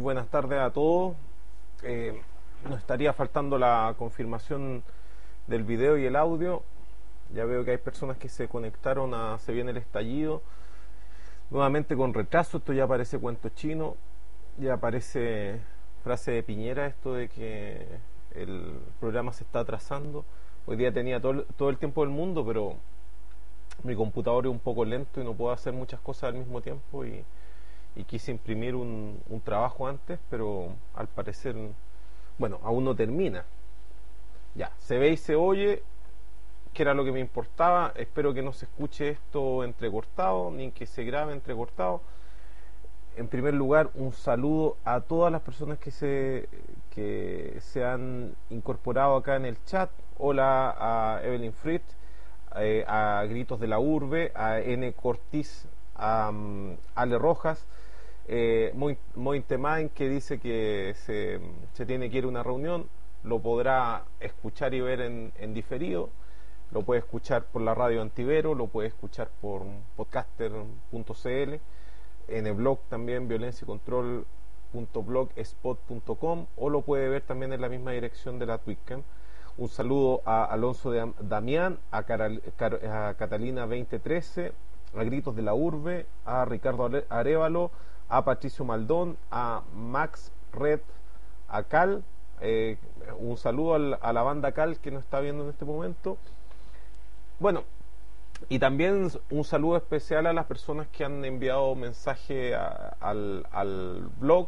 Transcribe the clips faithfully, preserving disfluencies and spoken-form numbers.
buenas tardes a todos. Eh, nos estaría faltando la confirmación del video y el audio. Ya veo que hay personas que se conectaron a Se Viene el Estallido. Nuevamente con retraso, esto ya parece cuento chino, ya parece frase de Piñera esto de que el programa se está atrasando. Hoy día tenía todo, todo el tiempo del mundo, pero mi computador es un poco lento y no puedo hacer muchas cosas al mismo tiempo y, y quise imprimir un, un trabajo antes, pero al parecer, bueno, aún no termina. Ya, se ve y se oye, que era lo que me importaba. Espero que no se escuche esto entrecortado, ni que se grabe entrecortado. En primer lugar, un saludo a todas las personas que se, que se han incorporado acá en el chat. Hola a Evelyn Fritz, eh, a Gritos de la Urbe, a N. Cortiz, a um, Ale Rojas, eh, Mointemain, que dice que se, se tiene que ir a una reunión. Lo podrá escuchar y ver en, en diferido. Lo puede escuchar por la radio Antivero, lo puede escuchar por podcaster punto c l, en el blog también violencia y control punto blogspot punto com, o lo puede ver también en la misma dirección de la Twitcam. Un saludo a Alonso de Damián, a, Caral, a Catalina veinte trece, a Gritos de la Urbe, a Ricardo Arévalo, a Patricio Maldón, a Max Red, a Cal. Eh, un saludo al, a la banda Cal que nos está viendo en este momento. Bueno, y también un saludo especial a las personas que han enviado mensaje a, al, al blog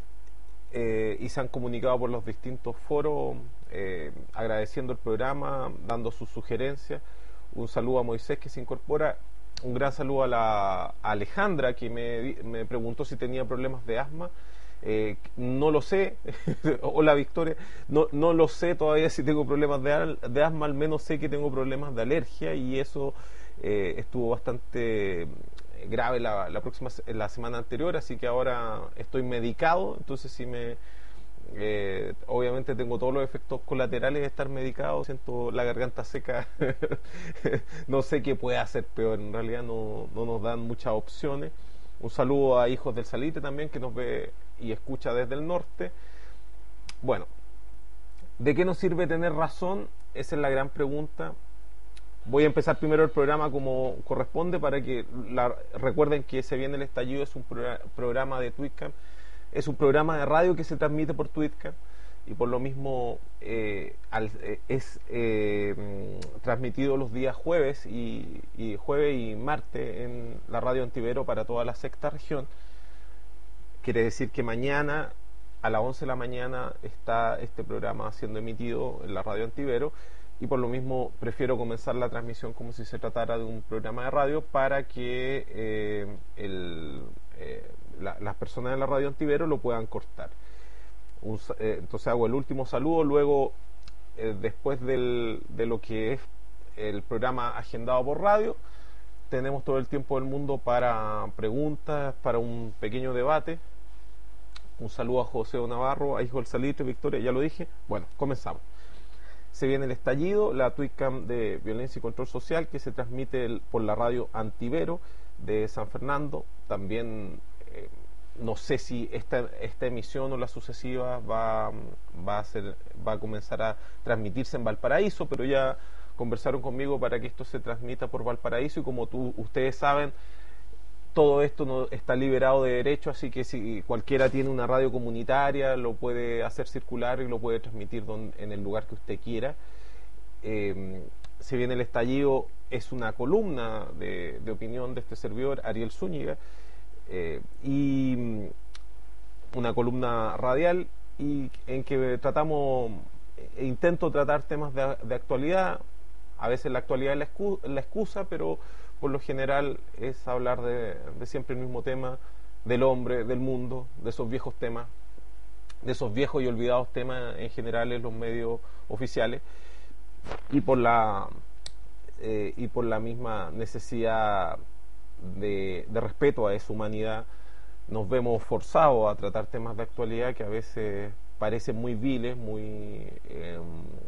eh, y se han comunicado por los distintos foros eh, agradeciendo el programa, dando sus sugerencias. Un saludo a Moisés que se incorpora. Un gran saludo a, la, a Alejandra que me, me preguntó si tenía problemas de asma. Eh, no lo sé. Hola Victoria, no, no lo sé todavía si tengo problemas de, de asma, al menos sé que tengo problemas de alergia y eso eh, estuvo bastante grave la, la próxima la semana anterior, así que ahora estoy medicado, entonces si me eh, obviamente tengo todos los efectos colaterales de estar medicado, siento la garganta seca. No sé qué puede hacer peor, en realidad no, no nos dan muchas opciones. Un saludo a Hijos del Salite también, que nos ve y escucha desde el norte. Bueno, ¿de qué nos sirve tener razón? Esa es la gran pregunta. Voy a empezar primero el programa como corresponde para que la, recuerden que Se Viene el Estallido es un programa, programa de Twitcam, es un programa de radio que se transmite por Twitcam y por lo mismo eh, al, eh, es eh, transmitido los días jueves y, y jueves y martes en la radio Antivero para toda la sexta región. Quiere decir que mañana a las once de la mañana está este programa siendo emitido en la radio Antivero y por lo mismo prefiero comenzar la transmisión como si se tratara de un programa de radio para que eh, el, eh, la, las personas de la radio Antivero lo puedan cortar. Un, eh, entonces hago el último saludo, luego eh, después del, de lo que es el programa agendado por radio, tenemos todo el tiempo del mundo para preguntas, para un pequeño debate. Un saludo a José Navarro, a Hijo del Salite, Victoria, ya lo dije. Bueno, comenzamos. Se Viene el Estallido, la Twitcam de Violencia y Control Social que se transmite el, por la radio Antivero de San Fernando. También eh, no sé si esta, esta emisión o la sucesiva va, va, a ser, va a comenzar a transmitirse en Valparaíso, pero ya conversaron conmigo para que esto se transmita por Valparaíso y como tú, ustedes saben, todo esto no está liberado de derecho, así que si cualquiera tiene una radio comunitaria lo puede hacer circular y lo puede transmitir donde, en el lugar que usted quiera. Eh, Se Viene el Estallido es una columna de, de opinión de este servidor, Ariel Zúñiga, eh, y una columna radial y en que tratamos, e intento tratar temas de, de actualidad. A veces la actualidad es la excusa, la excusa, pero por lo general es hablar de, de siempre el mismo tema, del hombre, del mundo, de esos viejos temas, de esos viejos y olvidados temas en general en los medios oficiales, y por la eh, y por la misma necesidad de, de respeto a esa humanidad, nos vemos forzados a tratar temas de actualidad que a veces parecen muy viles, muy eh,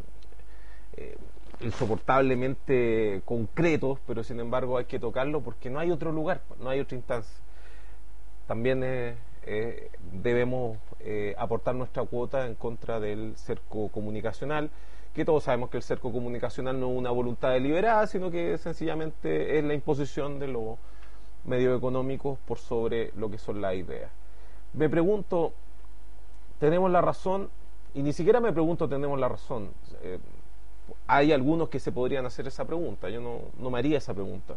eh, insoportablemente concretos, pero sin embargo hay que tocarlo porque no hay otro lugar, no hay otra instancia. También es, eh, debemos eh, aportar nuestra cuota en contra del cerco comunicacional, que todos sabemos que el cerco comunicacional no es una voluntad deliberada, sino que sencillamente es la imposición de los medios económicos por sobre lo que son las ideas. Me pregunto, ¿tenemos la razón? Y ni siquiera me pregunto, ¿tenemos la razón? Eh, hay algunos que se podrían hacer esa pregunta, yo no, no me haría esa pregunta.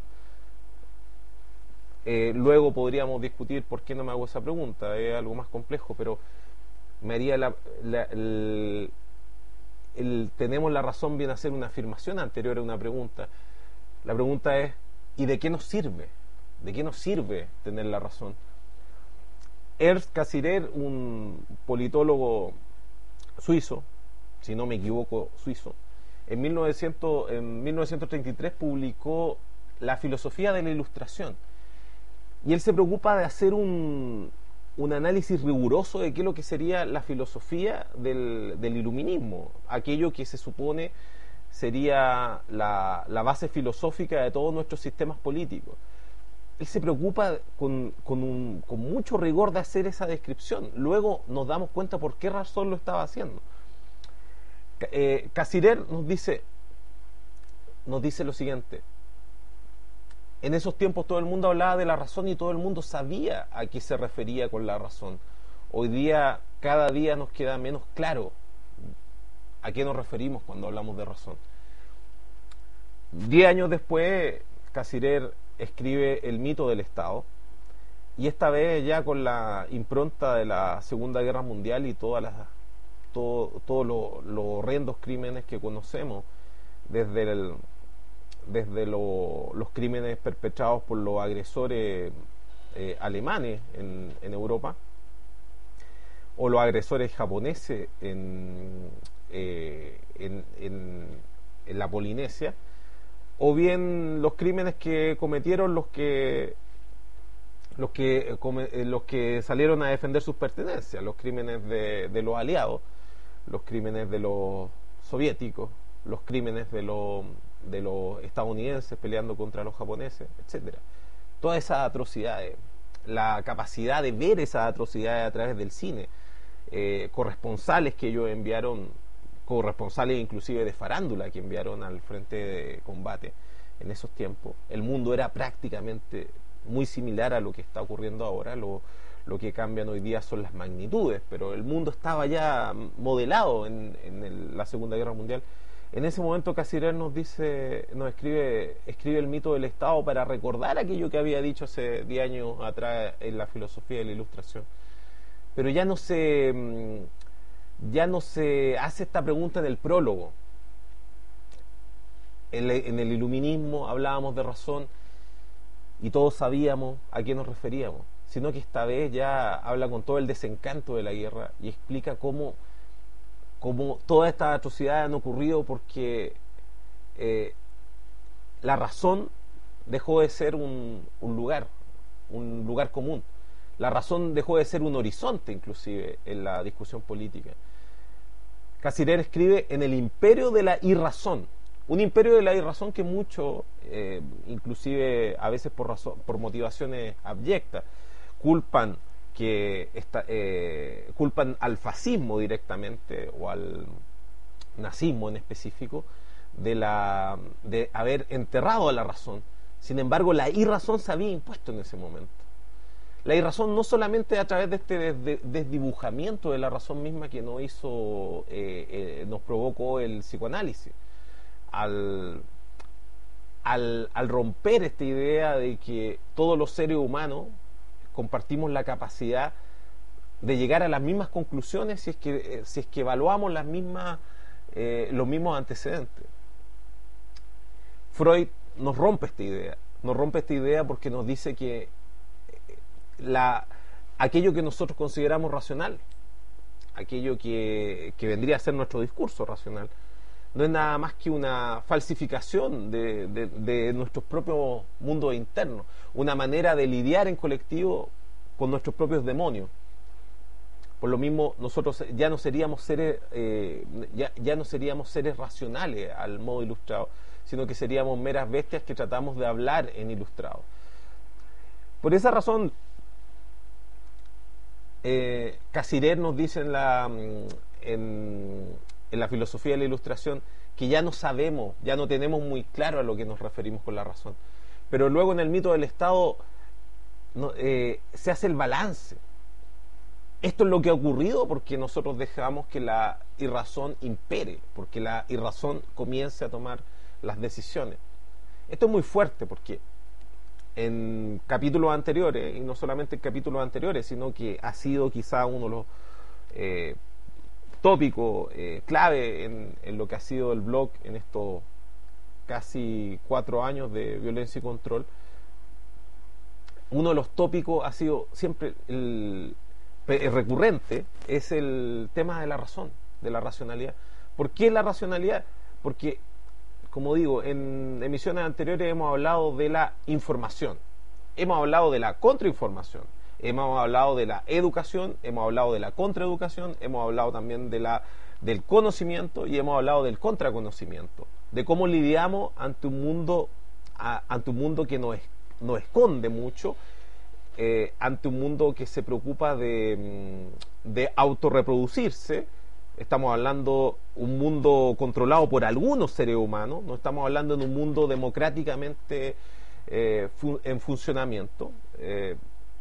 Eh, luego podríamos discutir por qué no me hago esa pregunta, es algo más complejo, pero me haría la, la, el, el tenemos la razón viene a ser una afirmación anterior a una pregunta. La pregunta es, ¿y de qué nos sirve? ¿De qué nos sirve tener la razón? Ernst Cassirer, un politólogo suizo, si no me equivoco, suizo, en, mil novecientos, en mil novecientos treinta y tres publicó La filosofía de la ilustración. Y él se preocupa de hacer un, un análisis riguroso de qué es lo que sería la filosofía del, del iluminismo, aquello que se supone sería la, la base filosófica de todos nuestros sistemas políticos. Él se preocupa con, con, un, con mucho rigor de hacer esa descripción. Luego nos damos cuenta por qué razón lo estaba haciendo. Eh, Cassirer nos dice, nos dice lo siguiente: en esos tiempos todo el mundo hablaba de la razón y todo el mundo sabía a qué se refería con la razón. Hoy día, cada día nos queda menos claro a qué nos referimos cuando hablamos de razón. Diez años después, Cassirer escribe El mito del Estado, y esta vez ya con la impronta de la Segunda Guerra Mundial y todas las todos todo lo, los horrendos crímenes que conocemos, desde el desde lo, los crímenes perpetrados por los agresores eh, alemanes en, en Europa, o los agresores japoneses en, eh, en, en, en la Polinesia, o bien los crímenes que cometieron los que los que los que salieron a defender sus pertenencias, los crímenes de, de los aliados, los crímenes de los soviéticos, los crímenes de los de los estadounidenses peleando contra los japoneses, etcétera. Todas esas atrocidades, la capacidad de ver esas atrocidades a través del cine, eh, corresponsales que ellos enviaron, corresponsales inclusive de farándula que enviaron al frente de combate en esos tiempos. El mundo era prácticamente muy similar a lo que está ocurriendo ahora. Lo, lo que cambian hoy día son las magnitudes, pero el mundo estaba ya modelado en, en el, la Segunda Guerra Mundial. En ese momento Cassirer nos dice, nos escribe, escribe El mito del Estado para recordar aquello que había dicho hace diez años atrás en la filosofía de la ilustración. Pero ya no se, ya no se hace esta pregunta en el prólogo. En, en el iluminismo hablábamos de razón y todos sabíamos a qué nos referíamos, sino que esta vez ya habla con todo el desencanto de la guerra y explica cómo como todas estas atrocidades han ocurrido porque eh, la razón dejó de ser un, un lugar, un lugar común. La razón dejó de ser un horizonte, inclusive, en la discusión política. Cassirer escribe en el imperio de la irrazón, un imperio de la irrazón que muchos, eh, inclusive a veces por, razón, por motivaciones abyectas, culpan que esta, eh, culpan al fascismo directamente o al nazismo en específico de, la, de haber enterrado a la razón. Sin embargo, la irrazón se había impuesto en ese momento. La irrazón no solamente a través de este desdibujamiento de la razón misma que nos hizo, eh, eh, nos provocó el psicoanálisis, al, al, al romper esta idea de que todos los seres humanos compartimos la capacidad de llegar a las mismas conclusiones si es que, eh, si es que evaluamos las mismas, eh, los mismos antecedentes. Freud nos rompe esta idea, nos rompe esta idea porque nos dice que la, aquello que nosotros consideramos racional, aquello que, que vendría a ser nuestro discurso racional, no es nada más que una falsificación de, de, de nuestros propios mundos internos, una manera de lidiar en colectivo con nuestros propios demonios. Por lo mismo, nosotros ya no seríamos seres, eh, ya, ya no seríamos seres racionales al modo ilustrado, sino que seríamos meras bestias que tratamos de hablar en ilustrado. Por esa razón, eh, Cassirer nos dice en la, en, en la filosofía de la Ilustración que ya no sabemos, ya no tenemos muy claro a lo que nos referimos con la razón. Pero luego en el mito del Estado no, eh, se hace el balance. Esto es lo que ha ocurrido porque nosotros dejamos que la irrazón impere, porque la irrazón comience a tomar las decisiones. Esto es muy fuerte porque en capítulos anteriores, y no solamente en capítulos anteriores, sino que ha sido quizá uno de los eh, tópicos eh, clave en, en lo que ha sido el blog en estos casi cuatro años de Violencia y Control. Uno de los tópicos ha sido siempre el, el recurrente, es el tema de la razón, de la racionalidad. ¿Por qué la racionalidad? Porque, como digo, en emisiones anteriores hemos hablado de la información, hemos hablado de la contrainformación, hemos hablado de la educación, hemos hablado de la contraeducación, hemos hablado también de la, del conocimiento y hemos hablado del contraconocimiento, de cómo lidiamos ante un mundo, a, ante un mundo que nos, nos esconde mucho, eh, ante un mundo que se preocupa de, de autorreproducirse. Estamos hablando de un mundo controlado por algunos seres humanos, no estamos hablando de un mundo democráticamente eh, fu en funcionamiento. Eh,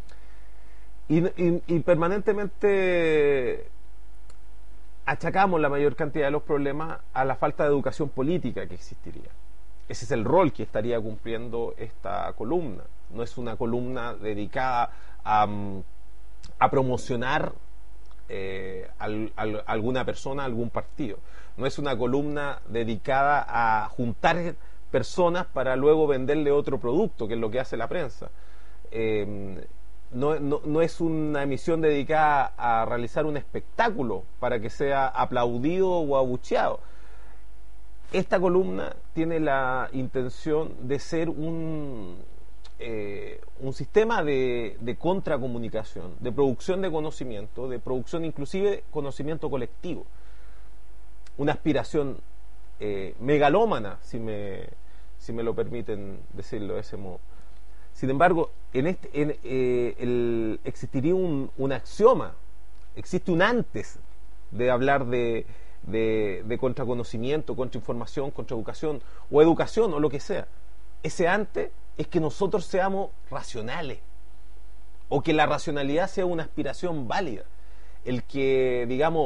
y, y, y permanentemente achacamos la mayor cantidad de los problemas a la falta de educación política que existiría. Ese es el rol que estaría cumpliendo esta columna. No es una columna dedicada a, a promocionar Eh, al, al, alguna persona, algún partido. No es una columna dedicada a juntar personas para luego venderle otro producto, que es lo que hace la prensa. Eh, no, no, no es una emisión dedicada a realizar un espectáculo para que sea aplaudido o abucheado. Esta columna tiene la intención de ser un Eh, un sistema de, de contracomunicación, de producción de conocimiento, de producción inclusive de conocimiento colectivo. Una aspiración eh, megalómana, si me, si me lo permiten decirlo de ese modo. Sin embargo, en este, en, eh, el, existiría un, un axioma, existe un antes de hablar de, de, de contraconocimiento, contrainformación, contraeducación o educación o lo que sea. Ese antes es que nosotros seamos racionales o que la racionalidad sea una aspiración válida, el que, digamos,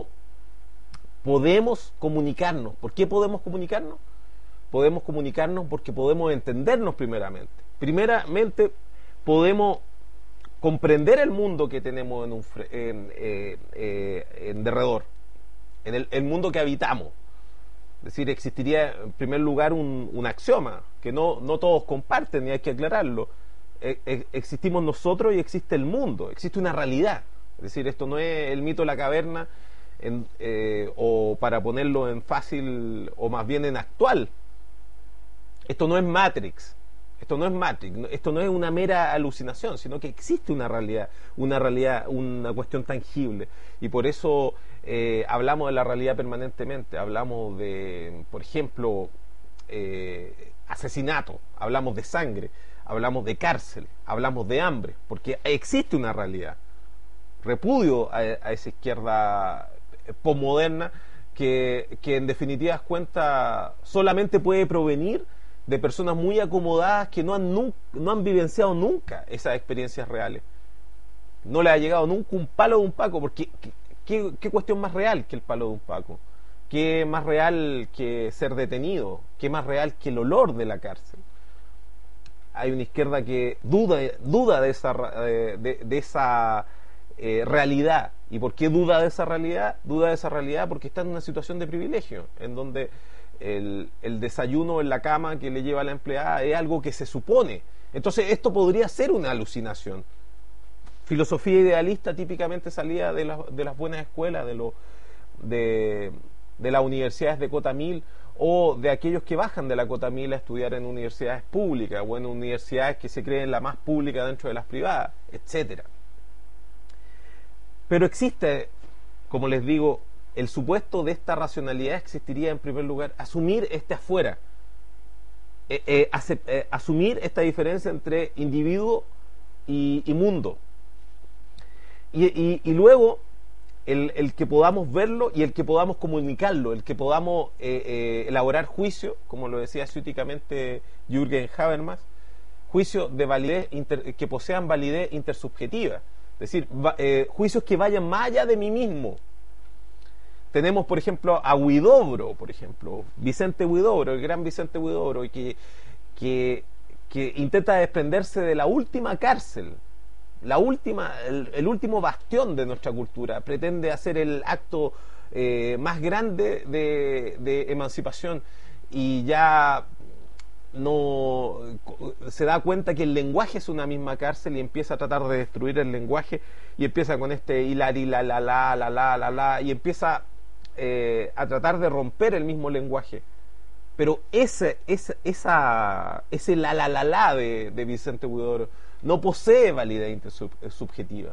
podemos comunicarnos. ¿Por qué podemos comunicarnos? Podemos comunicarnos porque podemos entendernos primeramente. Primeramente podemos comprender el mundo que tenemos en, un, en, eh, eh, en derredor, en el, el mundo que habitamos. Es decir, existiría en primer lugar un, un axioma que no, no todos comparten y hay que aclararlo. E, e, existimos nosotros y existe el mundo, existe una realidad. Es decir, esto no es el mito de la caverna, en, eh, o para ponerlo en fácil o más bien en actual. Esto no es Matrix, esto no es Matrix, esto no es una mera alucinación, sino que existe una realidad, una realidad, una cuestión tangible. Y por eso eh, hablamos de la realidad permanentemente, hablamos de, por ejemplo, eh, asesinato, hablamos de sangre, hablamos de cárcel, hablamos de hambre, porque existe una realidad. Repudio a, a esa izquierda posmoderna que, que en definitivas cuentas solamente puede provenir de personas muy acomodadas que no han, nu no han vivenciado nunca esas experiencias reales. No le ha llegado nunca un palo de un Paco, porque ¿qué, qué, qué cuestión más real que el palo de un Paco? ¿Qué más real que ser detenido? ¿Qué más real que el olor de la cárcel? Hay una izquierda que duda, duda de esa, de, de, de esa eh, realidad. ¿Y por qué duda de esa realidad? Duda de esa realidad porque está en una situación de privilegio, en donde el, el desayuno en la cama que le lleva a la empleada es algo que se supone. Entonces esto podría ser una alucinación. Filosofía idealista típicamente salía de, la, de las buenas escuelas, de, lo, de, de las universidades de cota mil, o de aquellos que bajan de la cota mil a estudiar en universidades públicas o en universidades que se creen la más pública dentro de las privadas, etcétera. Pero existe, como les digo, el supuesto de esta racionalidad existiría en primer lugar asumir este afuera, eh, eh, hace, eh, asumir esta diferencia entre individuo y, y mundo. y, y, y luego el, el que podamos verlo y el que podamos comunicarlo, el que podamos eh, eh, elaborar juicio, como lo decía ciúticamente Jürgen Habermas, juicios de validez inter, que posean validez intersubjetiva, es decir, va, eh, juicios que vayan más allá de mí mismo. Tenemos, por ejemplo, a Huidobro, por ejemplo, Vicente Huidobro, el gran Vicente Huidobro, que, que, que intenta desprenderse de la última cárcel, la última, el, el último bastión de nuestra cultura, pretende hacer el acto eh, más grande de, de emancipación y ya no se da cuenta que el lenguaje es una misma cárcel y empieza a tratar de destruir el lenguaje y empieza con este hilari la la la la la la la y empieza eh, a tratar de romper el mismo lenguaje. Pero ese ese esa ese la la la la de, de Vicente Huidobro no posee validez intersubjetiva.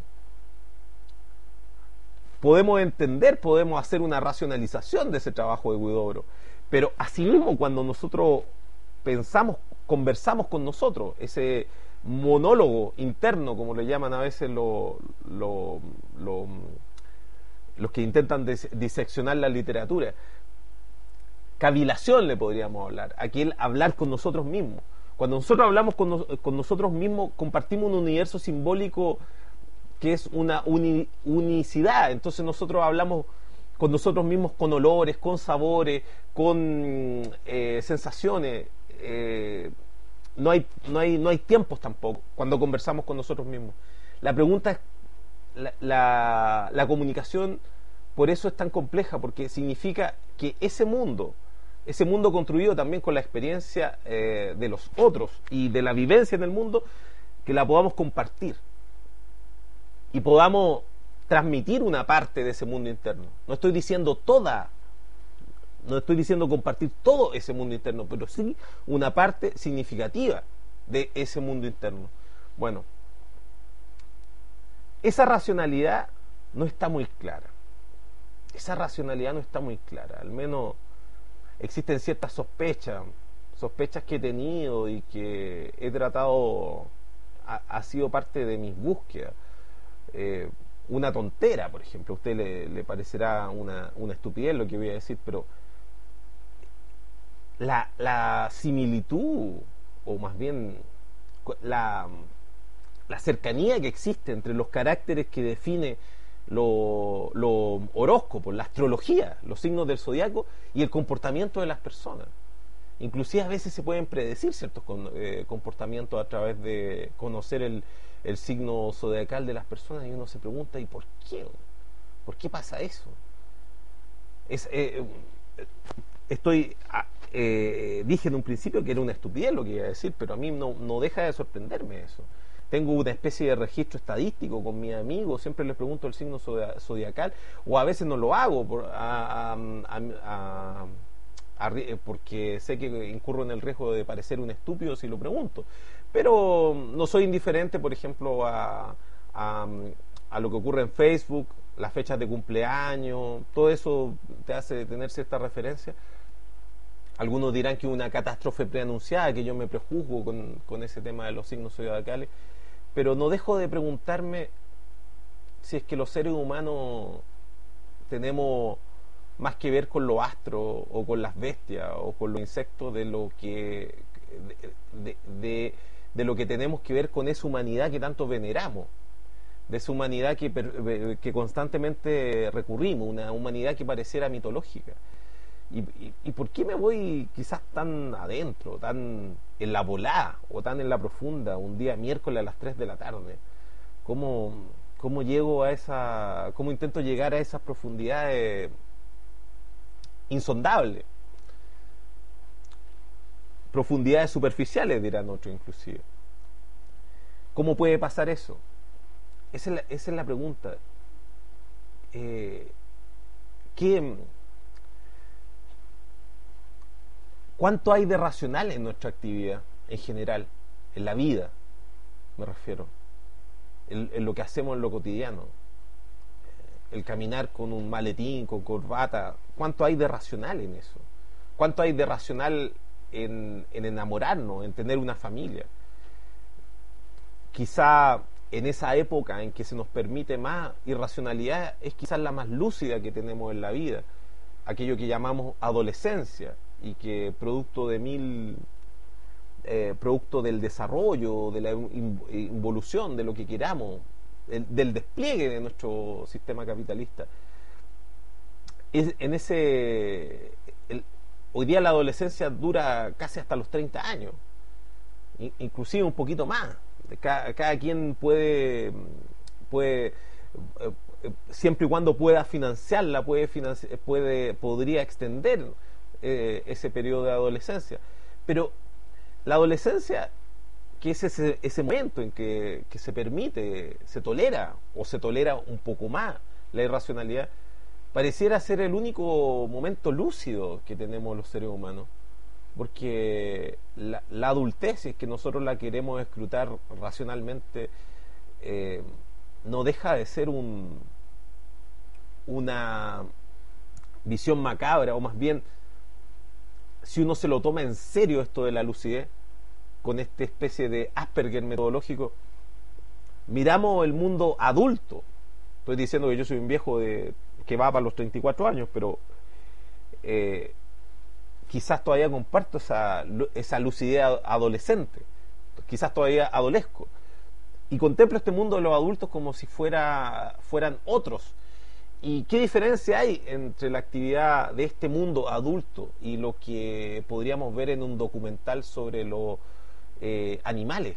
Podemos entender, podemos hacer una racionalización de ese trabajo de Huidobro, pero asimismo cuando nosotros pensamos, conversamos con nosotros, ese monólogo interno, como le llaman a veces lo, lo, lo, los que intentan diseccionar la literatura, cavilación le podríamos hablar, aquel hablar con nosotros mismos. Cuando nosotros hablamos con, no, con nosotros mismos, compartimos un universo simbólico que es una uni, unicidad, entonces nosotros hablamos con nosotros mismos con olores, con sabores, con eh, sensaciones. Eh, no hay no hay no hay tiempos tampoco cuando conversamos con nosotros mismos. La pregunta es la, la, la comunicación, por eso es tan compleja, porque significa que ese mundo ese mundo construido también con la experiencia eh, de los otros y de la vivencia en el mundo, que la podamos compartir y podamos transmitir una parte de ese mundo interno. No estoy diciendo toda No estoy diciendo compartir todo ese mundo interno, pero sí una parte significativa de ese mundo interno. Bueno, esa racionalidad no está muy clara. Esa racionalidad no está muy clara. Al menos existen ciertas sospechas, sospechas que he tenido y que he tratado, ha, ha sido parte de mis búsquedas. Eh, una tontera, por ejemplo, a usted le, le parecerá una, una estupidez lo que voy a decir, pero La, la similitud, o más bien la, la cercanía que existe entre los caracteres que define lo, lo horóscopo, la astrología, los signos del zodiaco y el comportamiento de las personas. Inclusive a veces se pueden predecir ciertos con, eh, comportamientos a través de conocer el, el signo zodiacal de las personas, y uno se pregunta, ¿y por qué? ¿Por qué pasa eso? Es... Eh, estoy... Eh, dije en un principio que era una estupidez lo que iba a decir, pero a mí no, no deja de sorprenderme eso. Tengo una especie de registro estadístico con mis amigos, siempre les pregunto el signo zodiacal, o a veces no lo hago por, a, a, a, a, porque sé que incurro en el riesgo de parecer un estúpido si lo pregunto, pero no soy indiferente, por ejemplo, a, a, a lo que ocurre en Facebook, las fechas de cumpleaños, todo eso te hace tener cierta referencia. Algunos dirán que una catástrofe preanunciada, que yo me prejuzgo con, con ese tema de los signos zodiacales, pero no dejo de preguntarme si es que los seres humanos tenemos más que ver con los astros o con las bestias o con los insectos de lo que de, de, de, de lo que tenemos que ver con esa humanidad que tanto veneramos, de esa humanidad que, que constantemente recurrimos, una humanidad que pareciera mitológica. ¿Y, y, y por qué me voy quizás tan adentro, tan en la volada o tan en la profunda un día miércoles a las tres de la tarde? ¿Cómo, cómo llego a esa, cómo intento llegar a esas profundidades insondables? Profundidades superficiales, dirán otros inclusive. ¿Cómo puede pasar eso? Esa es la, esa es la pregunta. Eh, ¿Qué... ¿Cuánto hay de racional en nuestra actividad en general, en la vida, me refiero, en, en lo que hacemos en lo cotidiano? El caminar con un maletín, con corbata, ¿cuánto hay de racional en eso? ¿Cuánto hay de racional en, en enamorarnos, en tener una familia? Quizá en esa época en que se nos permite más irracionalidad, es quizás la más lúcida que tenemos en la vida, aquello que llamamos adolescencia, y que producto de mil eh, producto del desarrollo, de la involución, de lo que queramos, el, del despliegue de nuestro sistema capitalista, es, en ese el, hoy día la adolescencia dura casi hasta los treinta años, inclusive un poquito más. Cada, cada quien puede, puede eh, siempre y cuando pueda financiarla, puede, financi puede podría extender eh, ese periodo de adolescencia. Pero la adolescencia, que es ese, ese momento en que, que se permite, se tolera, o se tolera un poco más la irracionalidad, pareciera ser el único momento lúcido que tenemos los seres humanos. Porque la, la adultez, si es que nosotros la queremos escrutar racionalmente, eh, no deja de ser un, una visión macabra, o más bien, si uno se lo toma en serio esto de la lucidez, con esta especie de Asperger metodológico, miramos el mundo adulto. Estoy diciendo que yo soy un viejo de, que va para los treinta y cuatro años, pero eh, quizás todavía comparto esa, esa lucidez adolescente, quizás todavía adolesco, y contemplo este mundo de los adultos como si fuera, fueran otros. ¿Y qué diferencia hay entre la actividad de este mundo adulto y lo que podríamos ver en un documental sobre los eh, animales?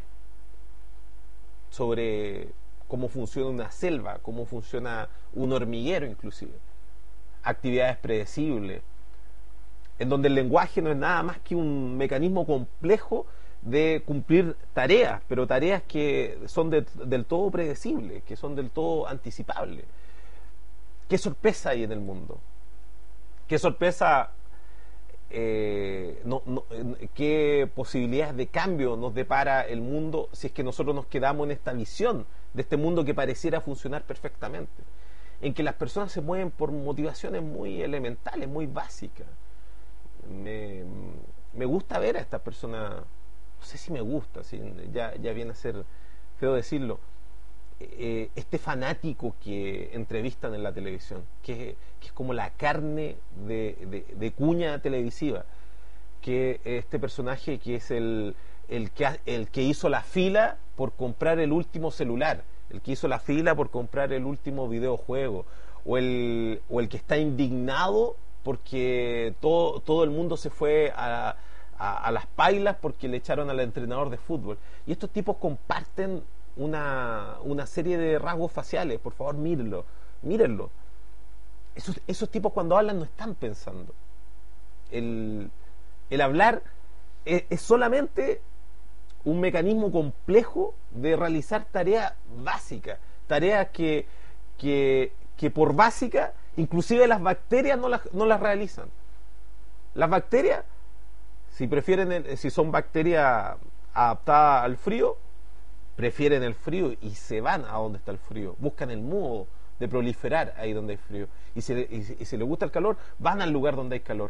Sobre cómo funciona una selva, cómo funciona un hormiguero inclusive. Actividades predecibles, en donde el lenguaje no es nada más que un mecanismo complejo de cumplir tareas, pero tareas que son de, del todo predecibles, que son del todo anticipables. ¿Qué sorpresa hay en el mundo? ¿Qué sorpresa, eh, no, no, qué posibilidades de cambio nos depara el mundo si es que nosotros nos quedamos en esta visión de este mundo que pareciera funcionar perfectamente, en que las personas se mueven por motivaciones muy elementales, muy básicas? Me, me gusta ver a estas personas, no sé si me gusta, si ya, ya viene a ser feo decirlo, eh, este fanático que entrevistan en la televisión, que, que es como la carne de, de, de cuña televisiva, que este personaje que es el, el, que, el que hizo la fila por comprar el último celular, el que hizo la fila por comprar el último videojuego, o el, o el que está indignado porque todo, todo el mundo se fue a, a, a las pailas porque le echaron al entrenador de fútbol. Y estos tipos comparten una, una serie de rasgos faciales. Por favor, mírenlo, mírenlo. Esos, esos tipos cuando hablan no están pensando. El, el hablar es, es solamente un mecanismo complejo de realizar tareas básicas, tareas que, que, que por básica, inclusive las bacterias no las, no las realizan. Las bacterias, si prefieren el, si son bacterias adaptadas al frío, prefieren el frío y se van a donde está el frío, buscan el modo de proliferar ahí donde hay frío, y si, y, y si les gusta el calor, van al lugar donde hay calor.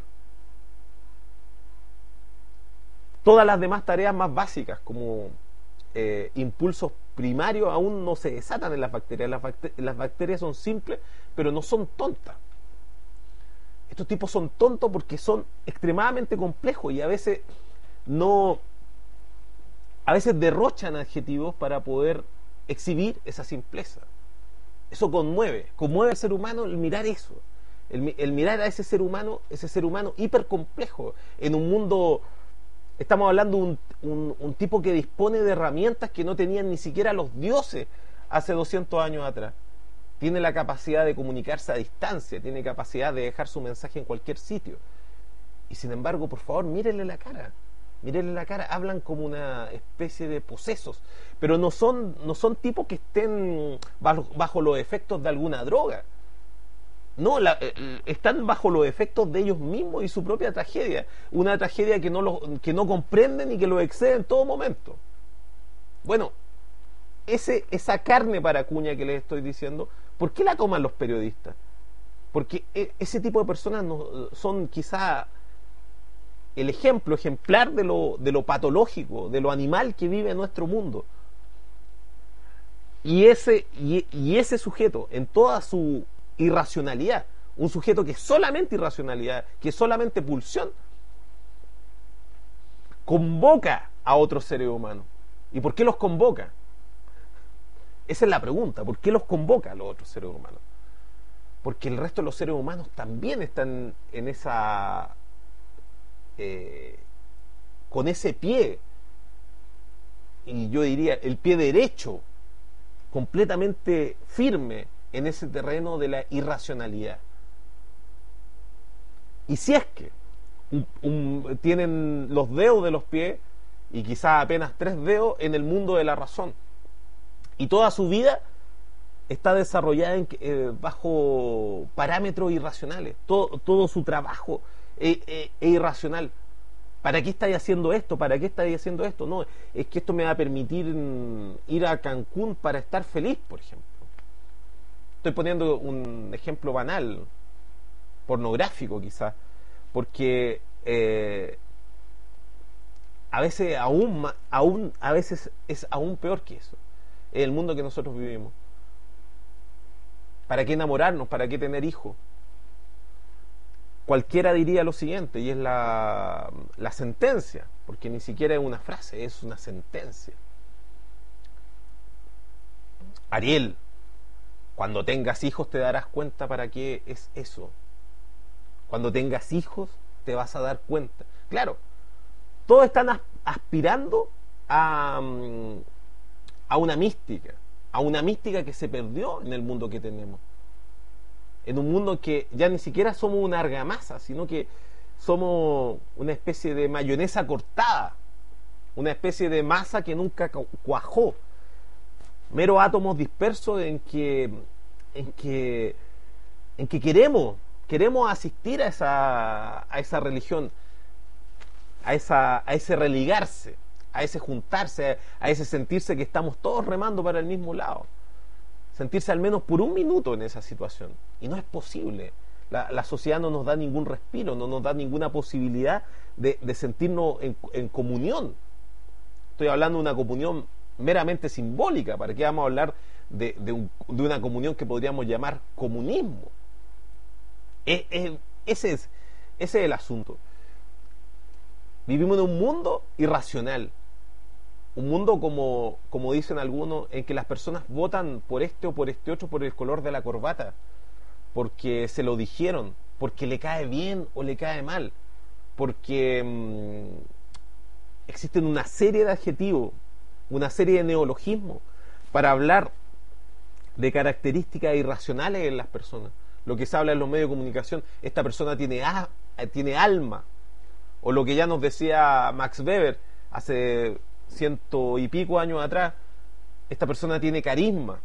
Todas las demás tareas más básicas, como eh, impulsos primarios, aún no se desatan en las bacterias. Las, bacter las bacterias son simples, pero no son tontas. Estos tipos son tontos porque son extremadamente complejos y a veces no, a veces derrochan adjetivos para poder exhibir esa simpleza. Eso conmueve, conmueve al ser humano el mirar eso, el, el mirar a ese ser humano, ese ser humano hipercomplejo en un mundo. Estamos hablando de un, un, un tipo que dispone de herramientas que no tenían ni siquiera los dioses hace doscientos años atrás. Tiene la capacidad de comunicarse a distancia, tiene capacidad de dejar su mensaje en cualquier sitio. Y sin embargo, por favor, mírenle la cara. Mírenle la cara, hablan como una especie de posesos, pero no son, no son tipos que estén bajo, bajo los efectos de alguna droga. No, la, eh, están bajo los efectos de ellos mismos y su propia tragedia. Una tragedia que no, lo, que no comprenden y que lo excede en todo momento. Bueno, ese, esa carne para cuña que les estoy diciendo, ¿por qué la toman los periodistas? Porque ese tipo de personas no, son quizá el ejemplo ejemplar de lo, de lo patológico, de lo animal que vive en nuestro mundo. Y ese, y, y ese sujeto, en toda su irracionalidad, un sujeto que es solamente irracionalidad, que es solamente pulsión, convoca a otros seres humanos. ¿Y por qué los convoca? Esa es la pregunta. ¿Por qué los convoca a los otros seres humanos? Porque el resto de los seres humanos también están en esa... Eh, con ese pie, y yo diría el pie derecho, completamente firme en ese terreno de la irracionalidad. Y si es que un, un, tienen los dedos de los pies y quizás apenas tres dedos en el mundo de la razón, y toda su vida está desarrollada en, eh, bajo parámetros irracionales, todo, todo su trabajo es, es, es irracional. ¿Para qué estáis haciendo esto? ¿Para qué estáis haciendo esto? No, es que esto me va a permitir ir a Cancún para estar feliz, por ejemplo. Estoy poniendo un ejemplo banal, pornográfico quizás, porque eh, a veces aún, aún a veces es aún peor que eso, es el mundo que nosotros vivimos. ¿Para qué enamorarnos? ¿Para qué tener hijos? Cualquiera diría lo siguiente, y es la, la sentencia, porque ni siquiera es una frase, es una sentencia. Ariel, cuando tengas hijos te darás cuenta para qué es eso. Cuando tengas hijos te vas a dar cuenta. Claro, todos están aspirando a, a una mística, a una mística que se perdió en el mundo que tenemos. En un mundo que ya ni siquiera somos una argamasa, sino que somos una especie de mayonesa cortada, una especie de masa que nunca cuajó, meros átomos dispersos en que, en que, en que queremos, queremos asistir a esa, a esa religión, a, esa, a ese religarse, a ese juntarse, a ese sentirse que estamos todos remando para el mismo lado. Sentirse al menos por un minuto en esa situación. Y no es posible. La, la sociedad no nos da ningún respiro, no nos da ninguna posibilidad de, de sentirnos en, en comunión. Estoy hablando de una comunión meramente simbólica. ¿Para qué vamos a hablar de, de, un, de una comunión que podríamos llamar comunismo? Es, es, ese, es, ese es el asunto. Vivimos en un mundo irracional. Un mundo, como, como dicen algunos, en que las personas votan por este o por este otro por el color de la corbata, porque se lo dijeron, porque le cae bien o le cae mal, porque mmm, existen una serie de adjetivos, una serie de neologismos para hablar de características irracionales en las personas. Lo que se habla en los medios de comunicación, esta persona tiene, a, tiene alma, o lo que ya nos decía Max Weber hace ciento y pico años atrás, esta persona tiene carisma.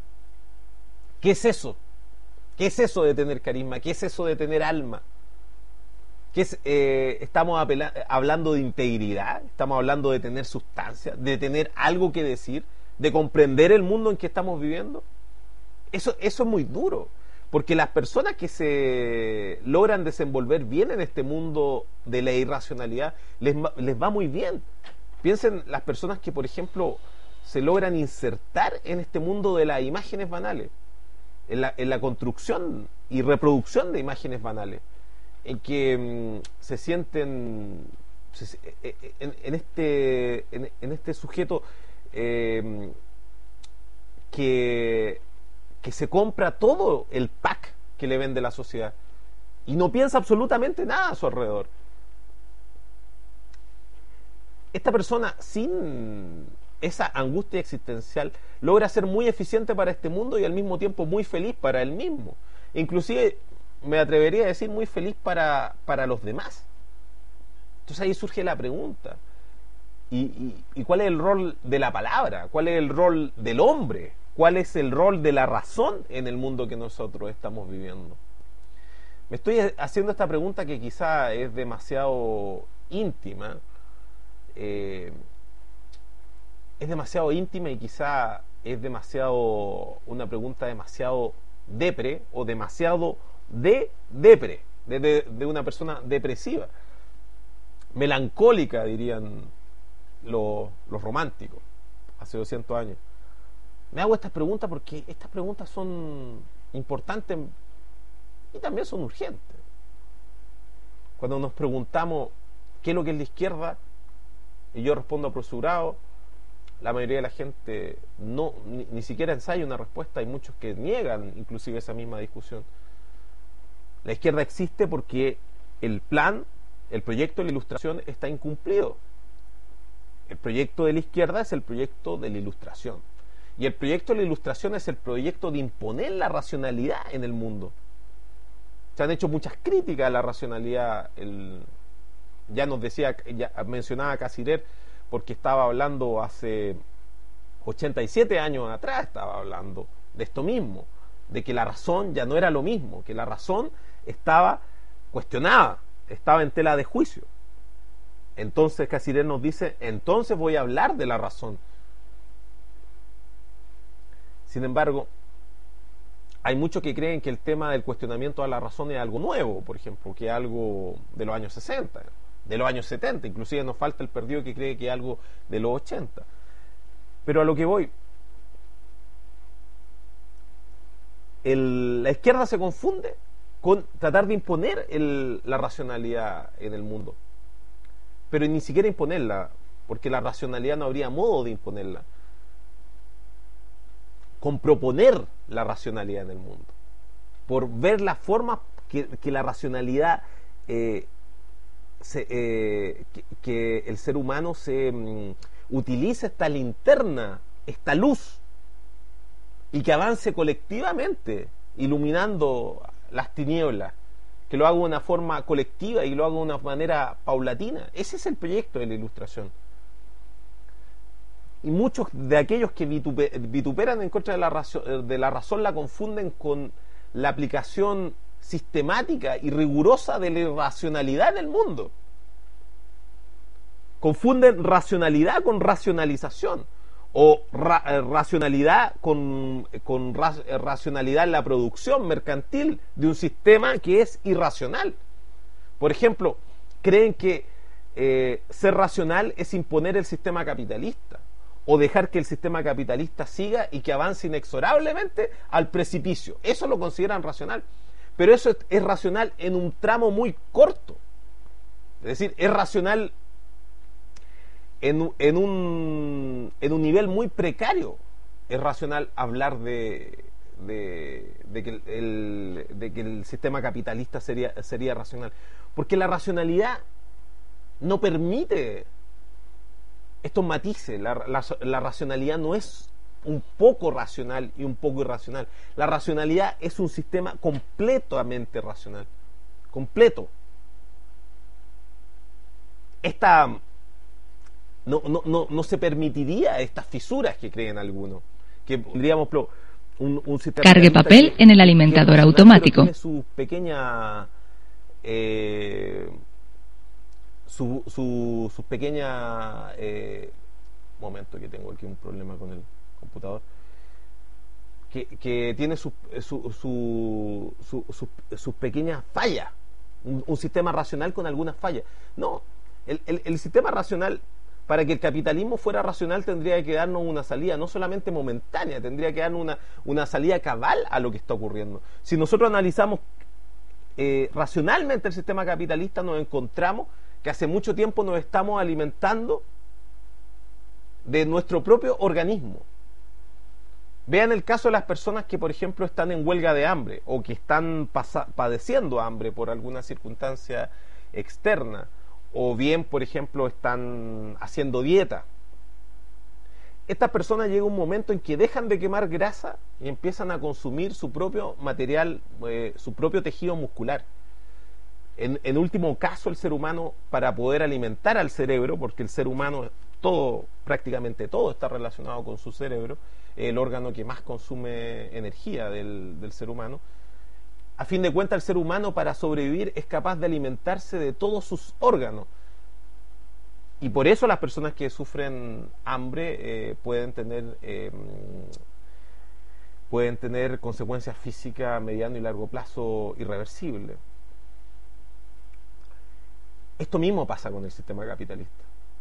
¿Qué es eso? ¿Qué es eso de tener carisma? ¿Qué es eso de tener alma? ¿Qué es, eh, estamos apela- hablando de integridad, estamos hablando de tener sustancia, de tener algo que decir, de comprender el mundo en que estamos viviendo. Eso, eso es muy duro, porque las personas que se logran desenvolver bien en este mundo de la irracionalidad, les, les va muy bien. Piensen las personas que, por ejemplo, se logran insertar en este mundo de las imágenes banales, en la, en la construcción y reproducción de imágenes banales, en que mmm, se sienten se, en, en, este, en, en este sujeto eh, que, que se compra todo el pack que le vende la sociedad y no piensa absolutamente nada a su alrededor. Esta persona, sin esa angustia existencial, logra ser muy eficiente para este mundo y al mismo tiempo muy feliz para él mismo. Inclusive, me atrevería a decir, muy feliz para, para los demás. Entonces ahí surge la pregunta. ¿Y, y, ¿Y cuál es el rol de la palabra? ¿Cuál es el rol del hombre? ¿Cuál es el rol de la razón en el mundo que nosotros estamos viviendo? Me estoy haciendo esta pregunta que quizá es demasiado íntima. Eh, es demasiado íntima y quizá es demasiado una pregunta demasiado depre o demasiado de depre de, de, de una persona depresiva, melancólica, dirían los, los románticos hace doscientos años. Me hago estas preguntas porque estas preguntas son importantes y también son urgentes. Cuando nos preguntamos qué es lo que es la izquierda, y yo respondo apresurado, la mayoría de la gente no ni, ni siquiera ensaya una respuesta. Hay muchos que niegan inclusive esa misma discusión. La izquierda existe porque el plan, el proyecto de la Ilustración está incumplido. El proyecto de la izquierda es el proyecto de la Ilustración. Y el proyecto de la Ilustración es el proyecto de imponer la racionalidad en el mundo. Se han hecho muchas críticas a la racionalidad. El, ya nos decía, ya mencionaba Casirer, porque estaba hablando hace ochenta y siete años atrás, estaba hablando de esto mismo, de que la razón ya no era lo mismo, que la razón estaba cuestionada, estaba en tela de juicio. Entonces Casirer nos dice, entonces voy a hablar de la razón. Sin embargo, hay muchos que creen que el tema del cuestionamiento a la razón es algo nuevo, por ejemplo, que es algo de los años sesenta, de los años setenta, inclusive nos falta el perdido que cree que es algo de los ochenta. Pero a lo que voy, el, la izquierda se confunde con tratar de imponer el, la racionalidad en el mundo, pero ni siquiera imponerla, porque la racionalidad no habría modo de imponerla, con proponer la racionalidad en el mundo, por ver la forma que, que la racionalidad eh, se, eh, que, que el ser humano se um, utilice esta linterna, esta luz, y que avance colectivamente iluminando las tinieblas, que lo haga de una forma colectiva y lo haga de una manera paulatina. Ese es el proyecto de la Ilustración. Y muchos de aquellos que vituperan en contra de la, razón, de la razón la confunden con la aplicación sistemática y rigurosa de la irracionalidad del mundo. Confunden racionalidad con racionalización, o ra racionalidad con, con ra racionalidad en la producción mercantil de un sistema que es irracional. Por ejemplo, creen que eh, ser racional es imponer el sistema capitalista, o dejar que el sistema capitalista siga y que avance inexorablemente al precipicio. Eso lo consideran racional, pero eso es, es racional en un tramo muy corto. Es decir, es racional en, en, un, en un nivel muy precario. Es racional hablar de, de, de, que, el, de que el sistema capitalista sería, sería racional, porque la racionalidad no permite estos matices. La, la, la racionalidad no es un poco racional y un poco irracional. La racionalidad es un sistema completamente racional, completo. Esta no, no, no, no se permitiría estas fisuras que creen algunos, que diríamos un, un sistema. Cargue papel que, en el alimentador automático. Tiene su pequeña eh, su, su, sus pequeñas eh, momento que tengo aquí un problema con el computador, que, que tiene sus su, su, su, su, sus pequeñas fallas, un, un sistema racional con algunas fallas. No, el, el, el sistema racional, para que el capitalismo fuera racional, tendría que darnos una salida no solamente momentánea, tendría que darnos una, una salida cabal a lo que está ocurriendo. Si nosotros analizamos eh, racionalmente el sistema capitalista, nos encontramos que hace mucho tiempo nos estamos alimentando de nuestro propio organismo. Vean el caso de las personas que, por ejemplo, están en huelga de hambre o que están padeciendo hambre por alguna circunstancia externa, o bien, por ejemplo, están haciendo dieta. Estas personas llega un momento en que dejan de quemar grasa y empiezan a consumir su propio material, eh, su propio tejido muscular. En, en último caso, el ser humano, para poder alimentar al cerebro, porque el ser humano, todo, prácticamente todo está relacionado con su cerebro, el órgano que más consume energía del, del ser humano, a fin de cuentas el ser humano, para sobrevivir, es capaz de alimentarse de todos sus órganos. Y por eso las personas que sufren hambre eh, pueden tener eh, pueden tener consecuencias físicas a mediano y largo plazo irreversibles. Esto mismo pasa con el sistema capitalista.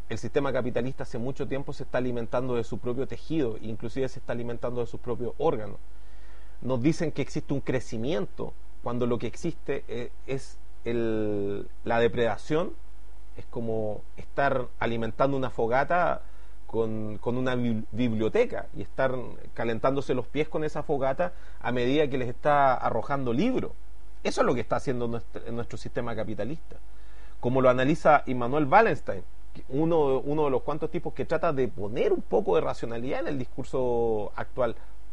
el sistema capitalista hace mucho tiempo se está alimentando de su propio tejido, inclusive se está alimentando de sus propios órganos. Nos dicen que existe un crecimiento cuando lo que existe es, es el, la depredación. Es como estar alimentando una fogata con, con una biblioteca y estar calentándose los pies con esa fogata a medida que les está arrojando libros. Eso es lo que está haciendo nuestro, nuestro sistema capitalista. Como lo analiza Immanuel Wallenstein, uno, uno de los cuantos tipos que trata de poner un poco de racionalidad en el discurso actual.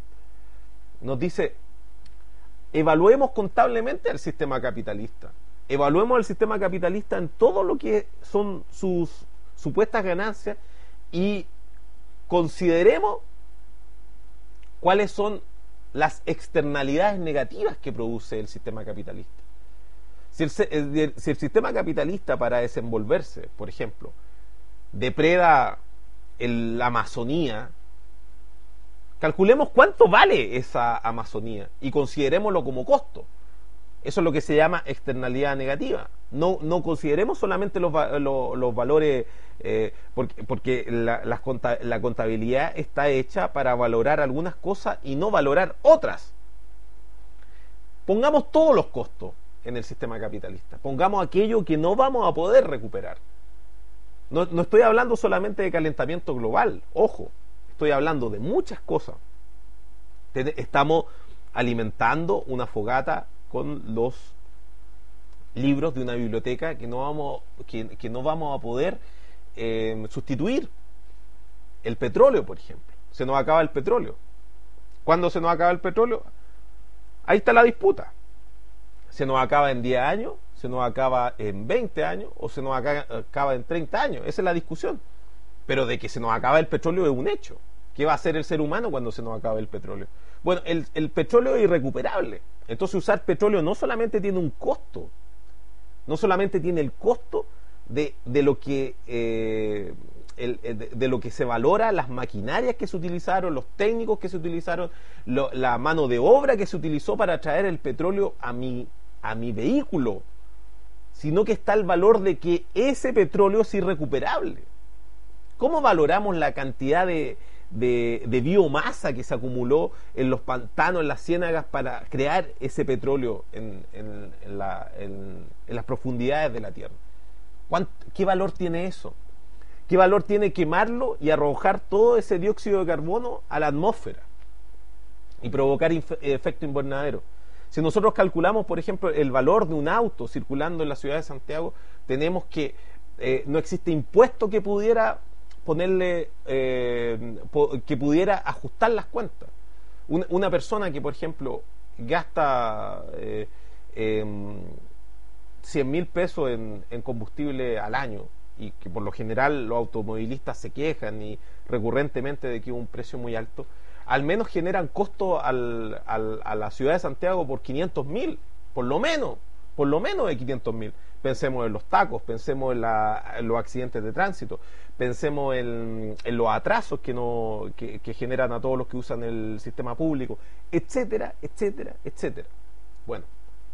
Nos dice, evaluemos contablemente el sistema capitalista. Evaluemos el sistema capitalista en todo lo que son sus supuestas ganancias y consideremos cuáles son las externalidades negativas que produce el sistema capitalista. Si el, si el sistema capitalista, para desenvolverse, por ejemplo, depreda el, la Amazonía, calculemos cuánto vale esa Amazonía y considerémoslo como costo. Eso es lo que se llama externalidad negativa. No, no consideremos solamente los, los, los valores, eh, porque, porque la, la, la contabilidad está hecha para valorar algunas cosas y no valorar otras. Pongamos todos los costos en el sistema capitalista. Pongamos aquello que no vamos a poder recuperar. No, no estoy hablando solamente de calentamiento global, ojo, estoy hablando de muchas cosas. Estamos alimentando una fogata con los libros de una biblioteca que no vamos, que, que no vamos a poder eh, sustituir. El petróleo, por ejemplo. Se nos acaba el petróleo. ¿Cuándo se nos acaba el petróleo? Ahí está la disputa. Se nos acaba en diez años, se nos acaba en veinte años o se nos acaba, acaba en treinta años. Esa es la discusión. Pero de que se nos acaba el petróleo es un hecho. ¿Qué va a hacer el ser humano cuando se nos acabe el petróleo? Bueno, el, el petróleo es irrecuperable. Entonces usar petróleo no solamente tiene un costo, no solamente tiene el costo de, de lo que eh, el, de, de lo que se valora, las maquinarias que se utilizaron, los técnicos que se utilizaron, lo, la mano de obra que se utilizó para traer el petróleo a mi, a mi vehículo, sino que está el valor de que ese petróleo es irrecuperable. ¿Cómo valoramos la cantidad de De, de biomasa que se acumuló en los pantanos, en las ciénagas para crear ese petróleo en, en, en, la, en, en las profundidades de la Tierra? ¿Qué valor tiene eso? ¿Qué valor tiene quemarlo y arrojar todo ese dióxido de carbono a la atmósfera y provocar efecto invernadero? Si nosotros calculamos, por ejemplo, el valor de un auto circulando en la ciudad de Santiago, tenemos que eh, no existe impuesto que pudiera ponerle eh, que pudiera ajustar las cuentas. Una, una persona que, por ejemplo, gasta eh, eh, cien mil pesos en, en combustible al año, y que por lo general los automovilistas se quejan y recurrentemente de que es un precio muy alto, al menos generan costo al, al, a la ciudad de Santiago por quinientos mil, por lo menos, por lo menos de quinientos mil. Pensemos en los tacos, pensemos en, la, en los accidentes de tránsito, pensemos en, en los atrasos que, no, que, que generan a todos los que usan el sistema público, etcétera, etcétera, etcétera. Bueno,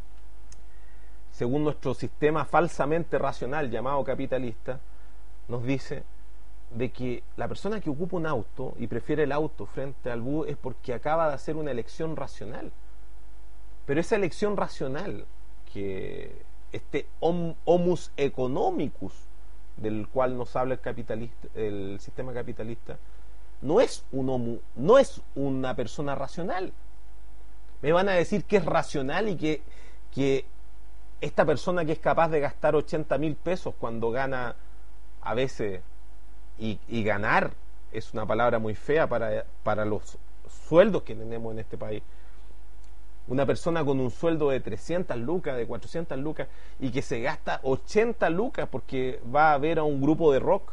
según nuestro sistema falsamente racional llamado capitalista, nos dice de que la persona que ocupa un auto y prefiere el auto frente al bus es porque acaba de hacer una elección racional. Pero esa elección racional, que este homus economicus del cual nos habla el capitalista, el sistema capitalista, no es un homo, no es una persona racional. Me van a decir que es racional y que, que esta persona que es capaz de gastar ochenta mil pesos cuando gana a veces, y, y ganar es una palabra muy fea para, para los sueldos que tenemos en este país. Una persona con un sueldo de trescientas lucas, de cuatrocientas lucas, y que se gasta ochenta lucas porque va a ver a un grupo de rock.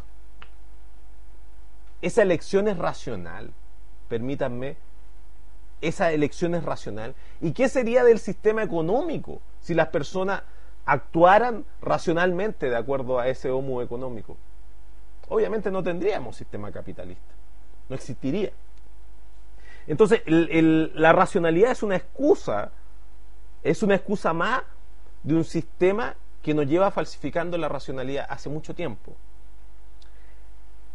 Esa elección es racional, permítanme, esa elección es racional. ¿Y qué sería del sistema económico si las personas actuaran racionalmente de acuerdo a ese homo económico? Obviamente no tendríamos sistema capitalista, no existiría. Entonces, el, el, la racionalidad es una excusa, es una excusa más de un sistema que nos lleva falsificando la racionalidad hace mucho tiempo.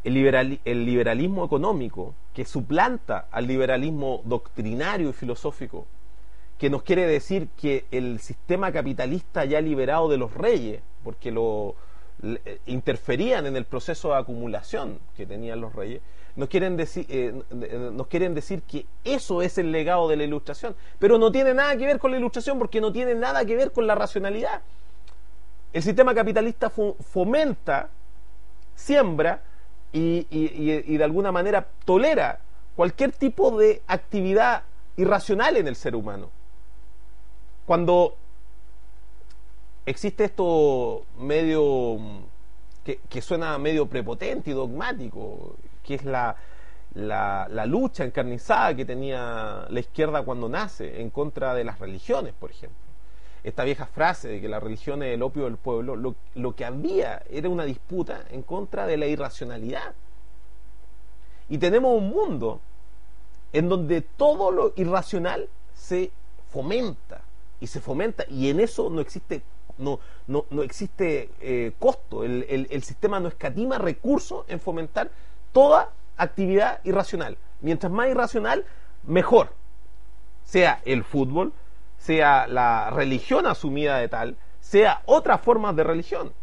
el, liberal, el liberalismo económico, que suplanta al liberalismo doctrinario y filosófico, que nos quiere decir que el sistema capitalista ya liberado de los reyes, porque lo le, interferían en el proceso de acumulación que tenían los reyes, nos quieren decir eh, nos quieren decir que eso es el legado de la Ilustración, pero no tiene nada que ver con la Ilustración, porque no tiene nada que ver con la racionalidad. El sistema capitalista fomenta, siembra y, y, y de alguna manera tolera cualquier tipo de actividad irracional en el ser humano. Cuando existe esto medio que, que suena medio prepotente y dogmático, que es la, la, la lucha encarnizada que tenía la izquierda cuando nace en contra de las religiones, por ejemplo. Esta vieja frase de que la religión es el opio del pueblo, lo, lo que había era una disputa en contra de la irracionalidad. Y tenemos un mundo en donde todo lo irracional se fomenta, y se fomenta, y en eso no existe no, no, no existe eh, costo. El, el, el sistema no escatima recursos en fomentar toda actividad irracional. Mientras más irracional, mejor. Sea el fútbol, sea la religión asumida de tal, sea otras formas de religión.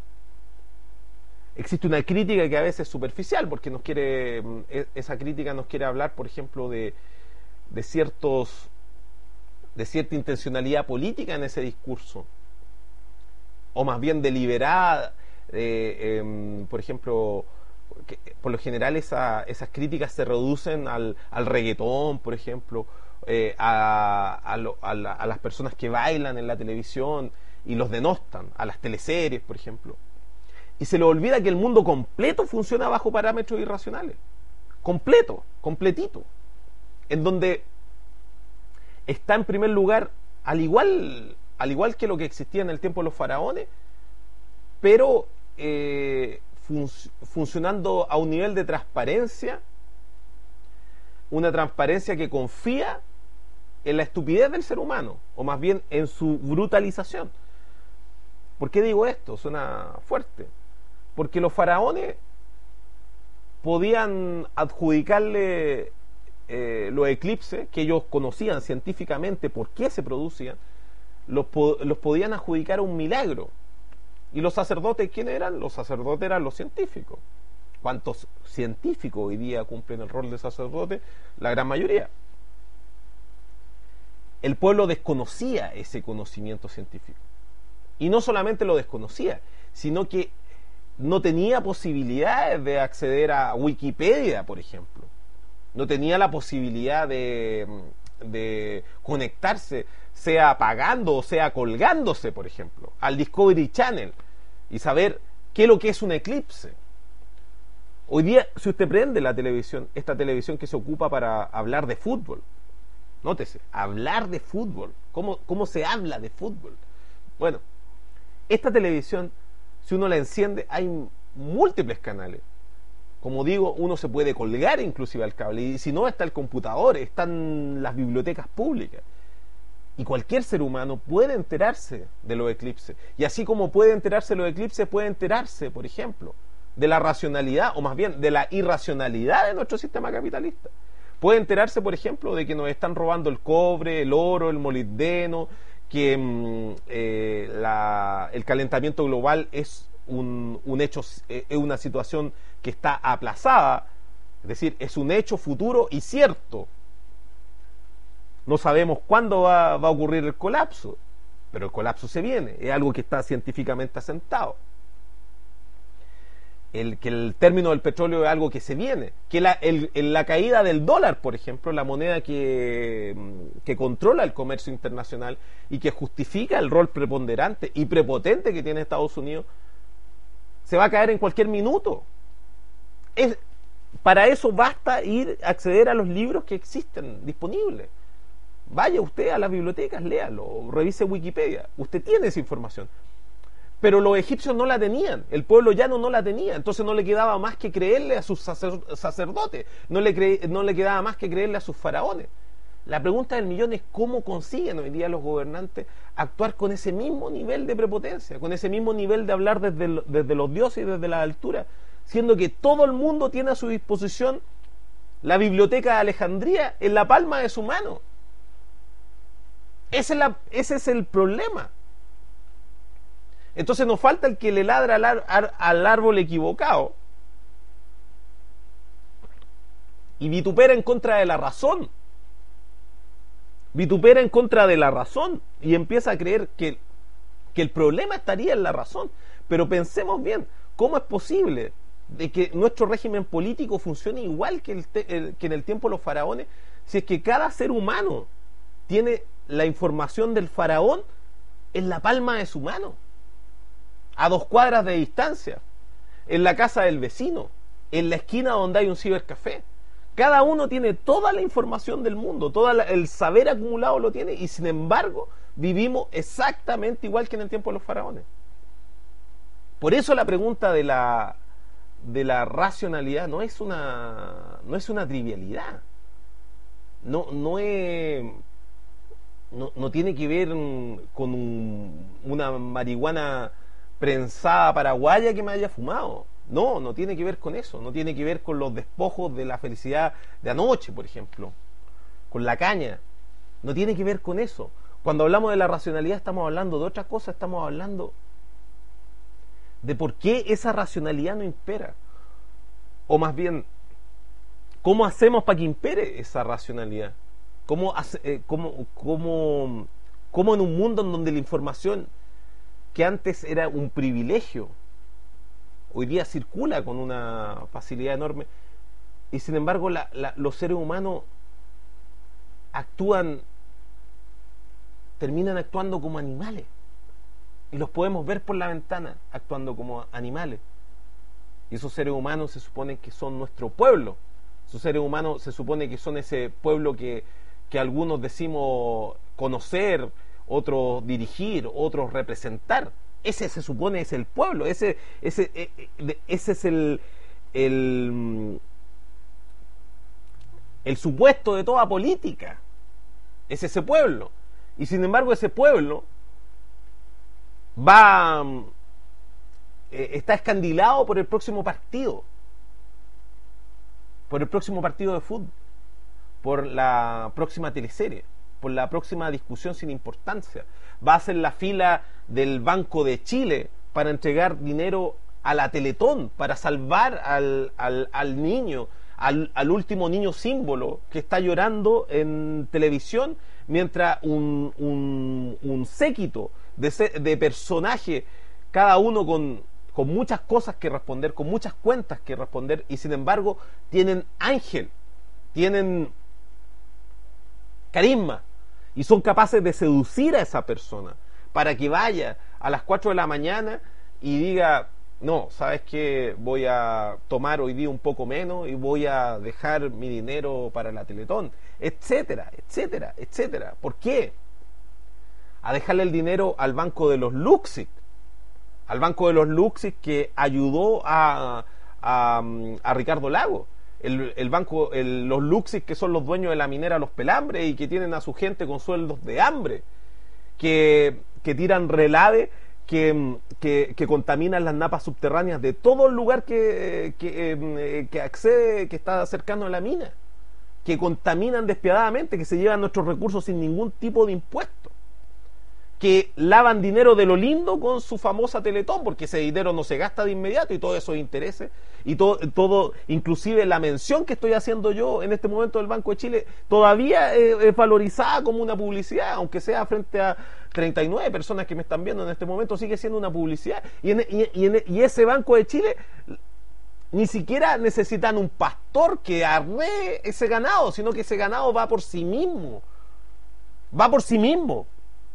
Existe una crítica que a veces es superficial, porque nos quiere, esa crítica nos quiere hablar, por ejemplo, de, de ciertos de cierta intencionalidad política en ese discurso, o más bien deliberada, eh, eh, por ejemplo, que por lo general esa, esas críticas se reducen al, al reggaetón, por ejemplo, eh, a, a, lo, a, la, a las personas que bailan en la televisión y los denostan, a las teleseries, por ejemplo. Y se le olvida que el mundo completo funciona bajo parámetros irracionales, completo, completito, en donde está en primer lugar, al igual, al igual que lo que existía en el tiempo de los faraones, pero eh, fun funcionando a un nivel de transparencia, una transparencia que confía en la estupidez del ser humano, o más bien en su brutalización. ¿Por qué digo esto? Suena fuerte. Porque los faraones podían adjudicarle eh, los eclipses, que ellos conocían científicamente por qué se producían, los, po los podían adjudicar a un milagro. ¿Y los sacerdotes quiénes eran? Los sacerdotes eran los científicos. ¿Cuántos científicos hoy día cumplen el rol de sacerdote? La gran mayoría. El pueblo desconocía ese conocimiento científico. Y no solamente lo desconocía, sino que no tenía posibilidades de acceder a Wikipedia, por ejemplo. No tenía la posibilidad de, de conectarse, sea pagando o sea colgándose, por ejemplo, al Discovery Channel y saber qué es lo que es un eclipse. Hoy día, si usted prende la televisión, esta televisión que se ocupa para hablar de fútbol, nótese, hablar de fútbol, ¿cómo, cómo se habla de fútbol? Bueno, esta televisión, si uno la enciende, hay múltiples canales. Como digo, uno se puede colgar inclusive al cable, y si no, está el computador, están las bibliotecas públicas. Y cualquier ser humano puede enterarse de los eclipses. Y así como puede enterarse de los eclipses, puede enterarse, por ejemplo, de la racionalidad, o más bien de la irracionalidad de nuestro sistema capitalista. Puede enterarse, por ejemplo, de que nos están robando el cobre, el oro, el molibdeno, que mmm, eh, la, el calentamiento global es un, un hecho, es una situación que está aplazada, es decir, es un hecho futuro y cierto. No sabemos cuándo va, va a ocurrir el colapso, pero el colapso se viene, es algo que está científicamente asentado. El, que el término del petróleo es algo que se viene, que la, el, la caída del dólar, por ejemplo, la moneda que, que controla el comercio internacional y que justifica el rol preponderante y prepotente que tiene Estados Unidos, se va a caer en cualquier minuto. Es, para eso basta ir a acceder a los libros que existen disponibles. Vaya usted a las bibliotecas, léalo, revise Wikipedia, usted tiene esa información. Pero los egipcios no la tenían, el pueblo llano no la tenía, entonces no le quedaba más que creerle a sus sacer sacerdotes, no le, cre no le quedaba más que creerle a sus faraones. La pregunta del millón es cómo consiguen hoy día los gobernantes actuar con ese mismo nivel de prepotencia, con ese mismo nivel de hablar desde, el, desde los dioses y desde la altura, siendo que todo el mundo tiene a su disposición la biblioteca de Alejandría en la palma de su mano? Ese es, la, ese es el problema. Entonces nos falta el que le ladra al, ar, al árbol equivocado y vitupera en contra de la razón. Vitupera en contra de la razón y empieza a creer que, que el problema estaría en la razón. Pero pensemos bien, ¿cómo es posible de que nuestro régimen político funcione igual que, el te, el, que en el tiempo de los faraones, si es que cada ser humano tiene la información del faraón en la palma de su mano, a dos cuadras de distancia, en la casa del vecino, en la esquina donde hay un cibercafé? Cada uno tiene toda la información del mundo, todo el saber acumulado lo tiene, y sin embargo vivimos exactamente igual que en el tiempo de los faraones. Por eso la pregunta de la de la racionalidad no es una no es una trivialidad. No no es no, no tiene que ver con un, una marihuana prensada paraguaya que me haya fumado. No, no tiene que ver con eso. No tiene que ver con los despojos de la felicidad de anoche, por ejemplo, con la caña. No tiene que ver con eso. Cuando hablamos de la racionalidad estamos hablando de otra cosa. Estamos hablando de por qué esa racionalidad no impera, o más bien cómo hacemos para que impere esa racionalidad. Cómo, hace, eh, cómo, cómo, cómo en un mundo en donde la información, que antes era un privilegio, hoy día circula con una facilidad enorme, y sin embargo la, la, los seres humanos actúan, terminan actuando como animales, y los podemos ver por la ventana actuando como animales. Y esos seres humanos se supone que son nuestro pueblo. Esos seres humanos se supone que son ese pueblo que, que algunos decimos conocer, otros dirigir, otros representar. Ese se supone es el pueblo. Ese, ese, ese es el, el, el supuesto de toda política. Es ese pueblo. Y sin embargo ese pueblo va eh, está escandilado por el próximo partido, por el próximo partido de fútbol, por la próxima teleserie, por la próxima discusión sin importancia. Va a hacer la fila del Banco de Chile para entregar dinero a la Teletón, para salvar al, al, al niño, al, al último niño símbolo que está llorando en televisión, mientras un, un, un séquito de, de personajes, cada uno con, con muchas cosas que responder, con muchas cuentas que responder, y sin embargo tienen ángel, tienen carisma, y son capaces de seducir a esa persona para que vaya a las cuatro de la mañana y diga: no, ¿sabes qué? Voy a tomar hoy día un poco menos y voy a dejar mi dinero para la Teletón, etcétera, etcétera, etcétera. ¿Por qué? A dejarle el dinero al Banco de los Luxit, al Banco de los Luxit que ayudó a, a, a Ricardo Lagos. El, el banco, el, los Luxit, que son los dueños de la minera Los Pelambres y que tienen a su gente con sueldos de hambre, que, que tiran relave, que, que, que contaminan las napas subterráneas de todo el lugar que, que, que accede, que está cercano a la mina, que contaminan despiadadamente, que se llevan nuestros recursos sin ningún tipo de impuesto, que lavan dinero de lo lindo con su famosa Teletón, porque ese dinero no se gasta de inmediato, y todos esos intereses y todo, todo, inclusive la mención que estoy haciendo yo en este momento del Banco de Chile, todavía eh, es valorizada como una publicidad, aunque sea frente a treinta y nueve personas que me están viendo en este momento, sigue siendo una publicidad. Y, en, y, y, en, y ese Banco de Chile ni siquiera necesitan un pastor que arree ese ganado, sino que ese ganado va por sí mismo, va por sí mismo.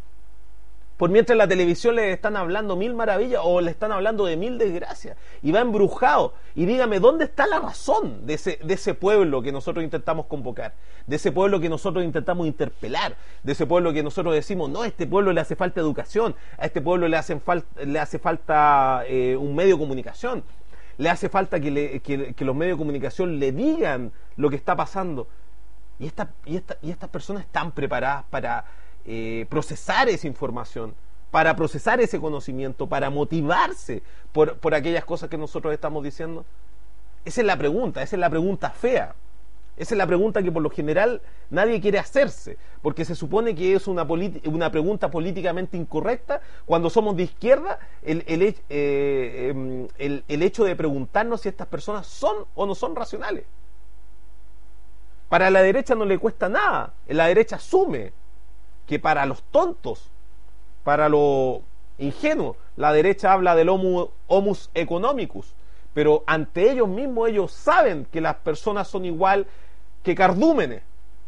Por mientras la televisión le están hablando mil maravillas o le están hablando de mil desgracias, y va embrujado. Y dígame, ¿dónde está la razón de ese, de ese pueblo que nosotros intentamos convocar, de ese pueblo que nosotros intentamos interpelar, de ese pueblo que nosotros decimos: no, a este pueblo le hace falta educación, a este pueblo le, hacen fal le hace falta eh, un medio de comunicación, le hace falta que, le, que, que los medios de comunicación le digan lo que está pasando? Y, esta, y, esta, y estas personas están preparadas para Eh, procesar esa información, para procesar ese conocimiento, para motivarse por, por aquellas cosas que nosotros estamos diciendo? Esa es la pregunta, esa es la pregunta fea. Esa es la pregunta que por lo general nadie quiere hacerse, porque se supone que es una, una pregunta políticamente incorrecta. Cuando somos de izquierda, el, el, eh, el, el hecho de preguntarnos si estas personas son o no son racionales. Para la derecha no le cuesta nada. La derecha asume que para los tontos, para los ingenuos, la derecha habla del homo, homus economicus, pero ante ellos mismos ellos saben que las personas son igual que cardúmenes,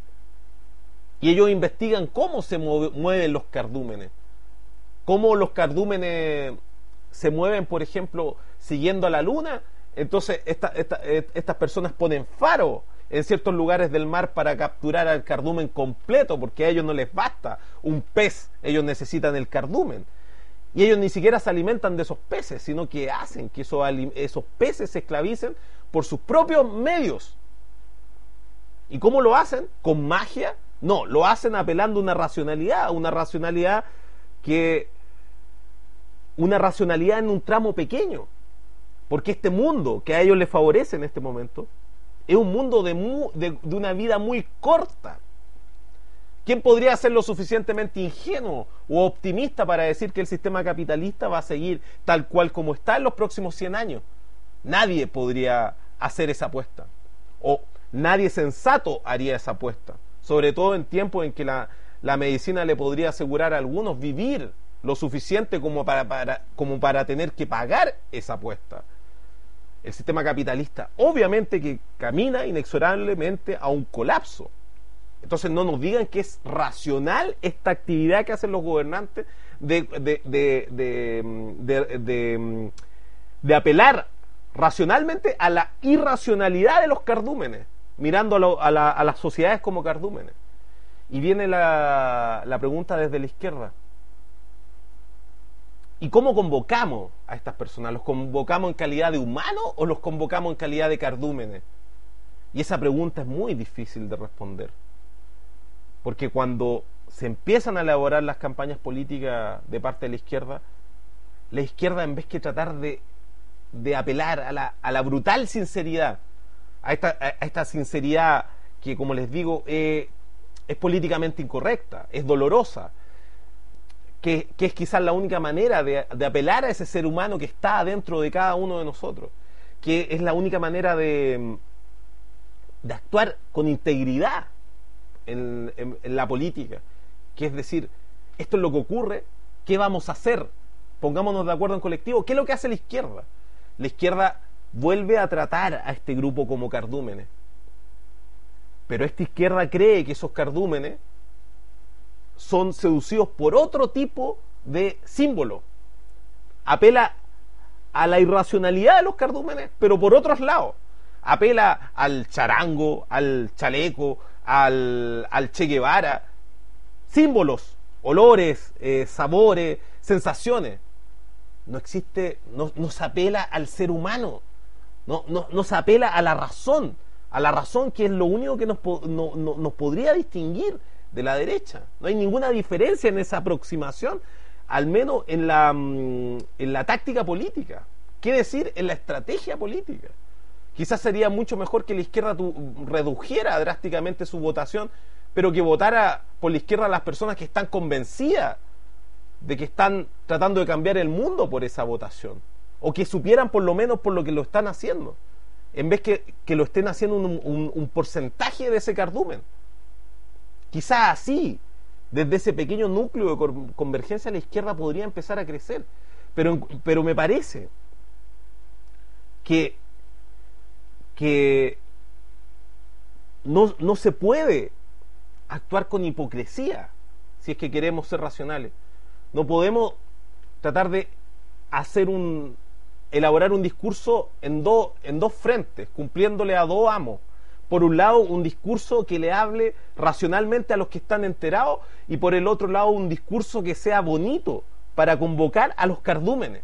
y ellos investigan cómo se mueven los cardúmenes, cómo los cardúmenes se mueven, por ejemplo, siguiendo a la luna. Entonces esta, esta, estas personas ponen faro en ciertos lugares del mar para capturar al cardumen completo, porque a ellos no les basta un pez, ellos necesitan el cardumen. Y ellos ni siquiera se alimentan de esos peces, sino que hacen que esos, esos peces se esclavicen por sus propios medios. ¿Y cómo lo hacen? ¿Con magia? No, lo hacen apelando a una racionalidad, una racionalidad que... una racionalidad en un tramo pequeño. Porque este mundo que a ellos les favorece en este momento es un mundo de, mu, de, de una vida muy corta. ¿Quién podría ser lo suficientemente ingenuo o optimista para decir que el sistema capitalista va a seguir tal cual como está en los próximos cien años? Nadie podría hacer esa apuesta. O nadie sensato haría esa apuesta. Sobre todo en tiempos en que la, la medicina le podría asegurar a algunos vivir lo suficiente como para, para, como para tener que pagar esa apuesta. El sistema capitalista obviamente que camina inexorablemente a un colapso. Entonces no nos digan que es racional esta actividad que hacen los gobernantes de, de, de, de, de, de, de apelar racionalmente a la irracionalidad de los cardúmenes, mirando a, lo, a, la, a las sociedades como cardúmenes. Y viene la, la pregunta desde la izquierda. ¿Y cómo convocamos a estas personas? ¿Los convocamos en calidad de humanos o los convocamos en calidad de cardúmenes? Y esa pregunta es muy difícil de responder. Porque cuando se empiezan a elaborar las campañas políticas de parte de la izquierda, la izquierda, en vez que tratar de, de apelar a la, a la brutal sinceridad, a esta, a esta sinceridad que, como les digo, eh, es políticamente incorrecta, es dolorosa, que, que es quizás la única manera de, de apelar a ese ser humano que está dentro de cada uno de nosotros, que es la única manera de, de actuar con integridad en, en, en la política, que es decir, esto es lo que ocurre, ¿qué vamos a hacer? Pongámonos de acuerdo en colectivo. ¿Qué es lo que hace la izquierda? La izquierda vuelve a tratar a este grupo como cardúmenes, pero esta izquierda cree que esos cardúmenes son seducidos por otro tipo de símbolo. Apela a la irracionalidad de los cardúmenes, pero por otros lados. Apela al charango, al chaleco, al, al Che Guevara. Símbolos, olores, eh, sabores, sensaciones. No existe, no, no se apela al ser humano, no, no, no se apela a la razón, a la razón que es lo único que nos, no, no, nos podría distinguir de la derecha. No hay ninguna diferencia en esa aproximación, al menos en la, en la táctica política. ¿Qué decir en la estrategia política? Quizás sería mucho mejor que la izquierda tu, redujera drásticamente su votación, pero que votara por la izquierda a las personas que están convencidas de que están tratando de cambiar el mundo por esa votación, o que supieran por lo menos por lo que lo están haciendo, en vez que, que lo estén haciendo un, un, un porcentaje de ese cardumen. Quizás así, desde ese pequeño núcleo de convergencia, la izquierda podría empezar a crecer, pero, pero me parece que, que no, no se puede actuar con hipocresía si es que queremos ser racionales. No podemos tratar de hacer un elaborar un discurso en dos en dos frentes, cumpliéndole a dos amos. Por un lado, un discurso que le hable racionalmente a los que están enterados, y por el otro lado, un discurso que sea bonito para convocar a los cardúmenes.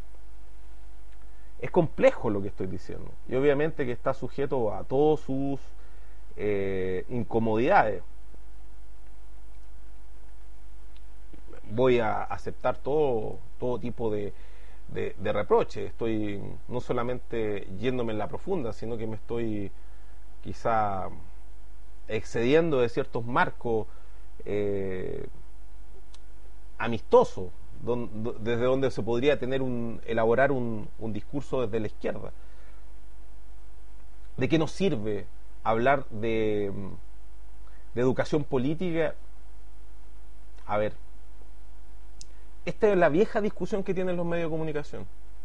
Es complejo lo que estoy diciendo, y obviamente que está sujeto a todas sus eh, incomodidades. voy a aceptar todo, todo tipo de, de, de reproche. Estoy no solamente yéndome en la profunda, sino que me estoy quizá excediendo de ciertos marcos eh, amistosos, don, desde donde se podría tener un, elaborar un, un discurso desde la izquierda. ¿De qué nos sirve hablar de, de educación política? A ver, esta es la vieja discusión que tienen los medios de comunicación.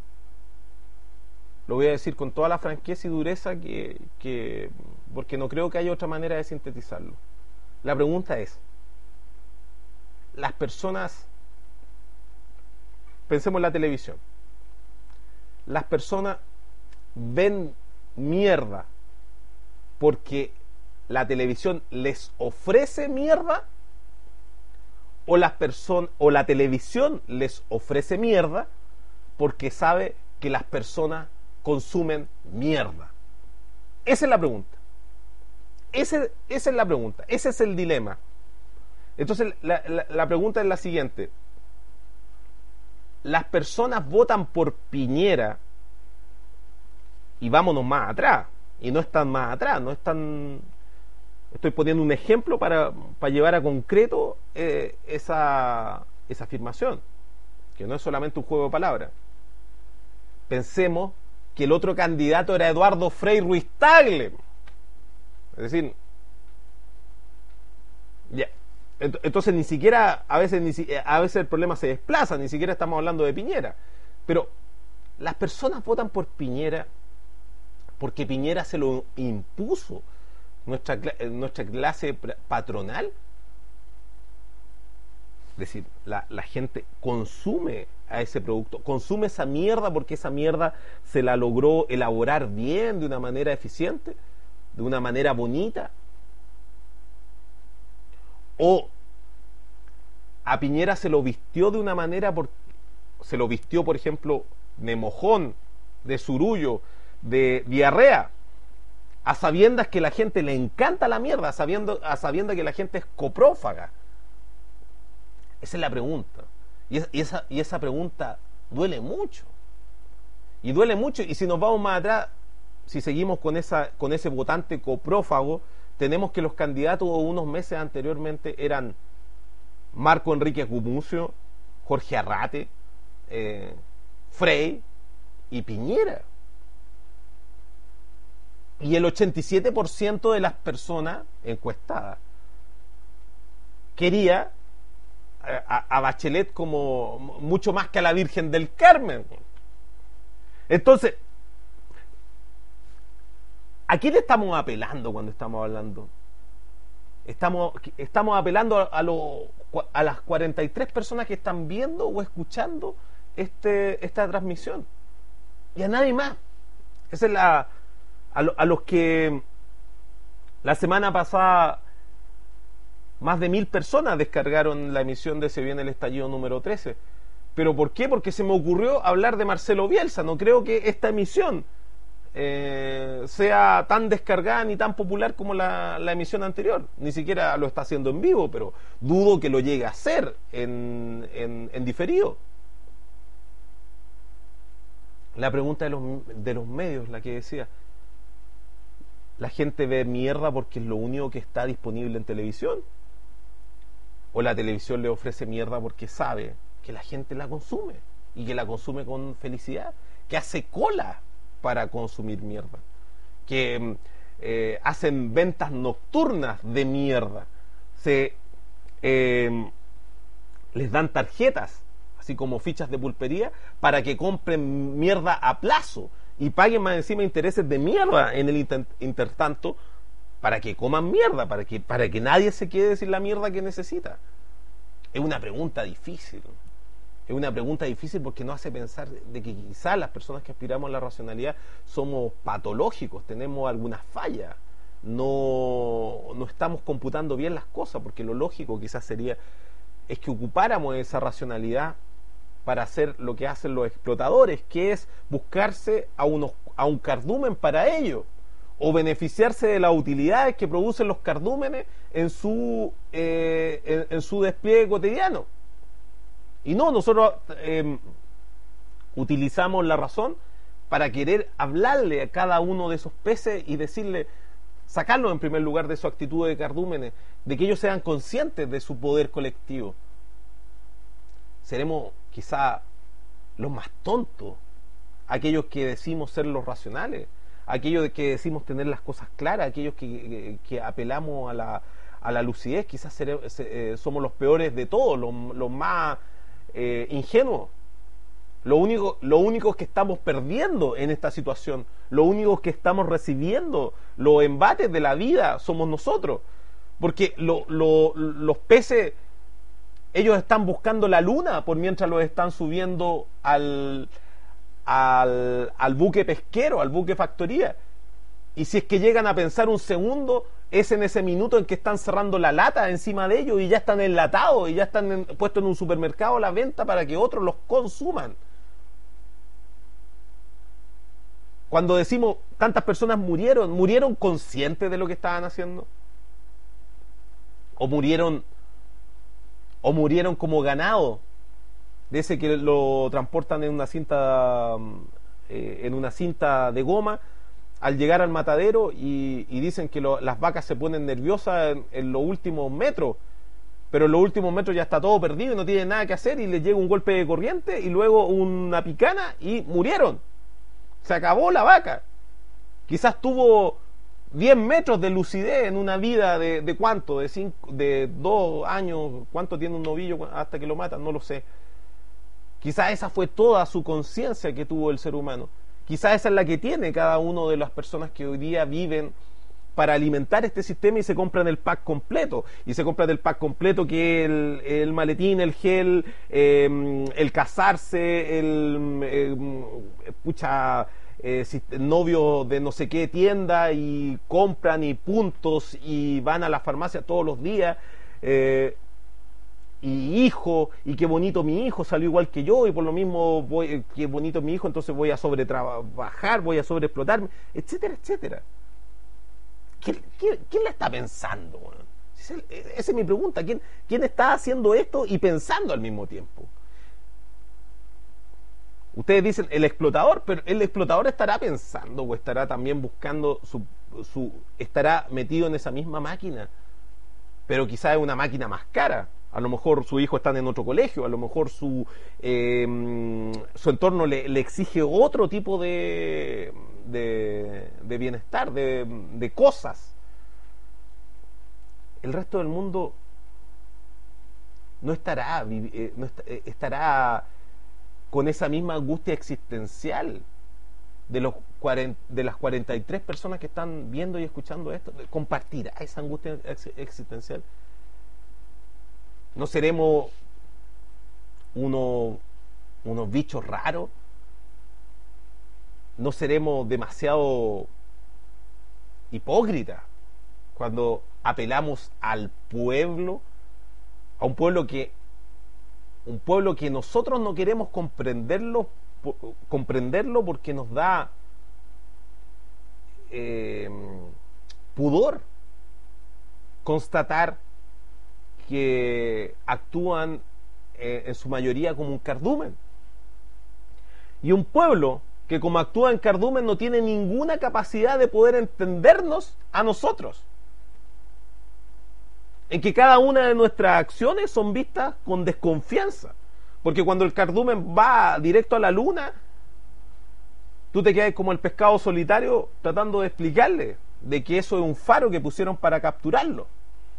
Lo voy a decir con toda la franqueza y dureza que, que porque no creo que haya otra manera de sintetizarlo. La pregunta es, las personas, pensemos en la televisión, las personas ven mierda porque la televisión les ofrece mierda, o las personas o la televisión les ofrece mierda porque sabe que las personas consumen mierda. Esa es la pregunta. Ese, esa es la pregunta. Ese es el dilema. Entonces la, la, la pregunta es la siguiente: las personas votan por Piñera, y vámonos más atrás, y no están más atrás, no están. Estoy poniendo un ejemplo para, para llevar a concreto eh, esa, esa afirmación, que no es solamente un juego de palabras. Pensemos que el otro candidato era Eduardo Frei Ruiz Tagle. Es decir, ya, entonces ni siquiera, a veces, ni, a veces el problema se desplaza, ni siquiera estamos hablando de Piñera. Pero las personas votan por Piñera porque Piñera se lo impuso nuestra, nuestra clase patronal. Es decir, la, la gente consume a ese producto, consume esa mierda porque esa mierda se la logró elaborar bien, de una manera eficiente, de una manera bonita. O a Piñera se lo vistió de una manera, por, se lo vistió, por ejemplo, de mojón, de surullo, de diarrea, a sabiendas que la gente le encanta la mierda, sabiendo, a sabiendas que la gente es coprófaga. Esa es la pregunta. Y, es, y, esa, y esa pregunta duele mucho. Y duele mucho, y si nos vamos más atrás, si seguimos con, esa, con ese votante coprófago, tenemos que los candidatos unos meses anteriormente eran Marco Enríquez Gumucio, Jorge Arrate, eh, Frei y Piñera. Y el ochenta y siete por ciento de las personas encuestadas quería a, a Bachelet como mucho más que a la Virgen del Carmen. Entonces, ¿a quién le estamos apelando cuando estamos hablando? Estamos, estamos apelando a, a, lo, a las cuarenta y tres personas que están viendo o escuchando este, esta transmisión, y a nadie más. Esa es la a, lo, a los que la semana pasada más de mil personas descargaron la emisión de Se Viene el Estallido número trece. ¿Pero por qué? Porque se me ocurrió hablar de Marcelo Bielsa. No creo que esta emisión eh, sea tan descargada ni tan popular como la, la emisión anterior. Ni siquiera lo está haciendo en vivo, pero dudo que lo llegue a hacer en, en, en diferido. La pregunta de los, de los medios, la que decía, ¿la gente ve mierda porque es lo único que está disponible en televisión? ¿O la televisión le ofrece mierda porque sabe que la gente la consume y que la consume con felicidad, que hace cola para consumir mierda, que eh, hacen ventas nocturnas de mierda, se eh, les dan tarjetas así como fichas de pulpería para que compren mierda a plazo y paguen más encima intereses de mierda en el inter- intertanto para que coman mierda, para que, para que nadie se quede sin la mierda que necesita. Es una pregunta difícil. Es una pregunta difícil porque nos hace pensar de que quizás las personas que aspiramos a la racionalidad somos patológicos, tenemos alguna falla, no, no estamos computando bien las cosas, porque lo lógico quizás sería es que ocupáramos esa racionalidad para hacer lo que hacen los explotadores, que es buscarse a, unos, a un cardumen para ello, o beneficiarse de las utilidades que producen los cardúmenes en su, eh, en, en su despliegue cotidiano. Y no, nosotros eh, utilizamos la razón para querer hablarle a cada uno de esos peces y decirle, sacarlos en primer lugar de su actitud de cardúmenes, de que ellos sean conscientes de su poder colectivo. Seremos quizá los más tontos, aquellos que decimos ser los racionales, aquellos que decimos tener las cosas claras, aquellos que, que, que apelamos a la, a la lucidez, quizás sere, se, eh, somos los peores de todos, los, los más eh, ingenuos. Lo único, lo único que estamos perdiendo en esta situación, lo único que estamos recibiendo los embates de la vida somos nosotros, porque lo, lo, los peces, ellos están buscando la luna por mientras los están subiendo al, al, al buque pesquero, al buque factoría. Y si es que llegan a pensar un segundo, es en ese minuto en que están cerrando la lata encima de ellos y ya están enlatados y ya están en, puestos en un supermercado a la venta para que otros los consuman. Cuando decimos tantas personas murieron, ¿murieron conscientes de lo que estaban haciendo? ¿O murieron o murieron como ganado? De ese que lo transportan en una cinta eh, en una cinta de goma al llegar al matadero y, y dicen que lo, las vacas se ponen nerviosas en, en los últimos metros, pero en los últimos metros ya está todo perdido y no tienen nada que hacer y les llega un golpe de corriente y luego una picana y murieron. Se acabó la vaca. Quizás tuvo diez metros de lucidez en una vida de, de cuánto, de cinco, de dos años, cuánto tiene un novillo hasta que lo matan, no lo sé. Quizás esa fue toda su conciencia que tuvo el ser humano. Quizás esa es la que tiene cada uno de las personas que hoy día viven para alimentar este sistema y se compran el pack completo. Y se compran el pack completo que es el, el maletín, el gel, eh, el casarse, el eh, pucha, eh, novio de no sé qué tienda y compran y puntos y van a la farmacia todos los días. Eh, y hijo, y qué bonito mi hijo, salió igual que yo y por lo mismo voy, qué bonito mi hijo, entonces voy a sobretrabajar, voy a sobreexplotarme, etcétera, etcétera. ¿Quién, quién, quién la está pensando? Bueno? Esa es mi pregunta. ¿Quién, ¿Quién está haciendo esto y pensando al mismo tiempo? Ustedes dicen el explotador, pero el explotador estará pensando o estará también buscando su, su estará metido en esa misma máquina, pero quizás es una máquina más cara. A lo mejor su hijo está en otro colegio, a lo mejor su eh, su entorno le, le exige otro tipo de de, de bienestar, de, de cosas. El resto del mundo no estará eh, no est eh, estará con esa misma angustia existencial de los cuarenta, de las cuarenta y tres personas que están viendo y escuchando esto. Compartirá esa angustia ex existencial. ¿No seremos uno, unos bichos raros? ¿No seremos demasiado hipócritas cuando apelamos al pueblo? A un pueblo que un pueblo que nosotros no queremos comprenderlo, comprenderlo porque nos da eh, pudor constatar que actúan eh, en su mayoría como un cardumen. Y un pueblo que como actúa en cardumen no tiene ninguna capacidad de poder entendernos a nosotros. En que cada una de nuestras acciones son vistas con desconfianza. Porque cuando el cardumen va directo a la luna, tú te quedas como el pescado solitario tratando de explicarle de que eso es un faro que pusieron para capturarlo.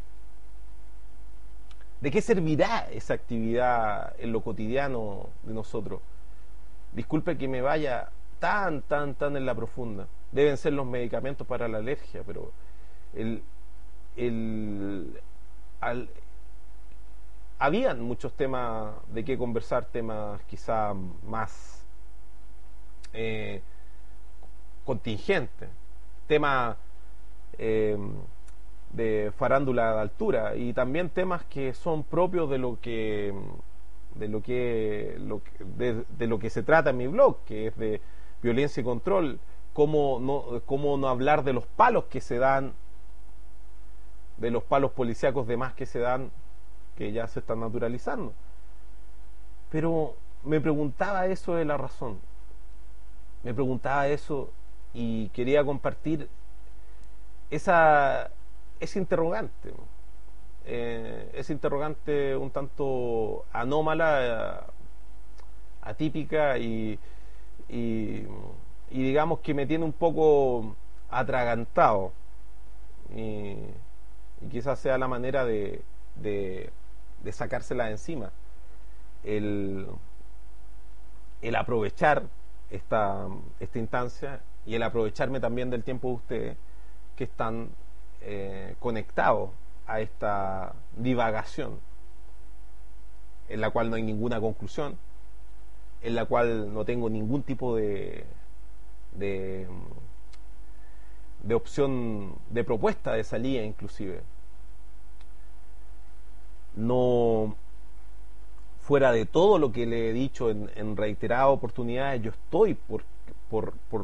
¿De qué servirá esa actividad en lo cotidiano de nosotros? Disculpe que me vaya tan, tan, tan en la profunda. Deben ser los medicamentos para la alergia, pero el, el, al, habían muchos temas de qué conversar, temas quizá más eh, contingentes, temas eh, de farándula de altura y también temas que son propios de lo que de lo que, lo que de, de lo que se trata en mi blog, que es de violencia y control. Cómo no, cómo no hablar de los palos que se dan, de los palos policíacos de más que se dan, que ya se están naturalizando. Pero me preguntaba eso de la razón, me preguntaba eso y quería compartir esa, ese interrogante, eh, ese interrogante un tanto anómala, eh, atípica y, y, y digamos que me tiene un poco atragantado, y, y quizás sea la manera de, de, de sacársela de encima, el, el aprovechar esta, esta instancia y el aprovecharme también del tiempo de ustedes que están eh, conectados a esta divagación en la cual no hay ninguna conclusión, en la cual no tengo ningún tipo de de, de opción de propuesta de salida. Inclusive no, fuera de todo lo que le he dicho en, en reiteradas oportunidades, yo estoy por por, por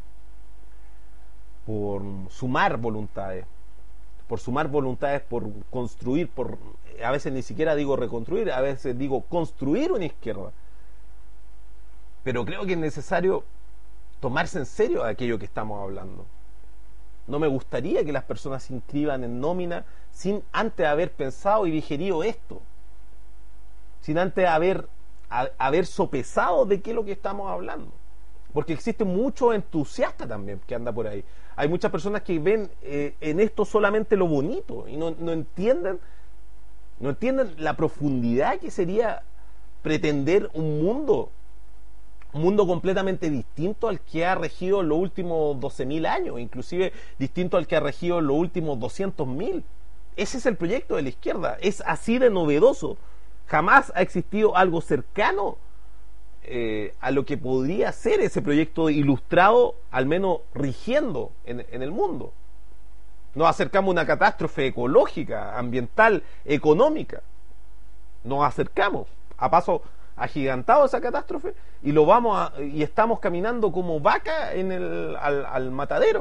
por sumar voluntades, por sumar voluntades, por construir, por, a veces ni siquiera digo reconstruir, a veces digo construir una izquierda. Pero creo que es necesario tomarse en serio aquello que estamos hablando. No me gustaría que las personas se inscriban en nómina sin antes haber pensado y digerido esto, sin antes haber, a, haber sopesado de qué es lo que estamos hablando. Porque existe mucho entusiasta también que anda por ahí. Hay muchas personas que ven eh, en esto solamente lo bonito y no, no entienden no entienden la profundidad que sería pretender un mundo un mundo completamente distinto al que ha regido en los últimos doce mil años, inclusive distinto al que ha regido en los últimos doscientos mil. Ese es el proyecto de la izquierda, es así de novedoso. Jamás ha existido algo cercano eh, a lo que podría ser ese proyecto ilustrado, al menos rigiendo en, en el mundo. Nos acercamos a una catástrofe ecológica, ambiental, económica. Nos acercamos a paso agigantado a esa catástrofe y lo vamos a, y estamos caminando como vaca en el, al, al matadero.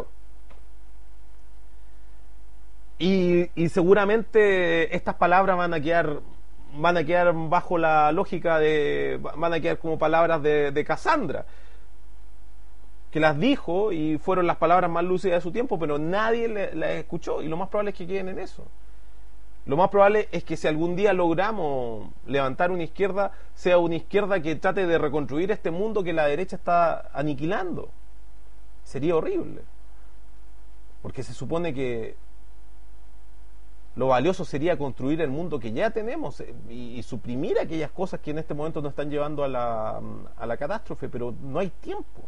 Y, y seguramente estas palabras van a quedar van a quedar bajo la lógica de van a quedar como palabras de, de Cassandra, que las dijo y fueron las palabras más lúcidas de su tiempo, pero nadie le, las escuchó, y lo más probable es que queden en eso. Lo más probable es que si algún día logramos levantar una izquierda, sea una izquierda que trate de reconstruir este mundo que la derecha está aniquilando. Sería horrible, porque se supone que lo valioso sería construir el mundo que ya tenemos y, y suprimir aquellas cosas que en este momento nos están llevando a la, a la catástrofe, pero no hay tiempo.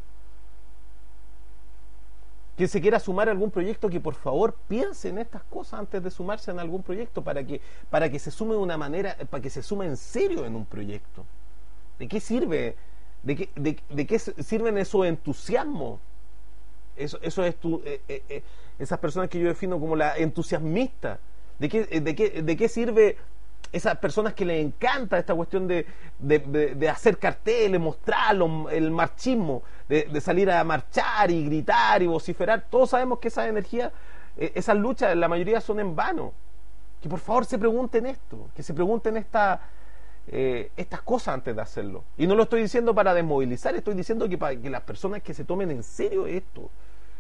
Quien se quiera sumar a algún proyecto, que por favor piense en estas cosas antes de sumarse en algún proyecto, para que, para que se sume de una manera, para que se sume en serio en un proyecto. ¿De qué sirve? ¿De qué, de, de qué sirven esos entusiasmos? Eso, eso es tu, eh, eh, eh, esas personas que yo defino como la entusiasmista. ¿De qué, de qué, de qué sirve esas personas que les encanta esta cuestión de, de, de, de hacer carteles, mostrarlo, el marchismo, de, de salir a marchar y gritar y vociferar? Todos sabemos que esas energías, eh, esas luchas, la mayoría son en vano. Que por favor se pregunten esto, que se pregunten esta, eh, estas cosas antes de hacerlo. Y no lo estoy diciendo para desmovilizar, estoy diciendo que para que las personas que se tomen en serio esto,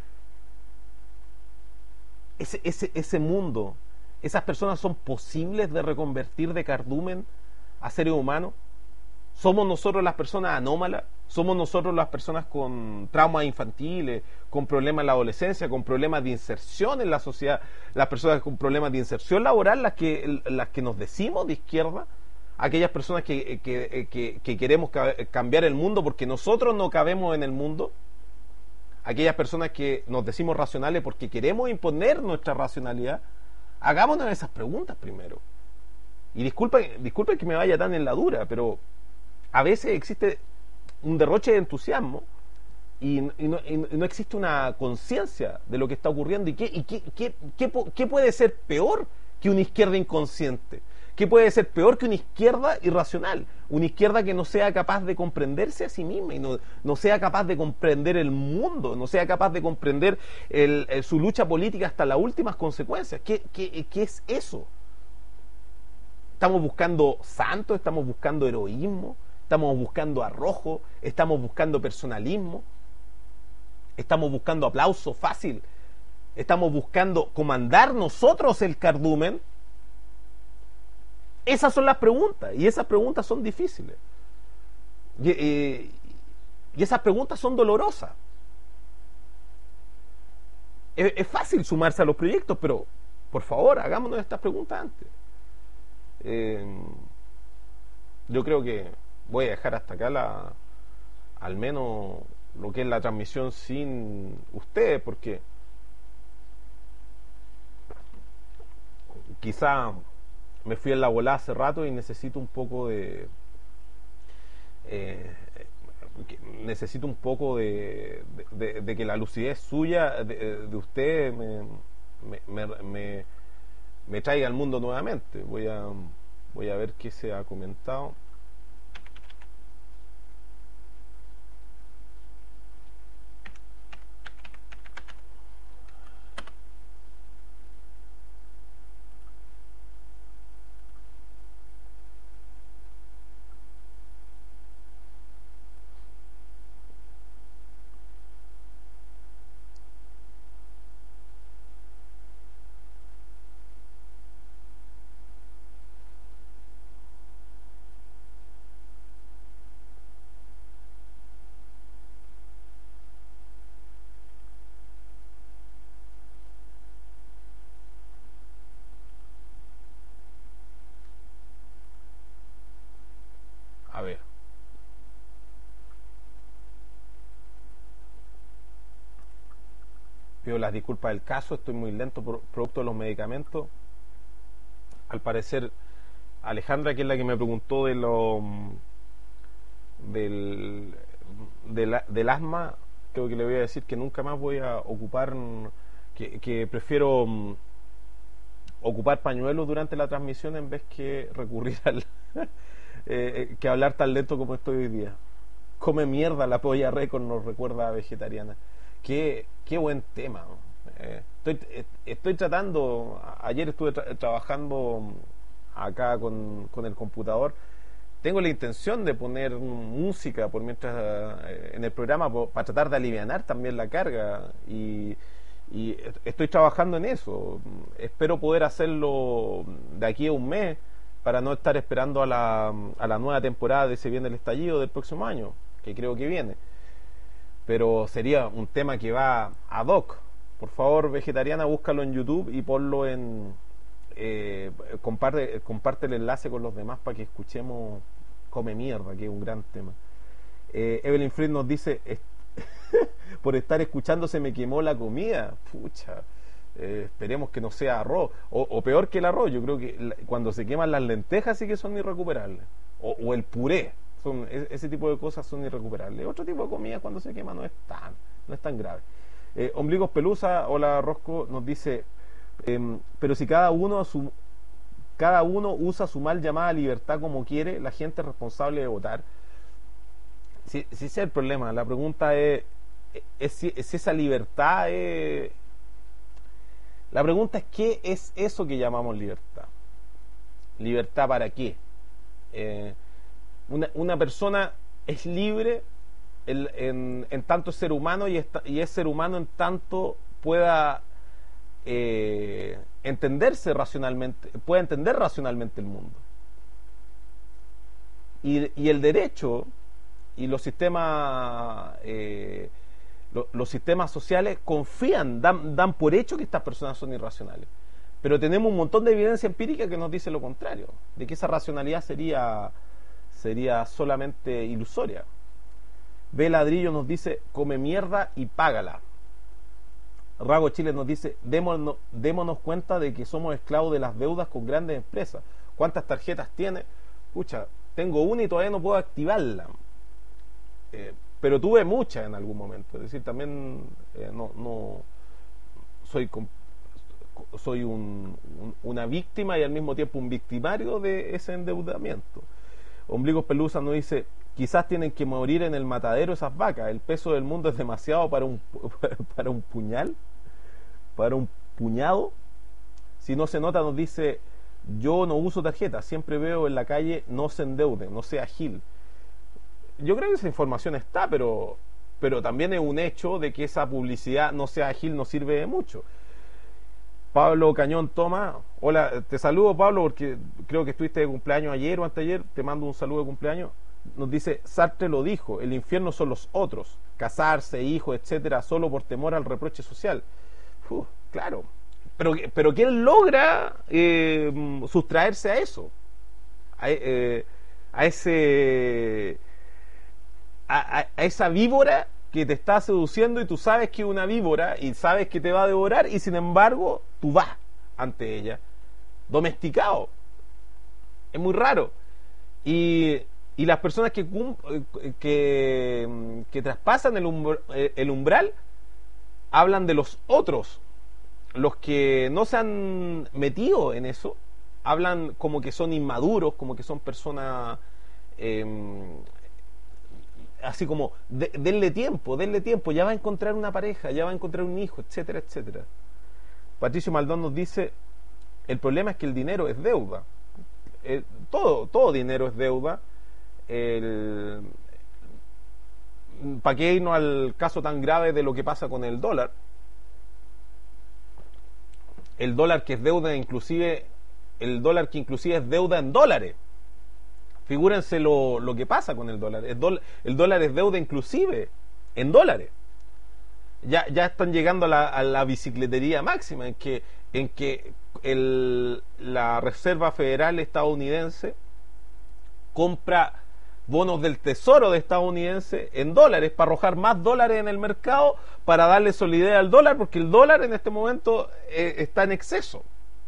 ese, ese, ese mundo, ¿esas personas son posibles de reconvertir de cardumen a seres humanos? ¿Somos nosotros las personas anómalas? ¿Somos nosotros las personas con traumas infantiles, con problemas en la adolescencia, con problemas de inserción en la sociedad, las personas con problemas de inserción laboral, las que, las que nos decimos de izquierda? Aquellas personas que, que, que, que queremos cambiar el mundo porque nosotros no cabemos en el mundo. Aquellas personas que nos decimos racionales porque queremos imponer nuestra racionalidad. Hagámonos esas preguntas primero. Y disculpen, disculpen que me vaya tan en la dura, pero a veces existe un derroche de entusiasmo y, y, no, y no existe una conciencia de lo que está ocurriendo. ¿Y, qué, y qué, qué, qué, qué puede ser peor que una izquierda inconsciente? ¿Qué puede ser peor que una izquierda irracional? Una izquierda que no sea capaz de comprenderse a sí misma y no, no sea capaz de comprender el mundo, no sea capaz de comprender el, el, su lucha política hasta las últimas consecuencias. ¿Qué, qué, qué es eso? ¿Estamos buscando santos? ¿Estamos buscando heroísmo? estamos buscando arrojo, estamos buscando personalismo, estamos buscando aplauso fácil, estamos buscando comandar nosotros el cardumen. Esas son las preguntas, y esas preguntas son difíciles. Y, y, y esas preguntas son dolorosas. Es, es fácil sumarse a los proyectos, pero por favor, hagámonos estas preguntas antes. Eh, yo creo que voy a dejar hasta acá la, al menos lo que es la transmisión sin ustedes, porque quizá me fui en la volada hace rato y necesito un poco de eh, necesito un poco de, de, de, de que la lucidez suya de, de usted me, me, me, me, me traiga al mundo nuevamente. Voy a voy a ver qué se ha comentado. A ver. Pido las disculpas del caso, estoy muy lento por producto de los medicamentos. Al parecer, Alejandra, que es la que me preguntó de lo del, del, del asma, creo que le voy a decir que nunca más voy a ocupar, que, que prefiero um, ocupar pañuelos durante la transmisión en vez que recurrir al eh, que hablar tan lento como estoy hoy día. Come mierda la polla récord, nos recuerda a Vegetariana. Qué, qué buen tema, ¿no? eh, estoy, eh, estoy tratando, ayer estuve tra trabajando acá con, con el computador. Tengo la intención de poner música por mientras eh, en el programa por, para tratar de alivianar también la carga, y, y estoy trabajando en eso. Espero poder hacerlo de aquí a un mes para no estar esperando a la, a la nueva temporada de Se Viene el Estallido del próximo año, que creo que viene. Pero sería un tema que va ad hoc. Por favor, Vegetariana, búscalo en YouTube y ponlo en eh, comparte, comparte el enlace con los demás para que escuchemos Come Mierda, que es un gran tema. eh, Evelyn Fried nos dice por estar escuchando se me quemó la comida. Pucha, eh, esperemos que no sea arroz, o, o peor que el arroz. Yo creo que la, cuando se queman las lentejas sí que son irrecuperables, o, o el puré. Son, ese tipo de cosas son irrecuperables. Otro tipo de comida cuando se quema no es tan, no es tan grave. eh, Ombligos Pelusa, hola Rosco, nos dice eh, pero si cada uno su, cada uno usa su mal llamada libertad como quiere, la gente es responsable de votar. Si, si ese es el problema, la pregunta es, es, si, es si esa libertad es, la pregunta es ¿qué es eso que llamamos libertad? ¿Libertad para qué? eh, Una, una persona es libre en, en, en tanto es ser humano, y, está, y es ser humano en tanto pueda eh, entenderse racionalmente, pueda entender racionalmente el mundo. Y, y el derecho y los sistemas eh, lo, los sistemas sociales confían, dan, dan por hecho que estas personas son irracionales. Pero tenemos un montón de evidencia empírica que nos dice lo contrario, de que esa racionalidad sería sería solamente ilusoria. B. Ladrillo nos dice come mierda y págala. Rago Chile nos dice démonos, démonos cuenta de que somos esclavos de las deudas con grandes empresas. ¿Cuántas tarjetas tiene? Pucha, tengo una y todavía no puedo activarla, eh, pero tuve muchas en algún momento. Es decir, también eh, no, no soy soy un, un, una víctima y al mismo tiempo un victimario de ese endeudamiento. Ombligos Pelusa nos dice quizás tienen que morir en el matadero esas vacas, el peso del mundo es demasiado para un para un puñal, para un puñado. Si no se nota, nos dice yo no uso tarjeta, siempre veo en la calle no se endeuden, no sea gil. yo creo que esa información está, pero, pero también es un hecho de que esa publicidad no sea ágil, no sirve de mucho. Pablo Cañón Toma, hola, te saludo Pablo porque creo que estuviste de cumpleaños ayer o anteayer, te mando un saludo de cumpleaños. Nos dice, Sartre lo dijo, el infierno son los otros, casarse, hijos, etcétera, solo por temor al reproche social. Uf, claro, pero, pero ¿quién logra eh, sustraerse a eso? A, eh, a ese a, a, a esa víbora que te está seduciendo y tú sabes que es una víbora y sabes que te va a devorar y sin embargo tú vas ante ella domesticado. Es muy raro. Y, y las personas que, que, que traspasan el, umbr el umbral hablan de los otros. Los que no se han metido en eso hablan como que son inmaduros, como que son personas eh, así como de, denle tiempo, denle tiempo, ya va a encontrar una pareja, ya va a encontrar un hijo, etcétera, etcétera. Patricio Maldón nos dice, el problema es que el dinero es deuda. Eh, todo, todo dinero es deuda. El, ¿para qué irnos al caso tan grave de lo que pasa con el dólar? El dólar que es deuda, inclusive el dólar que inclusive es deuda en dólares. Figúrense lo, lo que pasa con el dólar. El, dólar. el dólar es deuda inclusive en dólares. Ya, ya están llegando a la, a la bicicletería máxima en que, en que el, la Reserva Federal estadounidense compra bonos del Tesoro de estadounidense en dólares para arrojar más dólares en el mercado para darle solidez al dólar, porque el dólar en este momento eh, está en exceso.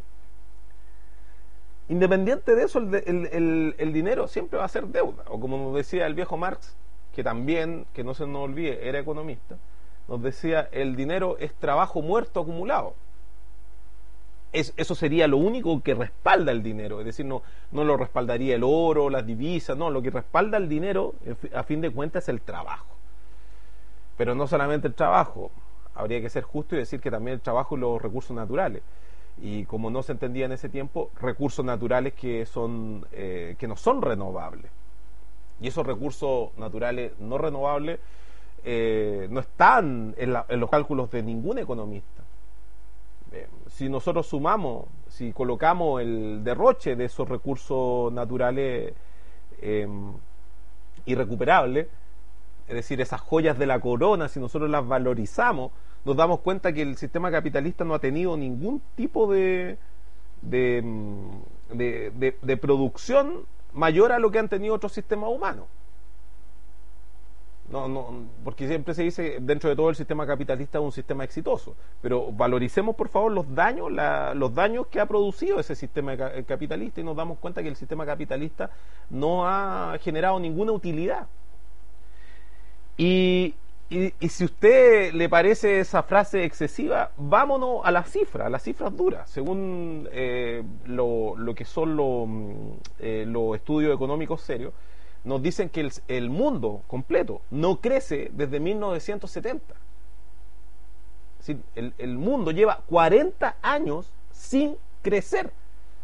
Independiente de eso, el, el, el, el dinero siempre va a ser deuda. O como nos decía el viejo Marx, que también, que no se nos olvide, era economista, nos decía, el dinero es trabajo muerto acumulado. Es, eso sería lo único que respalda el dinero, es decir, no, no lo respaldaría el oro, las divisas, no, lo que respalda el dinero, a fin de cuentas, es el trabajo. Pero no solamente el trabajo, habría que ser justo y decir que también el trabajo y los recursos naturales. Y como no se entendía en ese tiempo, recursos naturales que son eh, que no son renovables. Y esos recursos naturales no renovables eh, no están en, la, en los cálculos de ningún economista. Eh, si nosotros sumamos, si colocamos el derroche de esos recursos naturales eh, irrecuperables, es decir, esas joyas de la corona, si nosotros las valorizamos, nos damos cuenta que el sistema capitalista no ha tenido ningún tipo de de, de, de, de producción mayor a lo que han tenido otros sistemas humanos. No, no, porque siempre se dice, dentro de todo el sistema capitalista es un sistema exitoso, pero valoricemos por favor los daños, la, los daños que ha producido ese sistema capitalista y nos damos cuenta que el sistema capitalista no ha generado ninguna utilidad. Y Y, y si a usted le parece esa frase excesiva, vámonos a las cifras, a las cifras duras. Según eh, lo, lo que son los eh, los estudios económicos serios, nos dicen que el, el mundo completo no crece desde mil novecientos setenta. Es decir, el, el mundo lleva cuarenta años sin crecer.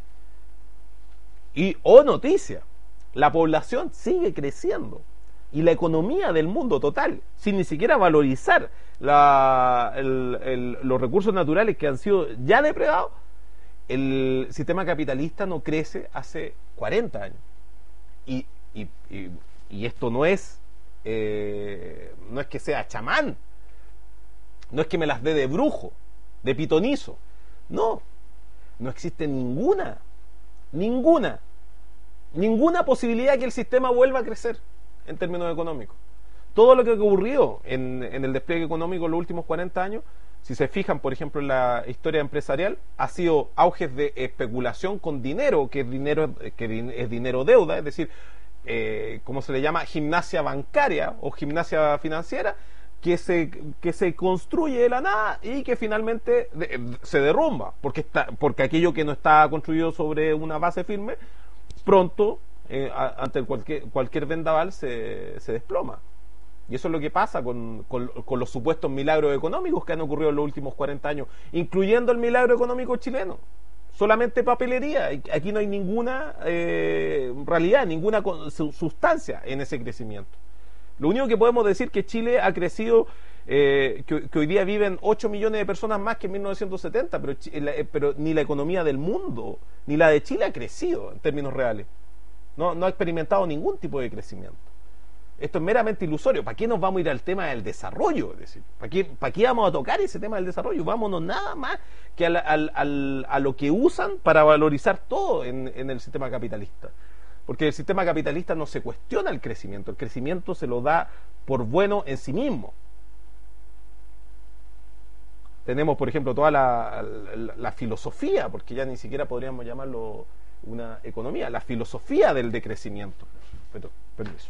Y, oh noticia, la población sigue creciendo. Y la economía del mundo total, sin ni siquiera valorizar la, el, el, los recursos naturales que han sido ya depredados, el sistema capitalista no crece hace cuarenta años. Y, y, y, y esto no es eh, no es que sea chamán, no es que me las dé de brujo, de pitonizo, no, no existe ninguna ninguna ninguna posibilidad que el sistema vuelva a crecer en términos económicos. Todo lo que ha ocurrido en, en el despliegue económico en los últimos cuarenta años, si se fijan, por ejemplo, en la historia empresarial, ha sido auges de especulación con dinero, que es dinero, que es dinero deuda, es decir, eh, como se le llama, gimnasia bancaria o gimnasia financiera, que se, que se construye de la nada y que finalmente de, se derrumba, porque, está, porque aquello que no está construido sobre una base firme, pronto Eh, a, ante cualquier, cualquier vendaval se, se desploma. Y eso es lo que pasa con, con, con los supuestos milagros económicos que han ocurrido en los últimos cuarenta años, incluyendo el milagro económico chileno. Solamente papelería. Aquí no hay ninguna eh, realidad, ninguna sustancia en ese crecimiento. Lo único que podemos decir es que Chile ha crecido, eh, que, que hoy día viven ocho millones de personas más que en mil novecientos setenta, pero, pero ni la economía del mundo, ni la de Chile ha crecido en términos reales. No, no ha experimentado ningún tipo de crecimiento. Esto es meramente ilusorio. ¿Para qué nos vamos a ir al tema del desarrollo? Es decir, ¿para qué, ¿para qué vamos a tocar ese tema del desarrollo? Vámonos nada más que al, al, al, a lo que usan para valorizar todo en, en el sistema capitalista. Porque el sistema capitalista no se cuestiona el crecimiento. El crecimiento se lo da por bueno en sí mismo. Tenemos, por ejemplo, toda la, la, la filosofía, porque ya ni siquiera podríamos llamarlo una economía, la filosofía del decrecimiento. Pero, permiso.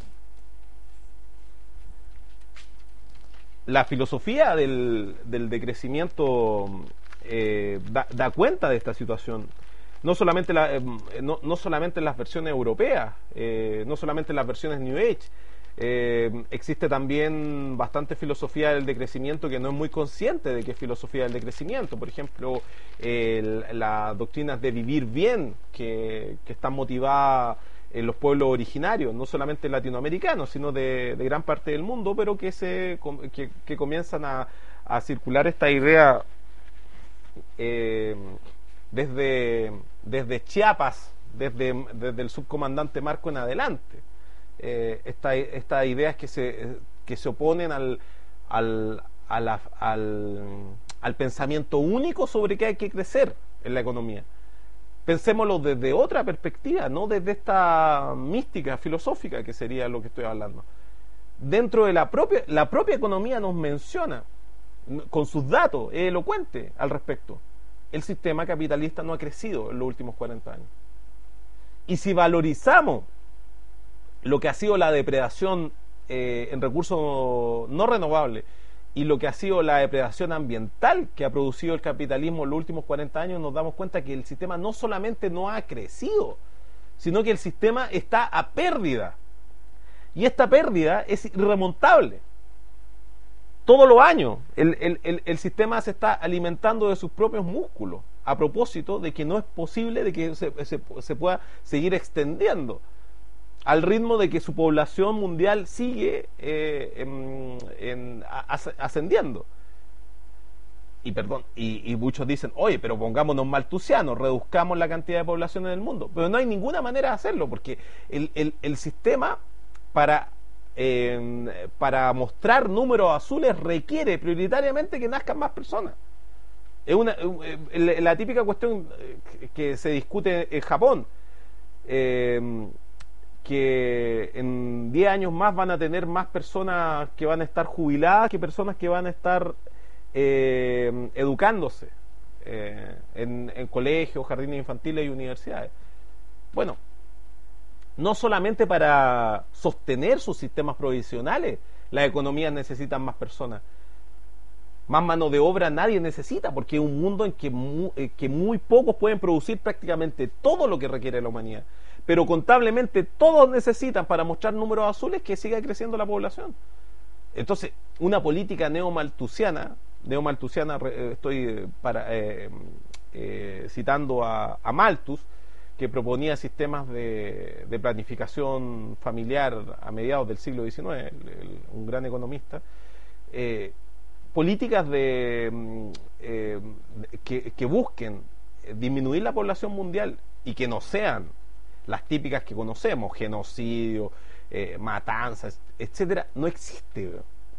La filosofía del, del decrecimiento eh, da, da cuenta de esta situación. No solamente, la, eh, no, no solamente en las versiones europeas, eh, no solamente en las versiones New Age, eh, existe también bastante filosofía del decrecimiento que no es muy consciente de que es filosofía del decrecimiento. Por ejemplo, eh, las doctrinas de vivir bien, que, que están motivadas en los pueblos originarios, no solamente latinoamericanos, sino de, de gran parte del mundo, pero que se que, que comienzan a, a circular esta idea eh, desde, desde Chiapas, desde, desde el subcomandante Marco en adelante. Eh, esta, estas ideas que se, que se oponen al, al, a la, al, al pensamiento único sobre que hay que crecer en la economía. Pensémoslo desde otra perspectiva, no desde esta mística filosófica que sería lo que estoy hablando. Dentro de la propia, la propia economía nos menciona, con sus datos, es elocuente al respecto. El sistema capitalista no ha crecido en los últimos cuarenta años. Y si valorizamos lo que ha sido la depredación eh, en recursos no renovables y lo que ha sido la depredación ambiental que ha producido el capitalismo en los últimos cuarenta años, nos damos cuenta que el sistema no solamente no ha crecido, sino que el sistema está a pérdida. Y esta pérdida es irremontable. Todos los años el, el, el, el sistema se está alimentando de sus propios músculos, a propósito de que no es posible de que se, se, se pueda seguir extendiendo al ritmo de que su población mundial sigue eh, en, en, ascendiendo. Y perdón, y, y muchos dicen, oye, pero pongámonos maltusianos, reduzcamos la cantidad de población en el mundo. Pero no hay ninguna manera de hacerlo, porque el, el, el sistema para, eh, para mostrar números azules requiere prioritariamente que nazcan más personas. Es una, eh, la típica cuestión que se discute en Japón, eh, que en diez años más van a tener más personas que van a estar jubiladas que personas que van a estar eh, educándose eh, en, en colegios, jardines infantiles y universidades. Bueno, no solamente para sostener sus sistemas provisionales las economías necesitan más personas. Más mano de obra nadie necesita, porque es un mundo en que muy, eh, que muy pocos pueden producir prácticamente todo lo que requiere la humanidad. Pero contablemente todos necesitan, para mostrar números azules, que siga creciendo la población. Entonces, una política neomalthusiana, neomalthusiana estoy para, eh, eh, citando a, a Malthus, que proponía sistemas de, de planificación familiar a mediados del siglo diecinueve, el, el, un gran economista, eh, políticas de, eh, que, que busquen disminuir la población mundial y que no sean las típicas que conocemos, genocidio, eh, matanzas, etcétera, no existe.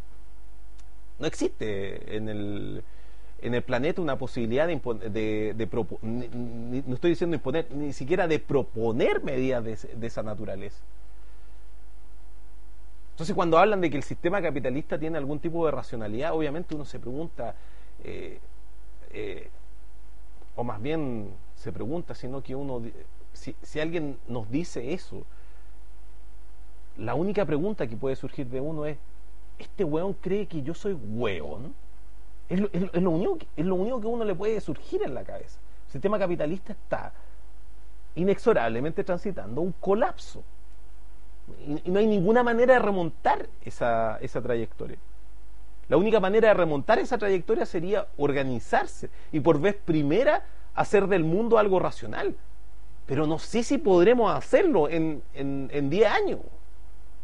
No existe en el, en el planeta una posibilidad de, de, de propo, ni, ni, no estoy diciendo imponer, ni siquiera de proponer medidas de, de esa naturaleza. Entonces, cuando hablan de que el sistema capitalista tiene algún tipo de racionalidad, obviamente uno se pregunta, eh, eh, o más bien se pregunta, sino que uno, si, si alguien nos dice eso, la única pregunta que puede surgir de uno es, ¿este weón cree que yo soy weón? Es lo, es, es, lo único que, es lo único que uno le puede surgir en la cabeza. El sistema capitalista está inexorablemente transitando un colapso. Y, y no hay ninguna manera de remontar esa, esa trayectoria. La única manera de remontar esa trayectoria sería organizarse y por vez primera hacer del mundo algo racional. Pero no sé si podremos hacerlo en, en, en diez años.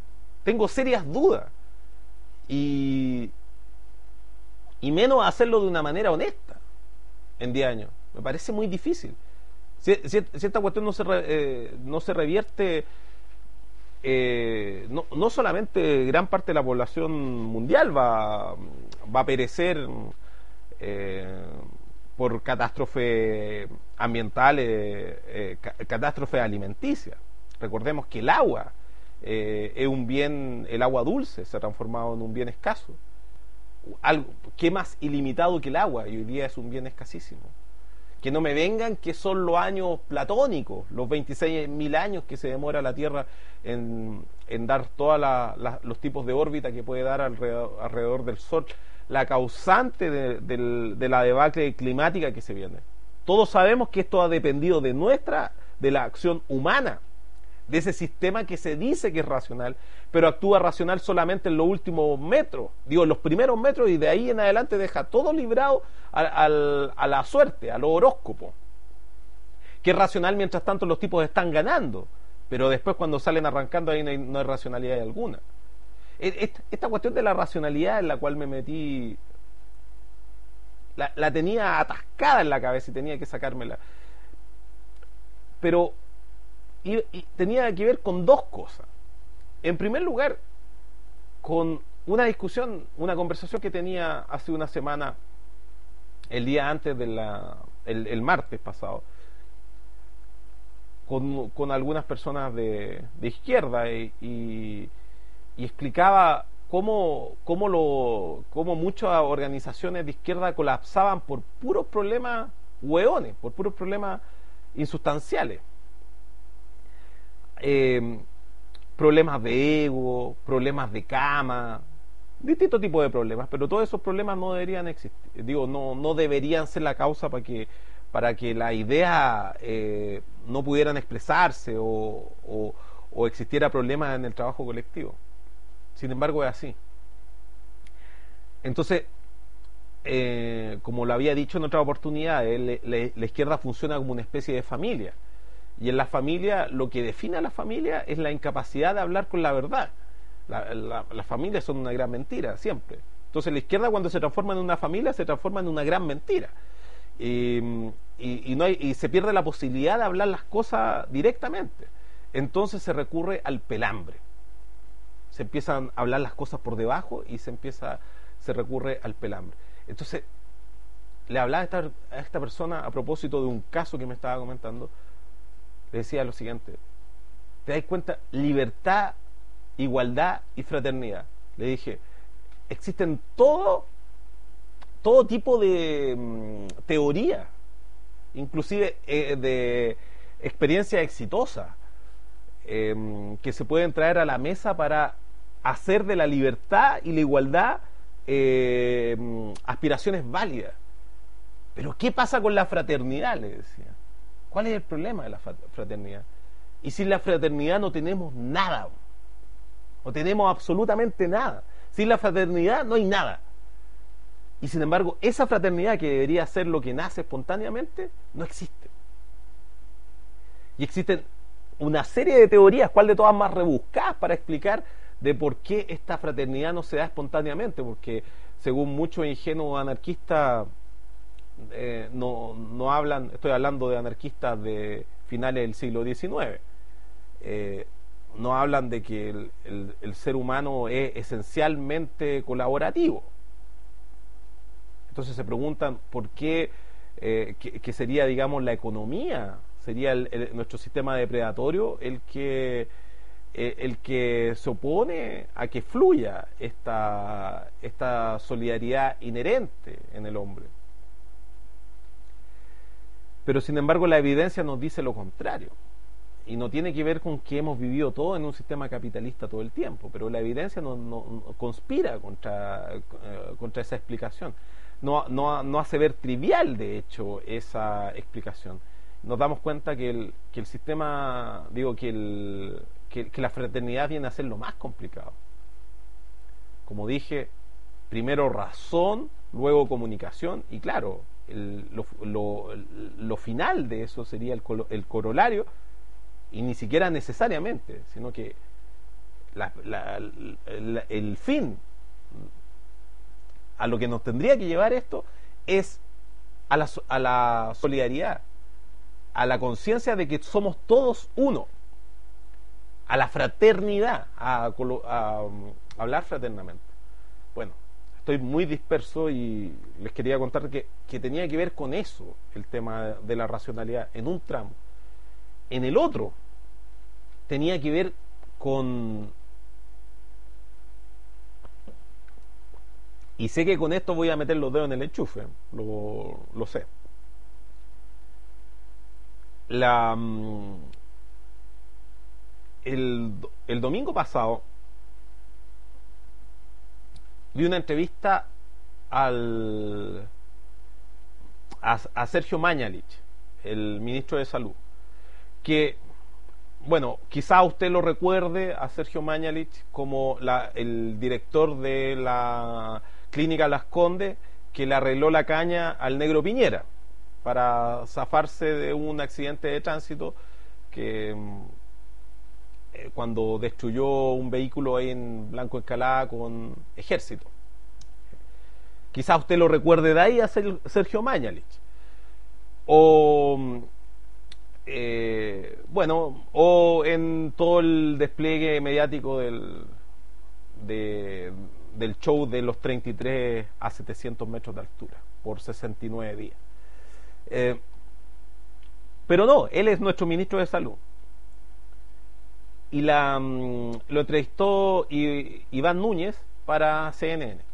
Tengo serias dudas. Y, y menos hacerlo de una manera honesta en diez años. Me parece muy difícil. Si, si, si esta cuestión no se, re, eh, no se revierte, eh, no, no solamente gran parte de la población mundial va, va a perecer eh, por catástrofes ambientales, eh, catástrofes alimenticias. Recordemos que el agua eh, es un bien, el agua dulce se ha transformado en un bien escaso. Algo, ¿qué más ilimitado que el agua? Y hoy día es un bien escasísimo. Que no me vengan que son los años platónicos, los veintiséis mil años que se demora la Tierra en, en dar todos la, los tipos de órbita que puede dar alrededor, alrededor del Sol, la causante de, de, de la debacle climática que se viene. Todos sabemos que esto ha dependido de nuestra, de la acción humana, de ese sistema que se dice que es racional, pero actúa racional solamente en los últimos metros, digo, en los primeros metros, y de ahí en adelante deja todo librado a, a, a la suerte, a los horóscopos. Que es racional mientras tanto los tipos están ganando, pero después cuando salen arrancando ahí no hay, no hay racionalidad alguna. Esta, esta cuestión de la racionalidad en la cual me metí, la, la tenía atascada en la cabeza y tenía que sacármela. Pero y, y tenía que ver con dos cosas. En primer lugar, con una discusión, una conversación que tenía hace una semana, el día antes de la, el, el martes pasado, con, con algunas personas de, de izquierda y, y, y explicaba cómo, cómo, lo, cómo muchas organizaciones de izquierda colapsaban por puros problemas hueones, por puros problemas insustanciales. Eh, problemas de ego, problemas de cama, distintos tipos de problemas, pero todos esos problemas no deberían existir, digo, no, no deberían ser la causa para que, para que las ideas eh, no pudieran expresarse o, o, o existiera problemas en el trabajo colectivo. Sin embargo, es así. Entonces, eh, como lo había dicho en otra oportunidad, eh, la, la izquierda funciona como una especie de familia. Y en la familia, lo que define a la familia es la incapacidad de hablar con la verdad. La, la, las familias son una gran mentira, siempre. Entonces la izquierda, cuando se transforma en una familia, se transforma en una gran mentira. Y, y, y, no hay, y se pierde la posibilidad de hablar las cosas directamente. Entonces se recurre al pelambre. Se empiezan a hablar las cosas por debajo y se empieza, se recurre al pelambre. Entonces, le hablaba a esta, a esta persona a propósito de un caso que me estaba comentando. Le decía lo siguiente: ¿te das cuenta? Libertad, igualdad y fraternidad. Le dije, existen todo todo tipo de um, teoría, inclusive eh, de experiencia exitosa, eh, que se pueden traer a la mesa para hacer de la libertad y la igualdad eh, aspiraciones válidas. Pero ¿qué pasa con la fraternidad?, le decía. ¿Cuál es el problema de la fraternidad? Y sin la fraternidad no tenemos nada, no tenemos absolutamente nada. Sin la fraternidad no hay nada. Y sin embargo, esa fraternidad, que debería ser lo que nace espontáneamente, no existe. Y existen una serie de teorías, cuál de todas más rebuscadas, para explicar de por qué esta fraternidad no se da espontáneamente. Porque según muchos ingenuos anarquistas, Eh, no, no hablan, estoy hablando de anarquistas de finales del siglo diecinueve, eh, no hablan de que el, el, el ser humano es esencialmente colaborativo. Entonces se preguntan por qué, eh, que, que sería, digamos, la economía, sería el, el, nuestro sistema depredatorio el que, eh, el que se opone a que fluya esta, esta solidaridad inherente en el hombre. Pero sin embargo la evidencia nos dice lo contrario, y no tiene que ver con que hemos vivido todo en un sistema capitalista todo el tiempo, pero la evidencia no, no, no conspira contra, eh, contra esa explicación, no, no, no hace ver trivial de hecho esa explicación. Nos damos cuenta que el, que el sistema, digo que, el, que, que la fraternidad viene a ser lo más complicado. Como dije, primero razón, luego comunicación, y claro, El, lo, lo, lo final de eso sería el, el corolario, y ni siquiera necesariamente, sino que la, la, la, el fin a lo que nos tendría que llevar esto es a la, a la solidaridad, a la conciencia de que somos todos uno, a la fraternidad, a, a, a hablar fraternamente. Bueno, estoy muy disperso y les quería contar que, que tenía que ver con eso, el tema de la racionalidad, en un tramo. En el otro, tenía que ver con... Y sé que con esto voy a meter los dedos en el enchufe, lo, lo sé. La, el, el domingo pasado vi una entrevista al a, a Sergio Mañalich, el ministro de Salud, que, bueno, quizá usted lo recuerde a Sergio Mañalich como la, el director de la clínica Las Condes, que le arregló la caña al negro Piñera para zafarse de un accidente de tránsito que eh, cuando destruyó un vehículo ahí en Blanco Encalada con ejército. Quizás usted lo recuerde de ahí a Sergio Mañalich. O eh, bueno, o en todo el despliegue mediático del de, del show de los treinta y tres a setecientos metros de altura por sesenta y nueve días. Eh, pero no, él es nuestro ministro de Salud. Y la um, lo entrevistó I, Iván Núñez para C N N.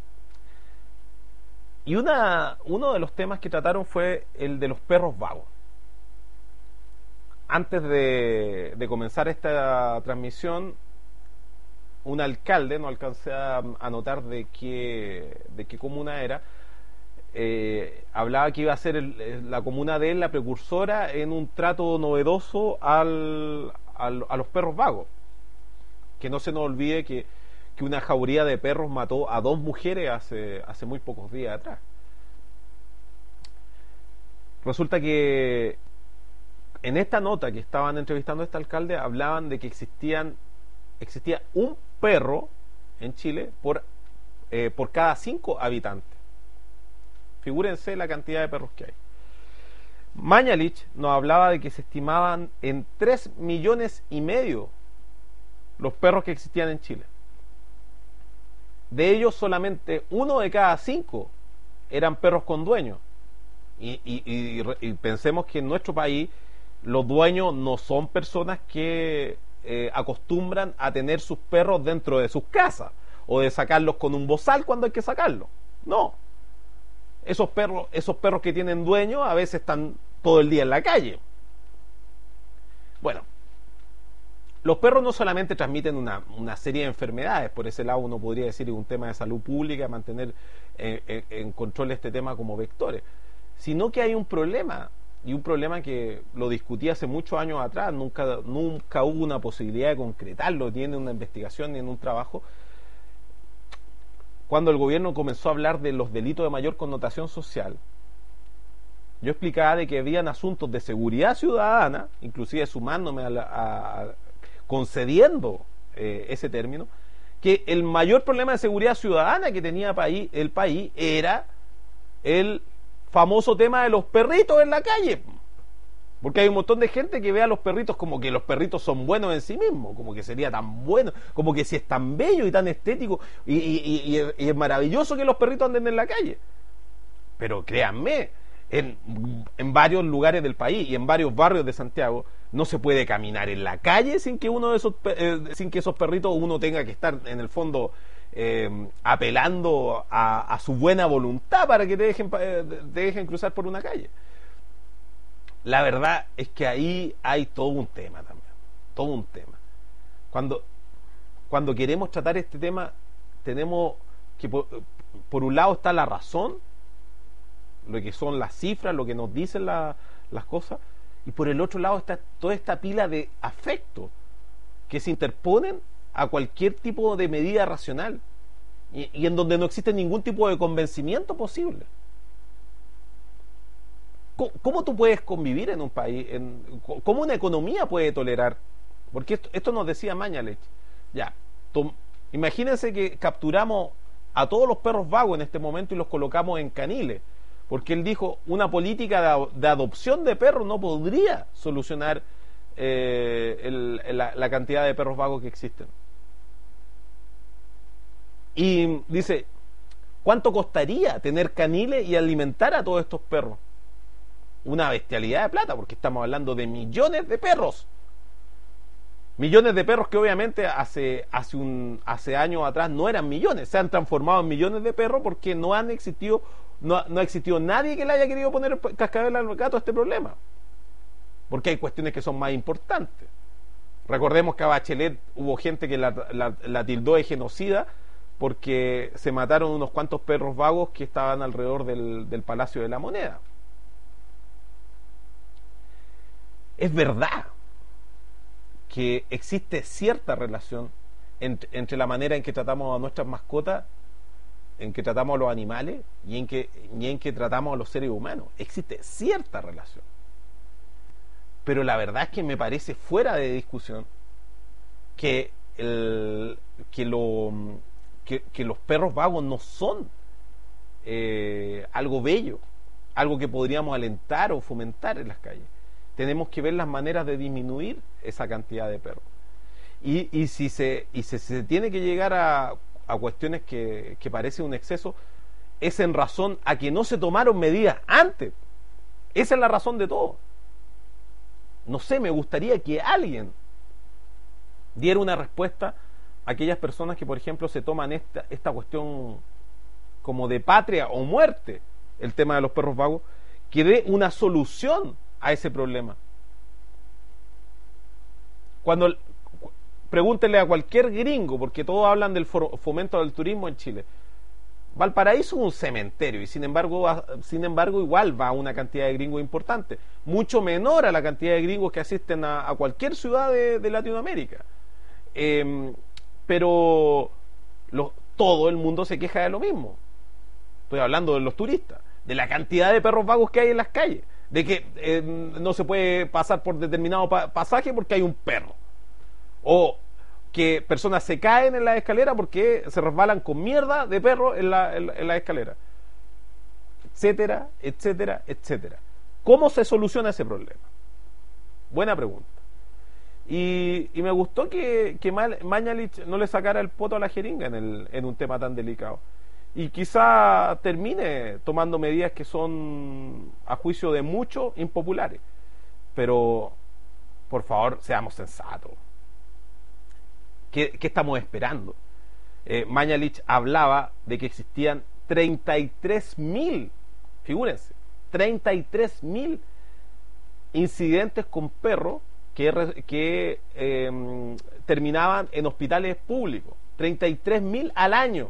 Y una, uno de los temas que trataron fue el de los perros vagos. Antes de, de comenzar esta transmisión, un alcalde, no alcancé a anotar de qué, de qué comuna era, eh, hablaba que iba a ser el, la comuna de él la precursora en un trato novedoso al, al, a los perros vagos. Que no se nos olvide que, que una jauría de perros mató a dos mujeres hace, hace muy pocos días atrás. Resulta que en esta nota que estaban entrevistando a este alcalde hablaban de que existían existía un perro en Chile por, eh, por cada cinco habitantes. Figúrense la cantidad de perros que hay. Mañalich nos hablaba de que se estimaban en tres millones y medio los perros que existían en Chile. De ellos solamente uno de cada cinco eran perros con dueños. Y, y, y, y pensemos que en nuestro país los dueños no son personas que eh, acostumbran a tener sus perros dentro de sus casas o de sacarlos con un bozal cuando hay que sacarlos. No. Esos perros, esos perros que tienen dueños a veces están todo el día en la calle. Bueno, los perros no solamente transmiten una, una serie de enfermedades, por ese lado uno podría decir que es un tema de salud pública, mantener en, en, en control este tema como vectores, sino que hay un problema, y un problema que lo discutí hace muchos años atrás, nunca, nunca hubo una posibilidad de concretarlo, ni en una investigación, ni en un trabajo. Cuando el gobierno comenzó a hablar de los delitos de mayor connotación social, yo explicaba de que habían asuntos de seguridad ciudadana, inclusive sumándome a, la, a, a concediendo eh, ese término, que el mayor problema de seguridad ciudadana que tenía país, el país era el famoso tema de los perritos en la calle, porque hay un montón de gente que ve a los perritos como que los perritos son buenos en sí mismos, como que sería tan bueno, como que si es tan bello y tan estético y, y, y, y es maravilloso que los perritos anden en la calle. Pero créanme, en, en varios lugares del país y en varios barrios de Santiago no se puede caminar en la calle sin que uno de esos eh, sin que esos perritos uno tenga que estar en el fondo Eh, apelando a, a su buena voluntad para que te dejen, te dejen cruzar por una calle. La verdad es que ahí hay todo un tema también, todo un tema. Cuando, cuando queremos tratar este tema, tenemos que, por, por un lado está la razón, lo que son las cifras, lo que nos dicen la, las cosas, y por el otro lado está toda esta pila de afectos que se interponen a cualquier tipo de medida racional y, y en donde no existe ningún tipo de convencimiento posible. ¿Cómo, cómo tú puedes convivir en un país? En, ¿Cómo una economía puede tolerar? Porque esto, esto nos decía Mañalich. Ya, tom- imagínense que capturamos a todos los perros vagos en este momento y los colocamos en caniles, porque él dijo, una política de, de adopción de perros no podría solucionar eh, el, la, la cantidad de perros vagos que existen. Y dice, ¿cuánto costaría tener caniles y alimentar a todos estos perros? Una bestialidad de plata, porque estamos hablando de millones de perros. Millones de perros que obviamente hace, hace, un, hace años atrás no eran millones, se han transformado en millones de perros porque no han existido, no, no ha existido nadie que le haya querido poner cascabel al gato a este problema. Porque hay cuestiones que son más importantes. Recordemos que a Bachelet hubo gente que la, la, la tildó de genocida porque se mataron unos cuantos perros vagos que estaban alrededor del, del Palacio de la Moneda. Es verdad que existe cierta relación entre, entre la manera en que tratamos a nuestras mascotas, en que tratamos a los animales y en que, y en que tratamos a los seres humanos. Existe cierta relación. Pero la verdad es que me parece fuera de discusión que, el, que, lo, que, que los perros vagos no son eh, algo bello, algo que podríamos alentar o fomentar en las calles. Tenemos que ver las maneras de disminuir esa cantidad de perros. Y, y si se y si se tiene que llegar a, a cuestiones que, que parece un exceso, es en razón a que no se tomaron medidas antes. Esa es la razón de todo. No sé, me gustaría que alguien diera una respuesta a aquellas personas que, por ejemplo, se toman esta, esta cuestión como de patria o muerte, el tema de los perros vagos, que dé una solución a ese problema. Cuando pregúntenle a cualquier gringo, porque todos hablan del fomento del turismo en Chile. Valparaíso es un cementerio y sin embargo, sin embargo igual va una cantidad de gringos importante, mucho menor a la cantidad de gringos que asisten a, a cualquier ciudad de, de Latinoamérica. Eh, pero lo, todo el mundo se queja de lo mismo. Estoy hablando de los turistas, de la cantidad de perros vagos que hay en las calles, de que eh, no se puede pasar por determinado pa pasaje porque hay un perro, o que personas se caen en la escalera porque se resbalan con mierda de perro en la, en, en la escalera, etcétera, etcétera, etcétera. ¿Cómo se soluciona ese problema? Buena pregunta. Y, y me gustó que, que Mañalich no le sacara el poto a la jeringa en, el, en un tema tan delicado. Y quizá termine tomando medidas que son, a juicio de muchos, impopulares. Pero, por favor, seamos sensatos. ¿Qué, qué estamos esperando? Eh, Mañalich hablaba de que existían treinta y tres mil, figúrense, treinta y tres mil incidentes con perros que, que eh, terminaban en hospitales públicos. treinta y tres mil al año.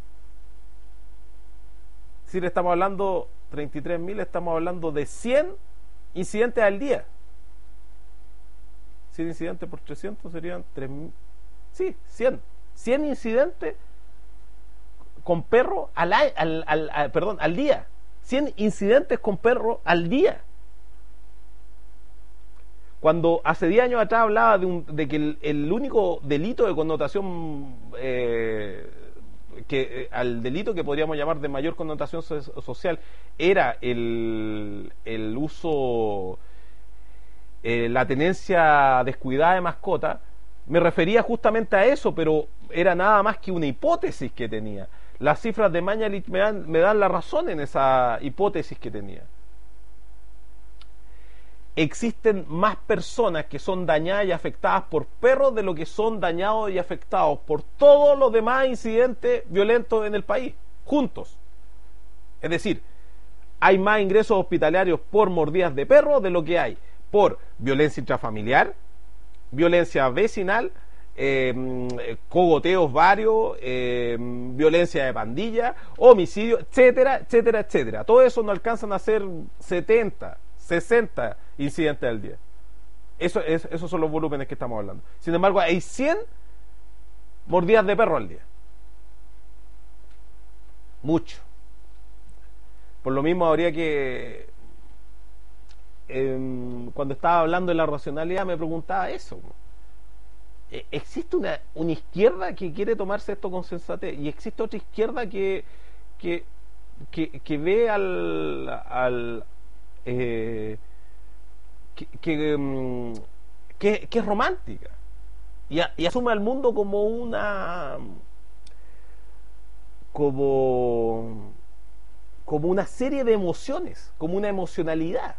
Si le estamos hablando treinta y tres mil, estamos hablando de cien incidentes al día. cien incidentes por trescientos serían tres mil. Sí, cien. cien incidentes con perro al, al, al, al, perdón, al día. cien incidentes con perro al día. Cuando hace diez años atrás hablaba de, un, de que el, el único delito de connotación eh, que eh, al delito que podríamos llamar de mayor connotación so social era el, el uso, eh, la tenencia descuidada de mascota, me refería justamente a eso, pero era nada más que una hipótesis que tenía. Las cifras de Mañalich me dan, me dan la razón en esa hipótesis que tenía. Existen más personas que son dañadas y afectadas por perros de lo que son dañados y afectados por todos los demás incidentes violentos en el país, juntos. Es decir, hay más ingresos hospitalarios por mordidas de perro de lo que hay por violencia intrafamiliar, violencia vecinal, eh, cogoteos varios, eh, violencia de pandilla, homicidio, etcétera, etcétera, etcétera. Todo eso no alcanzan a ser setenta, sesenta incidentes al día. Eso es, esos son los volúmenes que estamos hablando. Sin embargo, hay cien mordidas de perro al día. Mucho. Por lo mismo habría que eh, cuando estaba hablando de la racionalidad me preguntaba eso. eh, existe una, una izquierda que quiere tomarse esto con sensatez y existe otra izquierda que que, que, que ve al, al eh, que, que, um, que, que es romántica y, a, y asume al mundo como una como como una serie de emociones, como una emocionalidad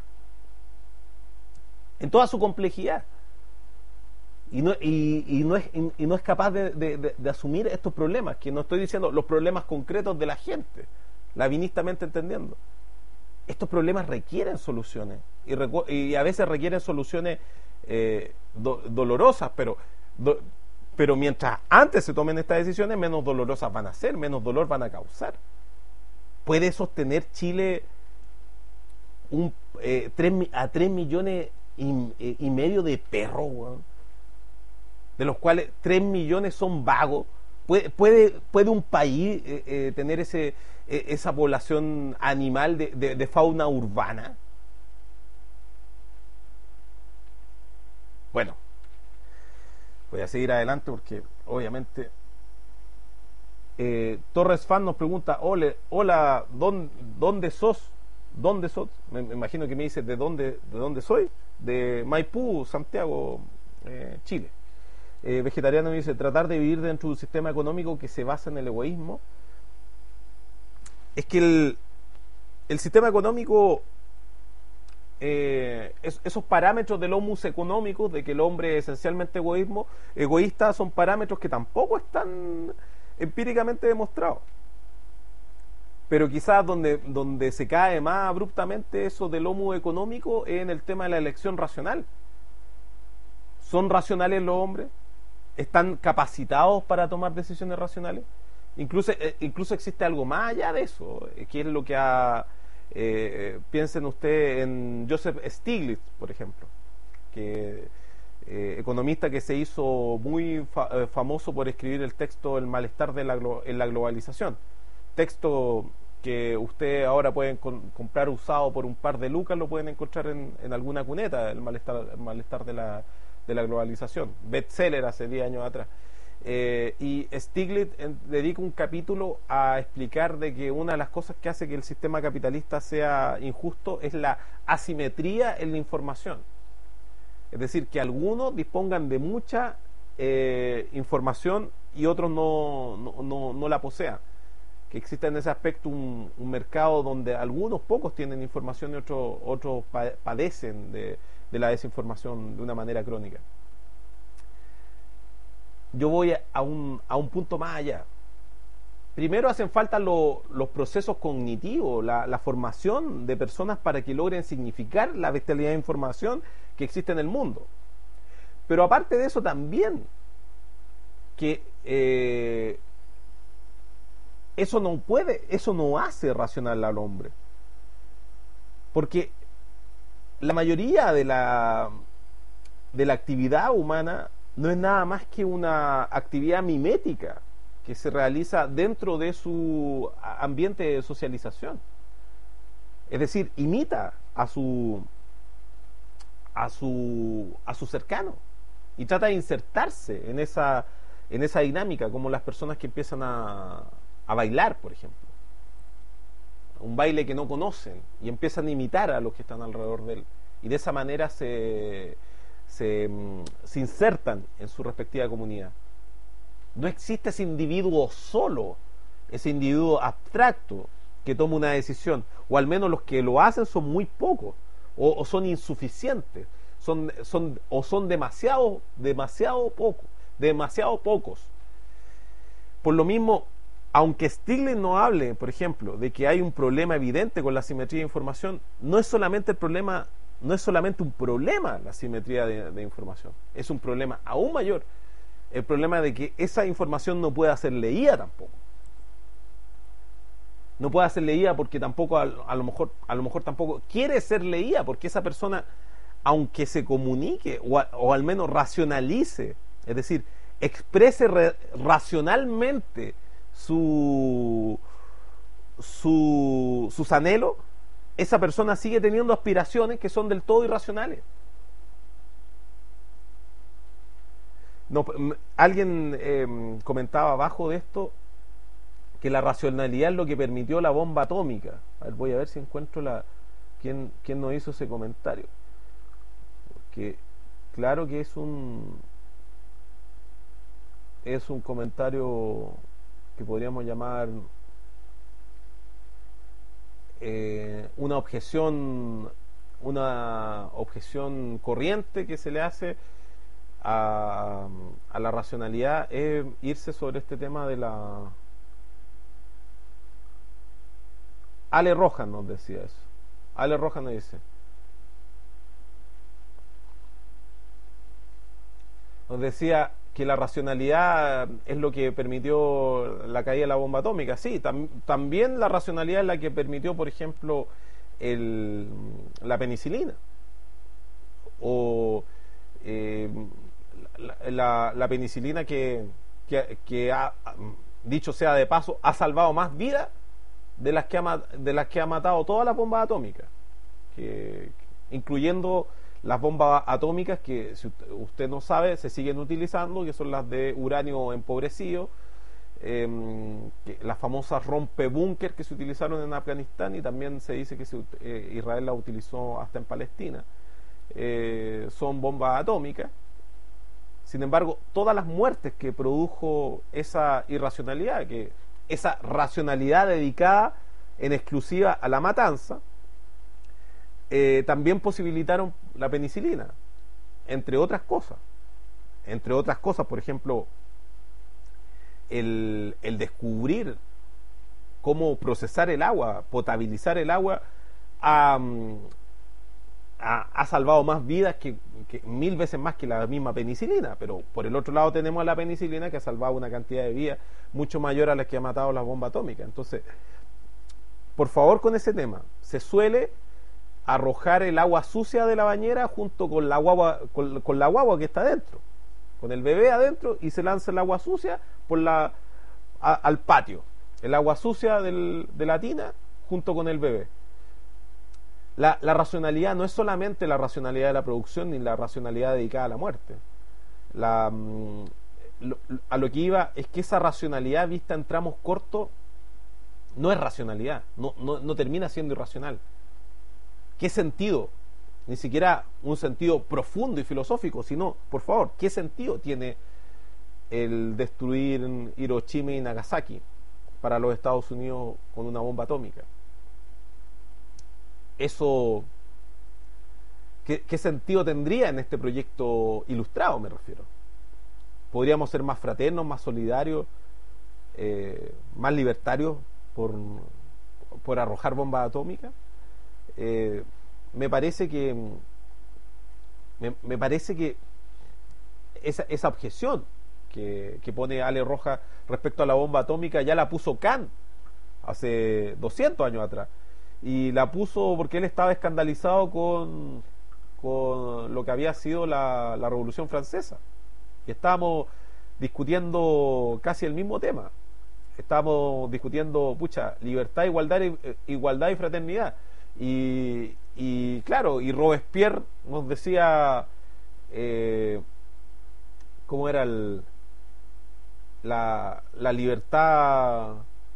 en toda su complejidad. Y no, y, y no, es, y, y no es capaz de, de, de, de asumir estos problemas, que no estoy diciendo los problemas concretos de la gente, lavinistamente entendiendo. Estos problemas requieren soluciones y, recu- y a veces requieren soluciones eh, do, dolorosas, pero, do, pero mientras antes se tomen estas decisiones, menos dolorosas van a ser, menos dolor van a causar. ¿Puede sostener Chile un, eh, tres, a tres millones y, y medio de perros, weón? De los cuales tres millones son vagos? ¿Puede, puede, puede un país eh, eh, tener ese, eh, esa población animal de, de, de fauna urbana? Bueno, voy a seguir adelante porque obviamente eh, Torres Fan nos pregunta: hola, hola ¿dónde, dónde sos? ¿Dónde sos? Me, me imagino que me dice de dónde, de dónde soy. De Maipú, Santiago, eh, Chile. Eh, vegetariano me dice: tratar de vivir dentro de un sistema económico que se basa en el egoísmo. Es que el, el sistema económico, eh, es, esos parámetros del homus económicos, de que el hombre es esencialmente egoísmo, egoísta, son parámetros que tampoco están empíricamente demostrados. Pero quizás donde, donde se cae más abruptamente eso del homus económico es en el tema de la elección racional. ¿Son racionales los hombres? ¿Están capacitados para tomar decisiones racionales? Incluso, eh, incluso existe algo más allá de eso, eh, que es lo que ha... Eh, piensen ustedes en Joseph Stiglitz, por ejemplo, que eh, economista que se hizo muy fa eh, famoso por escribir el texto El malestar de la, en la globalización. Texto que usted ahora pueden comprar usado por un par de lucas, lo pueden encontrar en, en alguna cuneta, el malestar, el malestar de la, de la globalización. Bestseller hace diez años atrás. Eh, y Stiglitz en, dedica un capítulo a explicar de que una de las cosas que hace que el sistema capitalista sea injusto es la asimetría en la información. Es decir, que algunos dispongan de mucha eh, información y otros no, no, no, no la posean. Que exista en ese aspecto un, un mercado donde algunos pocos tienen información y otros, otros padecen de, de la desinformación de una manera crónica. Yo voy a un, a un punto más allá. Primero hacen falta lo, los procesos cognitivos, la, la formación de personas para que logren significar la bestialidad de información que existe en el mundo. Pero aparte de eso también, que eh, eso no puede, eso no hace racional al hombre. Porque la mayoría de la, de la actividad humana no es nada más que una actividad mimética que se realiza dentro de su ambiente de socialización. Es decir, imita a su a su a su cercano y trata de insertarse en esa en esa dinámica, como las personas que empiezan a, a bailar, por ejemplo. Un baile que no conocen y empiezan a imitar a los que están alrededor de él. Y de esa manera se Se, se insertan en su respectiva comunidad. No existe ese individuo solo, ese individuo abstracto que toma una decisión, o al menos los que lo hacen son muy pocos, o, o son insuficientes, son, son, o son demasiado, demasiado pocos, demasiado pocos. Por lo mismo, aunque Stiglitz no hable, por ejemplo, de que hay un problema evidente con la asimetría de información, no es solamente el problema No es solamente un problema la asimetría de, de información, es un problema aún mayor, el problema de que esa información no pueda ser leída tampoco. No puede ser leída porque tampoco, a, a, lo mejor, a lo mejor tampoco quiere ser leída, porque esa persona, aunque se comunique o, a, o al menos racionalice, es decir, exprese re, racionalmente su, su, sus anhelos, esa persona sigue teniendo aspiraciones que son del todo irracionales. no, alguien eh, comentaba abajo de esto que la racionalidad es lo que permitió la bomba atómica. A ver, voy a ver si encuentro la quién, quién nos hizo ese comentario. Porque claro que es un es un comentario que podríamos llamar eh, una objeción una objeción corriente que se le hace a, a la racionalidad, es irse sobre este tema de la... Ale Rojas nos decía eso. Ale Rojas nos dice, nos decía que la racionalidad es lo que permitió la caída de la bomba atómica. Sí, tam, también la racionalidad es la que permitió, por ejemplo, el, la penicilina. O eh, la, la, la penicilina que, que, que ha, dicho sea de paso, ha salvado más vidas de las que ha, de las que ha matado todas las bombas atómicas, que, incluyendo las bombas atómicas que, si usted, usted no sabe, se siguen utilizando, que son las de uranio empobrecido, eh, que, las famosas rompebúnker que se utilizaron en Afganistán, y también se dice que se, eh, Israel las utilizó hasta en Palestina. Eh, son bombas atómicas. Sin embargo, todas las muertes que produjo esa irracionalidad, que esa racionalidad dedicada en exclusiva a la matanza, eh, también posibilitaron la penicilina, entre otras cosas. Entre otras cosas, por ejemplo, el, el descubrir cómo procesar el agua, potabilizar el agua, ha, ha, ha salvado más vidas que, que mil veces más que la misma penicilina. Pero por el otro lado tenemos a la penicilina, que ha salvado una cantidad de vidas mucho mayor a las que ha matado la bomba atómica. Entonces, por favor, con ese tema, se suele arrojar el agua sucia de la bañera junto con la guagua, con, con la guagua que está adentro, con el bebé adentro, y se lanza el agua sucia por la a, al patio, el agua sucia del, de la tina junto con el bebé. La, la racionalidad no es solamente la racionalidad de la producción ni la racionalidad dedicada a la muerte. La, lo, a lo que iba es que esa racionalidad vista en tramos cortos no es racionalidad, no, no, no termina siendo irracional. ¿Qué sentido? Ni siquiera un sentido profundo y filosófico, sino, por favor, ¿qué sentido tiene el destruir Hiroshima y Nagasaki para los Estados Unidos con una bomba atómica? Eso, ¿qué, qué sentido tendría en este proyecto ilustrado, me refiero? ¿Podríamos ser más fraternos, más solidarios, eh, más libertarios por, por arrojar bombas atómicas? Eh, me parece que me, me parece que esa, esa objeción que, que pone Ale Rojas respecto a la bomba atómica ya la puso Kant hace doscientos años atrás, y la puso porque él estaba escandalizado con, con lo que había sido la, la Revolución Francesa, y estábamos discutiendo casi el mismo tema. Estábamos discutiendo, pucha, libertad, igualdad, igualdad y fraternidad. Y, y claro, y Robespierre nos decía eh, cómo era el, la, la libertad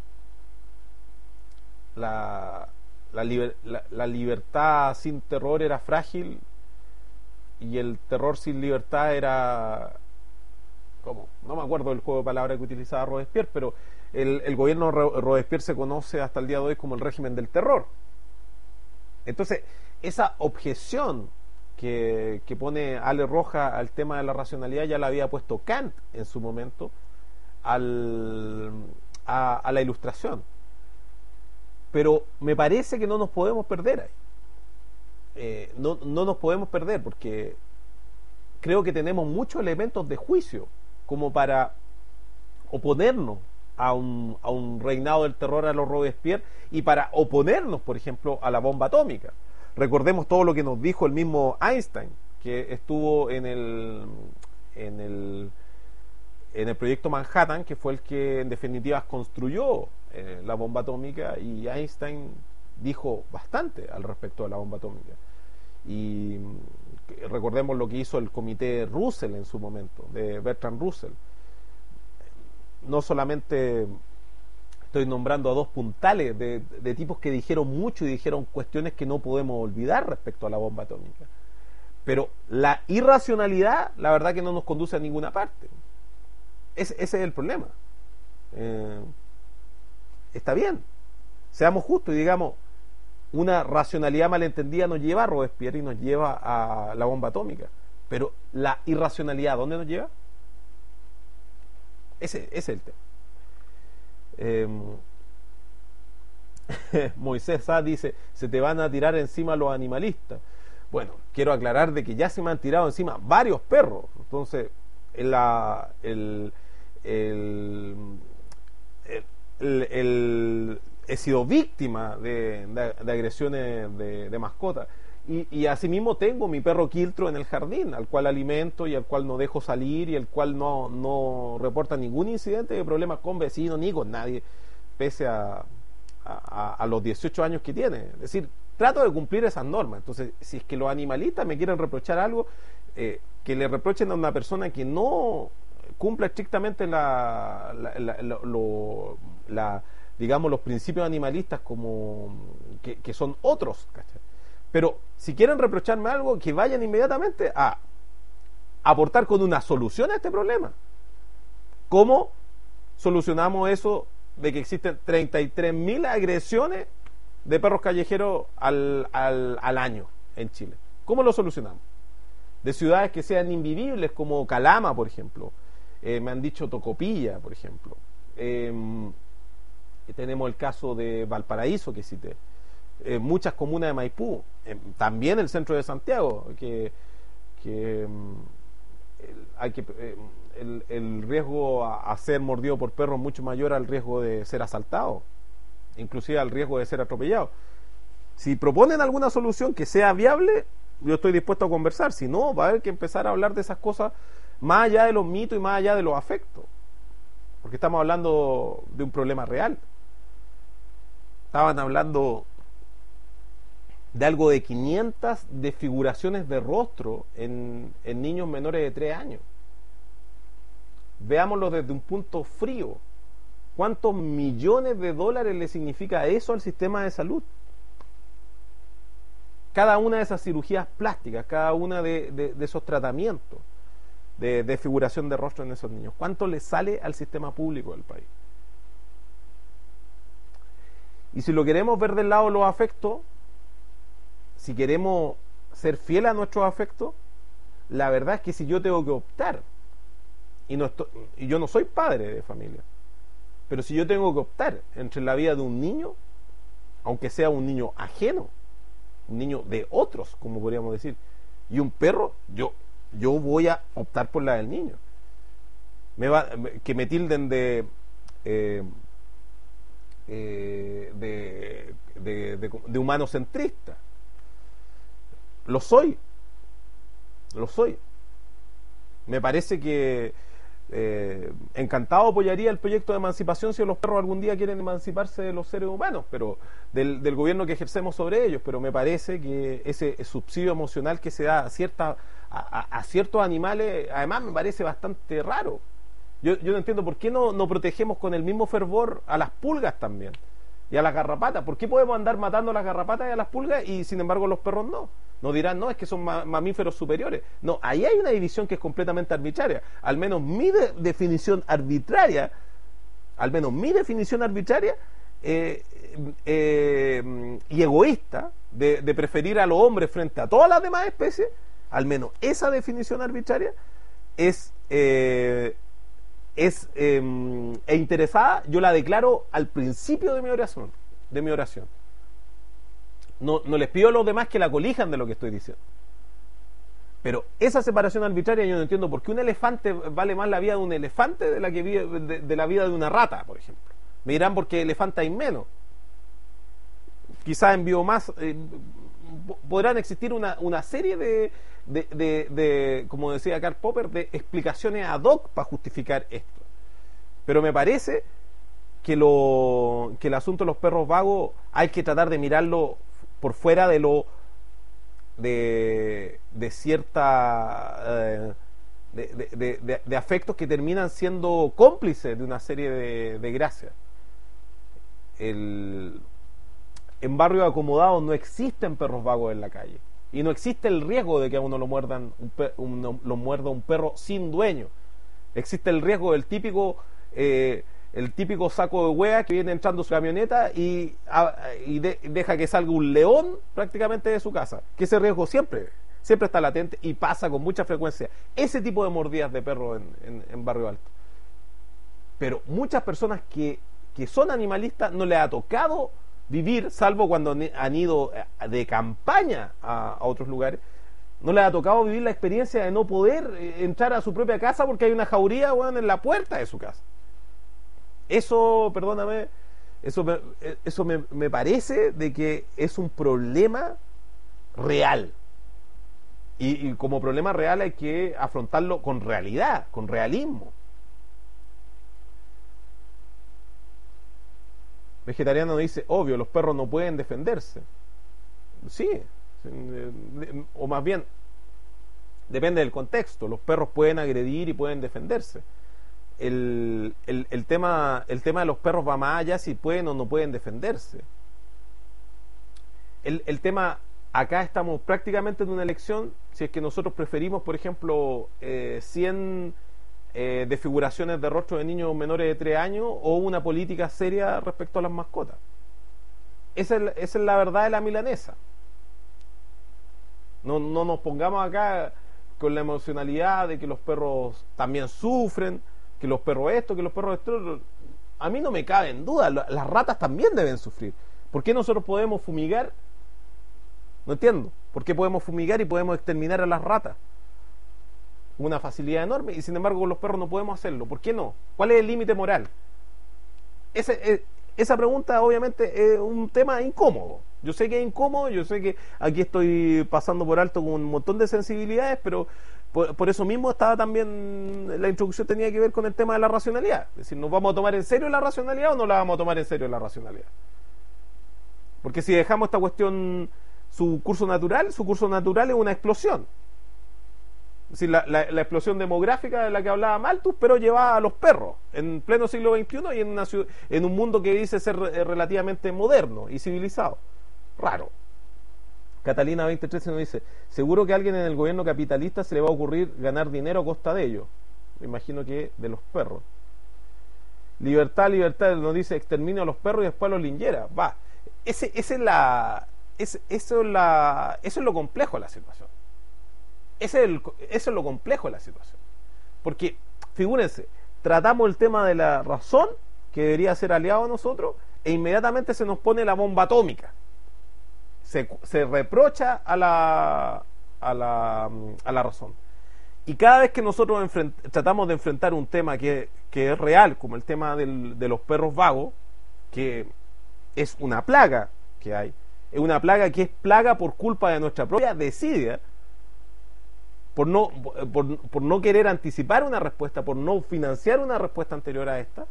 la, la, liber, la, la libertad sin terror era frágil, y el terror sin libertad era, ¿cómo? No me acuerdo del juego de palabras que utilizaba Robespierre, pero el, el gobierno de Robespierre se conoce hasta el día de hoy como el régimen del terror. Entonces, esa objeción que, que pone Ale Rojas al tema de la racionalidad ya la había puesto Kant en su momento al, a, a la Ilustración. Pero me parece que no nos podemos perder ahí. Eh, no, no nos podemos perder porque creo que tenemos muchos elementos de juicio como para oponernos a un, a un reinado del terror a los Robespierre, y para oponernos, por ejemplo, a la bomba atómica. Recordemos todo lo que nos dijo el mismo Einstein, que estuvo en el en el en el proyecto Manhattan, que fue el que en definitiva construyó eh, la bomba atómica, y Einstein dijo bastante al respecto de la bomba atómica. Y recordemos lo que hizo el comité Russell en su momento, de Bertrand Russell. No solamente estoy nombrando a dos puntales de, de tipos que dijeron mucho y dijeron cuestiones que no podemos olvidar respecto a la bomba atómica, pero la irracionalidad, la verdad que no nos conduce a ninguna parte. Ese, ese es el problema. Eh, está bien, seamos justos y digamos, una racionalidad malentendida nos lleva a Robespierre y nos lleva a la bomba atómica, pero la irracionalidad, ¿dónde nos lleva? Ese, ese es el tema. Eh, Moisés Sá dice, se te van a tirar encima los animalistas. Bueno, quiero aclarar de que ya se me han tirado encima varios perros. Entonces, la, el, el, el, el, el he sido víctima de, de, de agresiones de, de mascotas. Y, y asimismo tengo mi perro quiltro en el jardín, al cual alimento y al cual no dejo salir y al cual no, no reporta ningún incidente de problemas con vecinos ni con nadie, pese a, a, a los dieciocho años que tiene. Es decir, trato de cumplir esas normas. Entonces, si es que los animalistas me quieren reprochar algo, eh, que le reprochen a una persona que no cumpla estrictamente la, la, la, la, lo, la digamos, los principios animalistas como que, que son otros, ¿cachai? Pero si quieren reprocharme algo, que vayan inmediatamente a aportar con una solución a este problema. ¿Cómo solucionamos eso de que existen treinta y tres mil agresiones de perros callejeros al, al, al año en Chile? ¿Cómo lo solucionamos? De ciudades que sean invivibles como Calama, por ejemplo. Eh, me han dicho Tocopilla, por ejemplo. Eh, tenemos el caso de Valparaíso, que cité. Eh, muchas comunas de Maipú, eh, también el centro de Santiago, que, que eh, hay que eh, el, el riesgo a, a ser mordido por perros es mucho mayor al riesgo de ser asaltado, inclusive al riesgo de ser atropellado. Si proponen alguna solución que sea viable, yo estoy dispuesto a conversar. Si no, va a haber que empezar a hablar de esas cosas más allá de los mitos y más allá de los afectos, porque estamos hablando de un problema real. Estaban hablando de algo de quinientas desfiguraciones de rostro en, en niños menores de tres años. Veámoslo desde un punto frío. ¿Cuántos millones de dólares le significa eso al sistema de salud? Cada una de esas cirugías plásticas, cada una de, de, de esos tratamientos de desfiguración de rostro en esos niños, ¿cuánto le sale al sistema público del país? Y si lo queremos ver del lado de los afectos, si queremos ser fieles a nuestros afectos, la verdad es que si yo tengo que optar, y, no estoy, y yo no soy padre de familia, pero si yo tengo que optar entre la vida de un niño, aunque sea un niño ajeno, un niño de otros, como podríamos decir, y un perro, yo, yo voy a optar por la del niño. Me va, que me tilden de... Eh, eh, de, de, de, de humanocentrista. Lo soy, lo soy. Me parece que eh, encantado apoyaría el proyecto de emancipación si los perros algún día quieren emanciparse de los seres humanos, pero del, del gobierno que ejercemos sobre ellos. Pero me parece que ese subsidio emocional que se da a, cierta, a, a, a ciertos animales, además me parece bastante raro. Yo, yo no entiendo por qué no, no protegemos con el mismo fervor a las pulgas también y a las garrapatas. ¿Por qué podemos andar matando a las garrapatas y a las pulgas y sin embargo los perros no? No dirán, no, es que son ma mamíferos superiores. No, ahí hay una división que es completamente arbitraria. Al menos mi de definición arbitraria, al menos mi definición arbitraria eh, eh, y egoísta de, de preferir a los hombres frente a todas las demás especies, al menos esa definición arbitraria es... Eh, es eh, e interesada, yo la declaro al principio de mi oración, de mi oración. No, no les pido a los demás que la colijan de lo que estoy diciendo. Pero esa separación arbitraria yo no entiendo por qué un elefante vale más la vida de un elefante de la que vive, de, de la vida de una rata, por ejemplo. Me dirán porque elefante hay menos. Quizás en biomasa eh, podrán existir una, una serie de, de, de, de, como decía Karl Popper, de explicaciones ad hoc para justificar esto. Pero me parece que, lo, que el asunto de los perros vagos hay que tratar de mirarlo por fuera de lo de, de cierta eh, de, de, de, de afectos que terminan siendo cómplices de una serie de, de gracias. El, en barrios acomodados no existen perros vagos en la calle y no existe el riesgo de que a uno lo muerdan un, per, un, lo muerda un perro sin dueño. Existe el riesgo del típico eh, el típico saco de hueá que viene entrando su camioneta y, a, y de, deja que salga un león prácticamente de su casa, que ese riesgo siempre siempre está latente y pasa con mucha frecuencia ese tipo de mordidas de perro en, en, en Barrio Alto. Pero muchas personas que, que son animalistas no les ha tocado vivir, salvo cuando han ido de campaña a, a otros lugares, no les ha tocado vivir la experiencia de no poder entrar a su propia casa porque hay una jauría, bueno, en la puerta de su casa. Eso, perdóname, eso me, eso me, me parece de que es un problema real. Y, y como problema real hay que afrontarlo con realidad, con realismo. Vegetariano dice, obvio, los perros no pueden defenderse. Sí, o más bien, depende del contexto. Los perros pueden agredir y pueden defenderse. El, el, el, tema, el tema de los perros va más allá si pueden o no pueden defenderse. El, el tema, acá estamos prácticamente en una elección, si es que nosotros preferimos, por ejemplo, eh, cien eh, desfiguraciones de rostro de niños menores de tres años o una política seria respecto a las mascotas. Esa es, esa es la verdad de la milanesa. No, no nos pongamos acá con la emocionalidad de que los perros también sufren, que los perros esto, que los perros esto. A mí no me cabe en duda, las ratas también deben sufrir. ¿Por qué nosotros podemos fumigar? No entiendo. ¿Por qué podemos fumigar y podemos exterminar a las ratas? Una facilidad enorme, y sin embargo con los perros no podemos hacerlo. ¿Por qué no? ¿Cuál es el límite moral? Ese, esa pregunta obviamente es un tema incómodo. Yo sé que es incómodo, yo sé que aquí estoy pasando por alto con un montón de sensibilidades, pero por, por eso mismo estaba también, la introducción tenía que ver con el tema de la racionalidad. Es decir, ¿nos vamos a tomar en serio la racionalidad o no la vamos a tomar en serio la racionalidad? Porque si dejamos esta cuestión su curso natural, su curso natural es una explosión. Es decir, la, la, la explosión demográfica de la que hablaba Malthus, pero llevada a los perros, en pleno siglo veintiuno y en, una ciudad, en un mundo que dice ser relativamente moderno y civilizado. Raro. Catalina veinte trece nos dice, seguro que a alguien en el gobierno capitalista se le va a ocurrir ganar dinero a costa de ello. Me imagino que de los perros. Libertad, libertad, nos dice, exterminio a los perros y después a los lincheras. Va, ese, ese es la, ese, eso, es la, eso es lo complejo de la situación. Ese es el, eso es lo complejo de la situación. Porque, figúrense, tratamos el tema de la razón, que debería ser aliado a nosotros, e inmediatamente se nos pone la bomba atómica. Se, se reprocha a la, a, la, a la razón. Y cada vez que nosotros enfrent, tratamos de enfrentar un tema que, que es real, como el tema del, de los perros vagos, que es una plaga que hay, es una plaga que es plaga por culpa de nuestra propia desidia, por no, por, por no querer anticipar una respuesta, por no financiar una respuesta anterior a esta,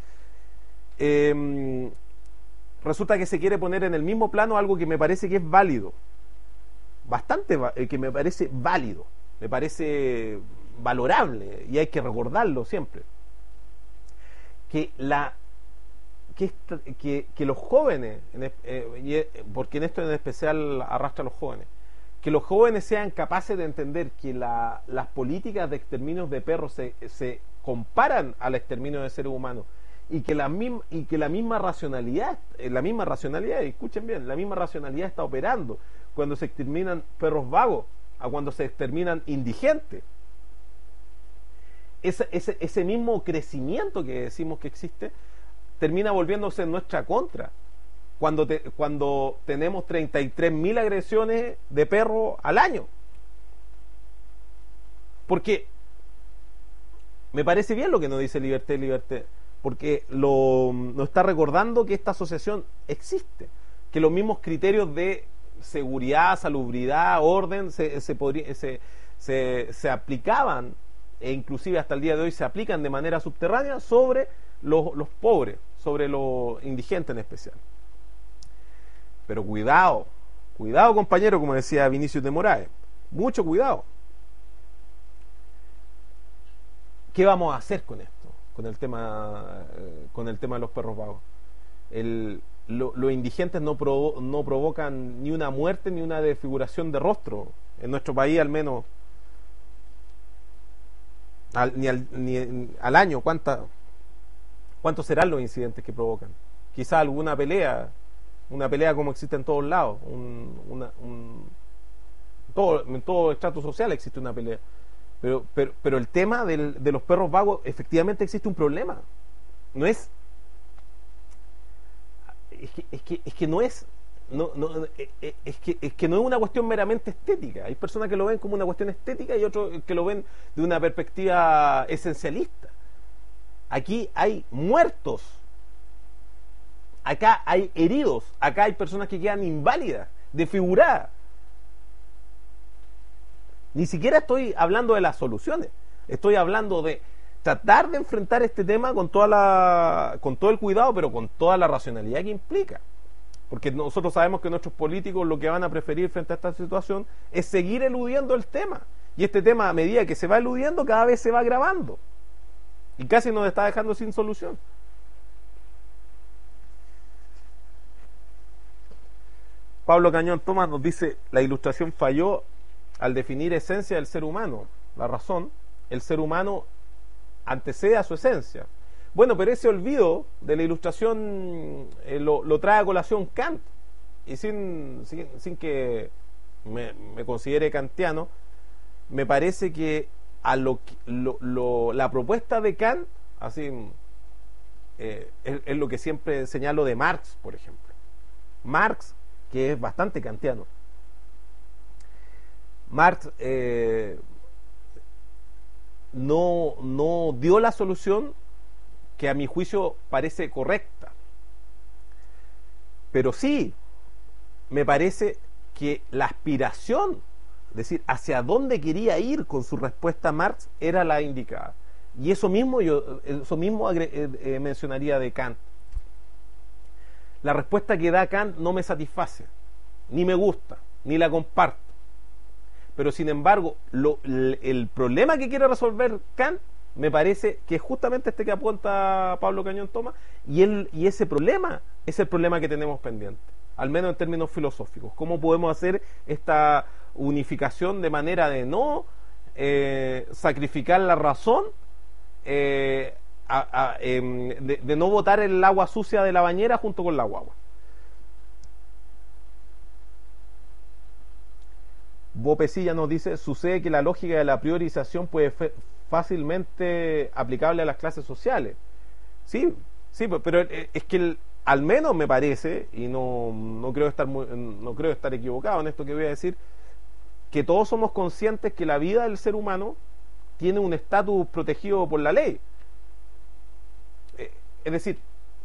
eh, resulta que se quiere poner en el mismo plano algo que me parece que es válido, bastante, eh, que me parece válido, me parece valorable, y hay que recordarlo siempre, que la que, que, que los jóvenes, en, eh, porque en esto en especial arrastra a los jóvenes, que los jóvenes sean capaces de entender que la, las políticas de exterminio de perros se, se comparan al exterminio de seres humanos, y que la misma, y que la misma racionalidad, la misma racionalidad, escuchen bien, la misma racionalidad está operando cuando se exterminan perros vagos a cuando se exterminan indigentes. Ese, ese, ese mismo crecimiento que decimos que existe termina volviéndose en nuestra contra cuando, te, cuando tenemos treinta y tres mil agresiones de perros al año. Porque me parece bien lo que nos dice Liberté Liberté, porque lo, nos está recordando que esta asociación existe, que los mismos criterios de seguridad, salubridad, orden se, se, podría, se, se, se aplicaban, e inclusive hasta el día de hoy se aplican de manera subterránea sobre los, los pobres, sobre los indigentes en especial. Pero cuidado, Cuidado, compañero, como decía Vinicius de Moraes. Mucho cuidado. ¿Qué vamos a hacer con esto? Con el tema, eh, con el tema de los perros vagos. El, lo, los indigentes no, provo, no provocan ni una muerte ni una desfiguración de rostro. En nuestro país, al menos, al, ni, al, ni al año, ¿cuánta, ¿cuántos serán los incidentes que provocan? Quizá alguna pelea, una pelea como existe en todos lados. Un, una, un, todo, en todo estrato social existe una pelea. Pero, pero, pero el tema del, de los perros vagos, efectivamente existe un problema. No es. Es que, es que, es que no es. No, no, es, que, es que no es una cuestión meramente estética. Hay personas que lo ven como una cuestión estética y otros que lo ven de una perspectiva esencialista. Aquí hay muertos. Acá hay heridos. Acá hay personas que quedan inválidas, desfiguradas. Ni siquiera estoy hablando de las soluciones. Estoy hablando de tratar de enfrentar este tema con toda la, con todo el cuidado, pero con toda la racionalidad que implica. Porque nosotros sabemos que nuestros políticos lo que van a preferir frente a esta situación es seguir eludiendo el tema. Y este tema, a medida que se va eludiendo, cada vez se va agravando. Y casi nos está dejando sin solución. Pablo Cañón Tomás nos dice: la Ilustración falló al definir esencia del ser humano. La razón, el ser humano antecede a su esencia. Bueno, pero ese olvido de la Ilustración eh, lo, lo trae a colación Kant. Y sin, sin, sin que me, me considere kantiano, me parece que a lo, lo, lo la propuesta de Kant, así eh, es, es lo que siempre señalo de Marx, por ejemplo. Marx, que es bastante kantiano. Marx eh, no, no dio la solución que a mi juicio parece correcta, pero sí me parece que la aspiración, es decir, hacia dónde quería ir con su respuesta a Marx, era la indicada. Y eso mismo yo eso mismo agre, eh, mencionaría de Kant. La respuesta que da Kant no me satisface, ni me gusta, ni la comparto. Pero sin embargo, lo, el, el problema que quiere resolver Kant me parece que es justamente este que apunta Pablo Cañón Tomás, y, el, y ese problema es el problema que tenemos pendiente, al menos en términos filosóficos. ¿Cómo podemos hacer esta unificación de manera de no eh, sacrificar la razón, eh, a, a, eh, de, de no botar el agua sucia de la bañera junto con la guagua? Bopecilla nos dice: sucede que la lógica de la priorización puede ser fácilmente aplicable a las clases sociales. Sí, sí, pero es que el, al menos me parece, y no, no creo estar muy, no creo estar equivocado en esto que voy a decir, que todos somos conscientes que la vida del ser humano tiene un estatus protegido por la ley. Es decir,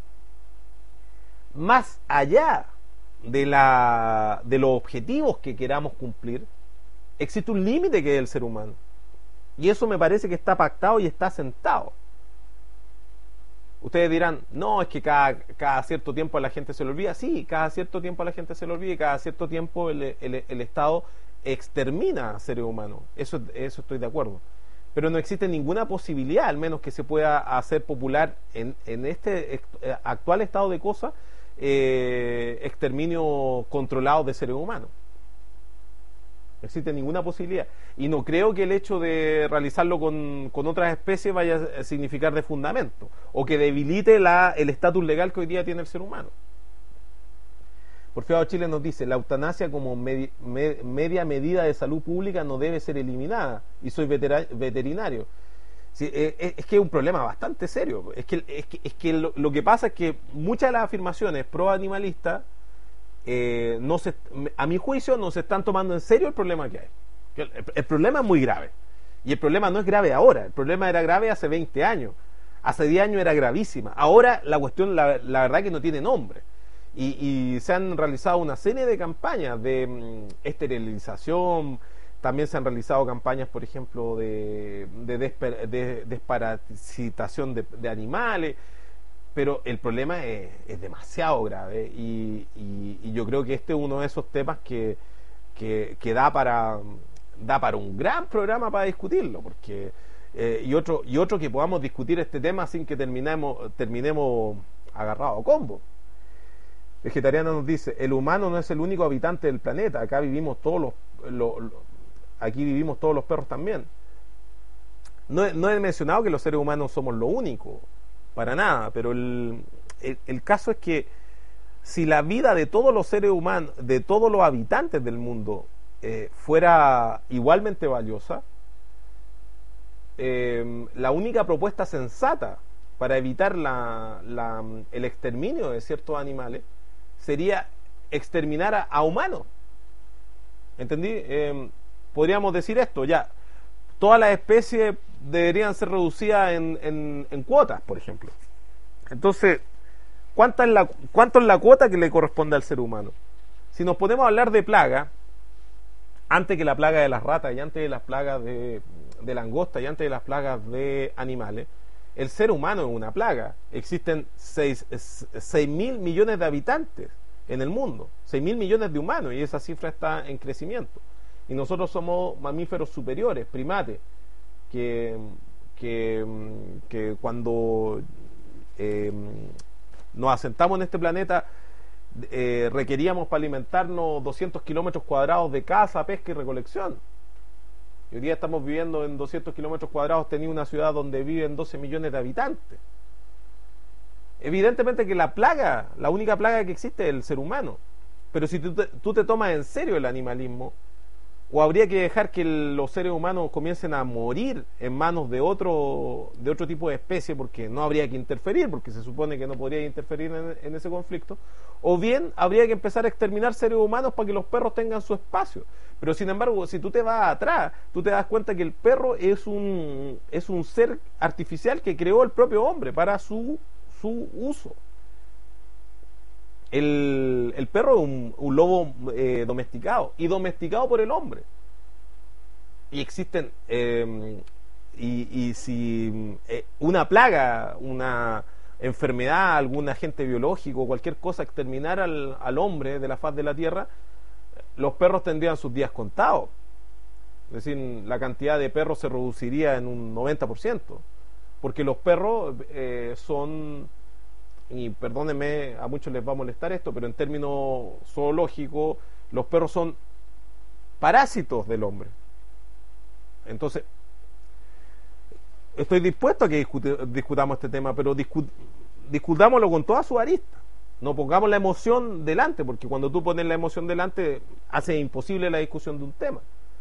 más allá de la de los objetivos que queramos cumplir, existe un límite que es el ser humano, y eso me parece que está pactado y está sentado. Ustedes dirán: no, es que cada, cada cierto tiempo a la gente se le olvida. Sí, cada cierto tiempo a la gente se le olvida, y cada cierto tiempo el, el, el Estado extermina a seres humanos. Eso, eso estoy de acuerdo, pero no existe ninguna posibilidad, al menos que se pueda hacer popular en, en este actual estado de cosas, eh, exterminio controlado de seres humanos. No existe ninguna posibilidad, y no creo que el hecho de realizarlo con, con otras especies vaya a significar de fundamento o que debilite la, el estatus legal que hoy día tiene el ser humano. Porfiado Chile nos dice: la eutanasia como medi, me, media medida de salud pública no debe ser eliminada, y soy vetera, veterinario. Sí, es, es que es un problema bastante serio. Es que, es que, es que lo, lo que pasa es que muchas de las afirmaciones pro animalistas, Eh, no se, a mi juicio, no se están tomando en serio el problema que hay. El, el, el problema es muy grave, y el problema no es grave ahora. El problema era grave hace veinte años, hace diez años era gravísima. Ahora la cuestión, la, la verdad, que no tiene nombre, y, y se han realizado una serie de campañas de mm, esterilización. También se han realizado campañas, por ejemplo, de, de, desper, de desparasitación de, de animales. Pero el problema es, es demasiado grave, y, y, y yo yo creo que este es uno de esos temas que, que, que da para da para un gran programa para discutirlo, porque eh, y otro y otro que podamos discutir este tema sin que terminemos terminemos agarrados a combo. Vegetariana nos dice: el humano no es el único habitante del planeta, acá vivimos todos los, lo, lo, aquí vivimos todos los perros también. No he, no he mencionado que los seres humanos somos lo único, para nada, pero el, el, el caso es que si la vida de todos los seres humanos, de todos los habitantes del mundo, eh, fuera igualmente valiosa, eh, la única propuesta sensata para evitar la, la, el exterminio de ciertos animales sería exterminar a, a humanos. ¿Entendí? Eh, podríamos decir esto, ya, todas las especies deberían ser reducidas en, en, en cuotas, por ejemplo. Entonces, ¿cuánta es la, ¿cuánto es la cuota que le corresponde al ser humano? Si nos podemos hablar de plaga, antes que la plaga de las ratas y antes de las plagas de, de langosta y antes de las plagas de animales, el ser humano es una plaga. Existen seis mil millones de habitantes en el mundo, seis mil millones de humanos, y esa cifra está en crecimiento. Y nosotros somos mamíferos superiores, primates, que, que, que cuando eh, nos asentamos en este planeta eh, requeríamos para alimentarnos doscientos kilómetros cuadrados de caza, pesca y recolección. Y hoy día estamos viviendo en doscientos kilómetros cuadrados, tenía una ciudad donde viven doce millones de habitantes. Evidentemente que la plaga, la única plaga que existe es el ser humano. Pero si tú te, tú te tomas en serio el animalismo, o habría que dejar que el, los seres humanos comiencen a morir en manos de otro, de otro tipo de especie, porque no habría que interferir, porque se supone que no podría interferir en, en ese conflicto, o bien habría que empezar a exterminar seres humanos para que los perros tengan su espacio. Pero sin embargo, si tú te vas atrás, tú te das cuenta que el perro es un, es un ser artificial que creó el propio hombre para su, su uso. El, el perro es un, un lobo eh, domesticado, y domesticado por el hombre. Y existen, eh, y, y si eh, una plaga, una enfermedad, algún agente biológico, cualquier cosa exterminara al, al hombre de la faz de la tierra, los perros tendrían sus días contados. Es decir, la cantidad de perros se reduciría en un noventa por ciento, porque los perros eh, son... y perdónenme, a muchos les va a molestar esto, pero en términos zoológicos, los perros son parásitos del hombre. Entonces, estoy dispuesto a que discute, discutamos este tema, pero discut, discutámoslo con toda su arista. No pongamos la emoción delante, porque cuando tú pones la emoción delante, hace imposible la discusión de un tema.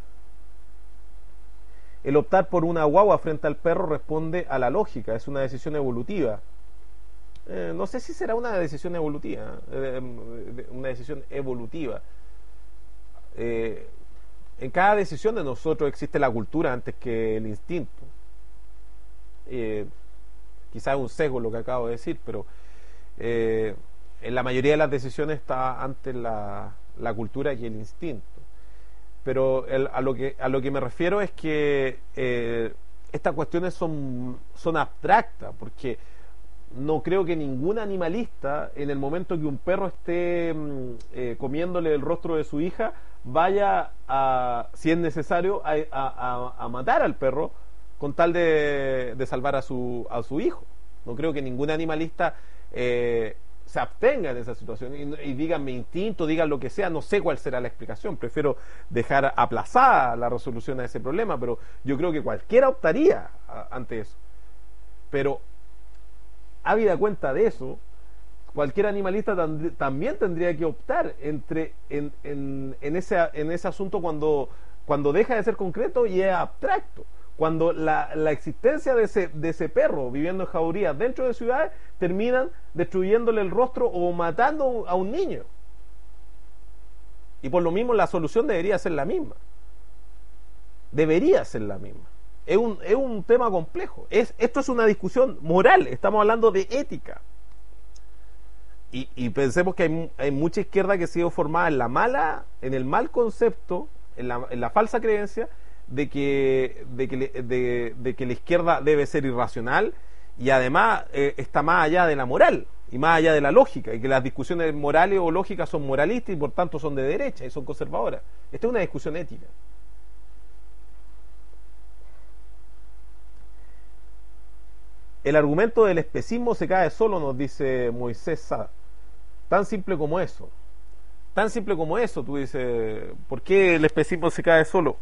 El optar por una guagua frente al perro responde a la lógica, es una decisión evolutiva. Eh, no sé si será una decisión evolutiva, eh, una decisión evolutiva. Eh, en cada decisión de nosotros existe la cultura antes que el instinto. Eh, quizás es un sesgo lo que acabo de decir, pero eh, en la mayoría de las decisiones está antes la, la cultura que el instinto. Pero el, a, lo que, a lo que me refiero es que eh, estas cuestiones son, son abstractas, porque no creo que ningún animalista, en el momento que un perro esté eh, comiéndole el rostro de su hija, vaya a, si es necesario, a, a, a matar al perro con tal de, de salvar a su, a su hijo. No creo que ningún animalista eh, se abstenga en esa situación y, y digan mi instinto, digan lo que sea, no sé cuál será la explicación. Prefiero dejar aplazada la resolución a ese problema, pero yo creo que cualquiera optaría a, ante eso. Pero habida cuenta de eso, cualquier animalista tand- también tendría que optar entre en, en, en, ese, en ese asunto cuando, cuando deja de ser concreto y es abstracto. Cuando la, la existencia de ese, de ese perro viviendo en jaurías dentro de ciudades terminan destruyéndole el rostro o matando a un niño. Y por lo mismo la solución debería ser la misma. Debería ser la misma. Es un, es un tema complejo. Es, esto es una discusión moral. Estamos hablando de ética. Y, y pensemos que hay, hay mucha izquierda que ha sido formada en la mala, en el mal concepto, en la, en la falsa creencia de que, de, que, de, de que la izquierda debe ser irracional y además eh, está más allá de la moral. y más allá de la lógica, y que las discusiones morales o lógicas son moralistas y por tanto son de derecha y son conservadoras. Esta es una discusión ética. El argumento del especismo se cae solo, nos dice Moisés Sá. Tan simple como eso. Tan simple como eso, tú dices, ¿por qué el especismo se cae solo?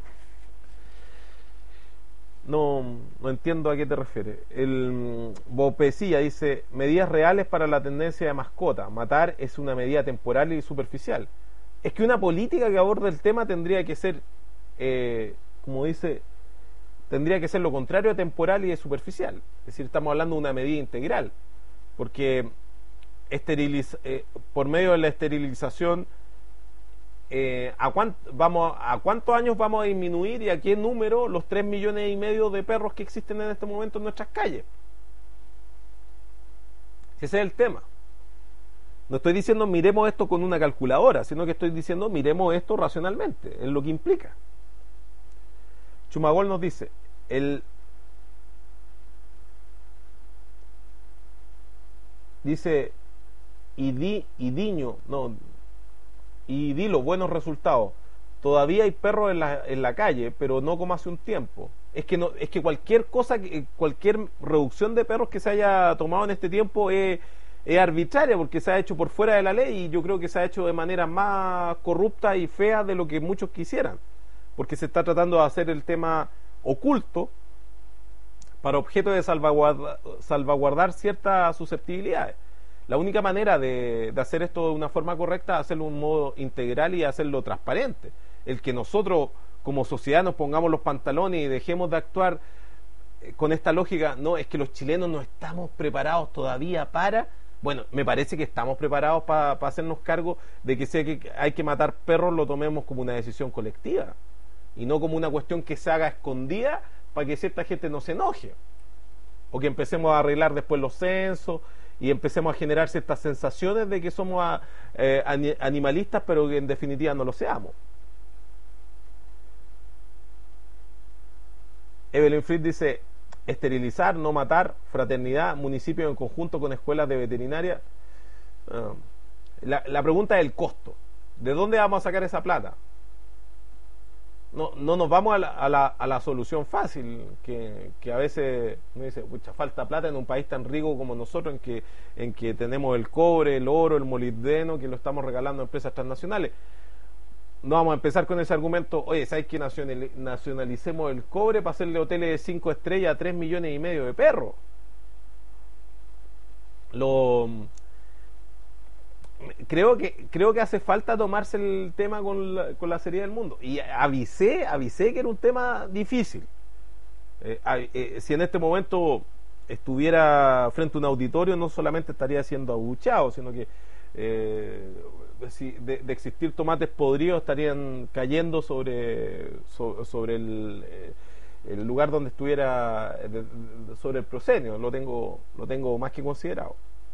No, no entiendo a qué te refieres. El Bopecilla dice, medidas reales para la tendencia de mascota. Matar es una medida temporal y superficial. Es que una política que aborde el tema tendría que ser, eh, como dice, tendría que ser lo contrario a temporal y de superficial. Es decir, estamos hablando de una medida integral. Porque esteriliz eh, por medio de la esterilización, Eh, ¿a, cuánt vamos, ¿a cuántos años vamos a disminuir y a qué número los tres millones y medio de perros que existen en este momento en nuestras calles? Ese es el tema. No estoy diciendo miremos esto con una calculadora, sino que estoy diciendo miremos esto racionalmente, es lo que implica. Chumagol nos dice, el dice Idi, Idiño, no y di los buenos resultados. Todavía hay perros en la, en la calle, pero no como hace un tiempo. Es que no, es que cualquier cosa, cualquier reducción de perros que se haya tomado en este tiempo es, es arbitraria, porque se ha hecho por fuera de la ley y yo creo que se ha hecho de manera más corrupta y fea de lo que muchos quisieran, porque se está tratando de hacer el tema oculto para objeto de salvaguardar, salvaguardar ciertas susceptibilidades. La única manera de, de hacer esto de una forma correcta es hacerlo de un modo integral y hacerlo transparente. El que nosotros como sociedad nos pongamos los pantalones y dejemos de actuar con esta lógica, no, es que los chilenos no estamos preparados todavía para... Bueno, me parece que estamos preparados para pa hacernos cargo de que si hay que, hay que matar perros, lo tomemos como una decisión colectiva y no como una cuestión que se haga escondida para que cierta gente no se enoje o que empecemos a arreglar después los censos y empecemos a generar ciertas sensaciones de que somos a, eh, animalistas, pero que en definitiva no lo seamos. Evelyn Fried dice, esterilizar, no matar, fraternidad, municipio en conjunto con escuelas de veterinaria. Uh, la, la pregunta es el costo. ¿De dónde vamos a sacar esa plata? No, no nos vamos a la, a la, a la solución fácil, que, que a veces me dice, pucha, falta plata en un país tan rico como nosotros, en que, en que tenemos el cobre, el oro, el molibdeno, que lo estamos regalando a empresas transnacionales. No vamos a empezar con ese argumento, oye, ¿sabes que nacionalicemos el cobre para hacerle hoteles de cinco estrellas a tres millones y medio de perros? Lo... Creo que creo que hace falta tomarse el tema con la, con la seriedad del mundo. Y avisé, avisé que era un tema difícil. Eh, eh, si en este momento estuviera frente a un auditorio, no solamente estaría siendo abucheado, sino que eh, si de, de existir tomates podridos estarían cayendo sobre, sobre, sobre el, eh, el lugar donde estuviera, de, de, sobre el proscenio. Lo tengo, lo tengo más que considerado.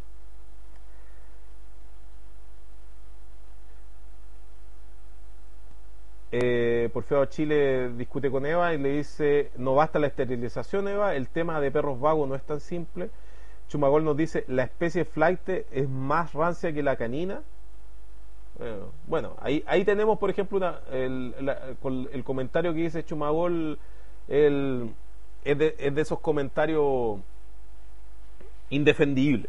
Eh, por feo Chile discute con Eva y le dice, no basta la esterilización, Eva, el tema de perros vagos no es tan simple. Chumagol nos dice, la especie flight es más rancia que la canina. Eh, bueno, ahí, ahí tenemos por ejemplo una, el, la, el, el comentario que dice Chumagol, el, es, de, es de esos comentarios indefendibles.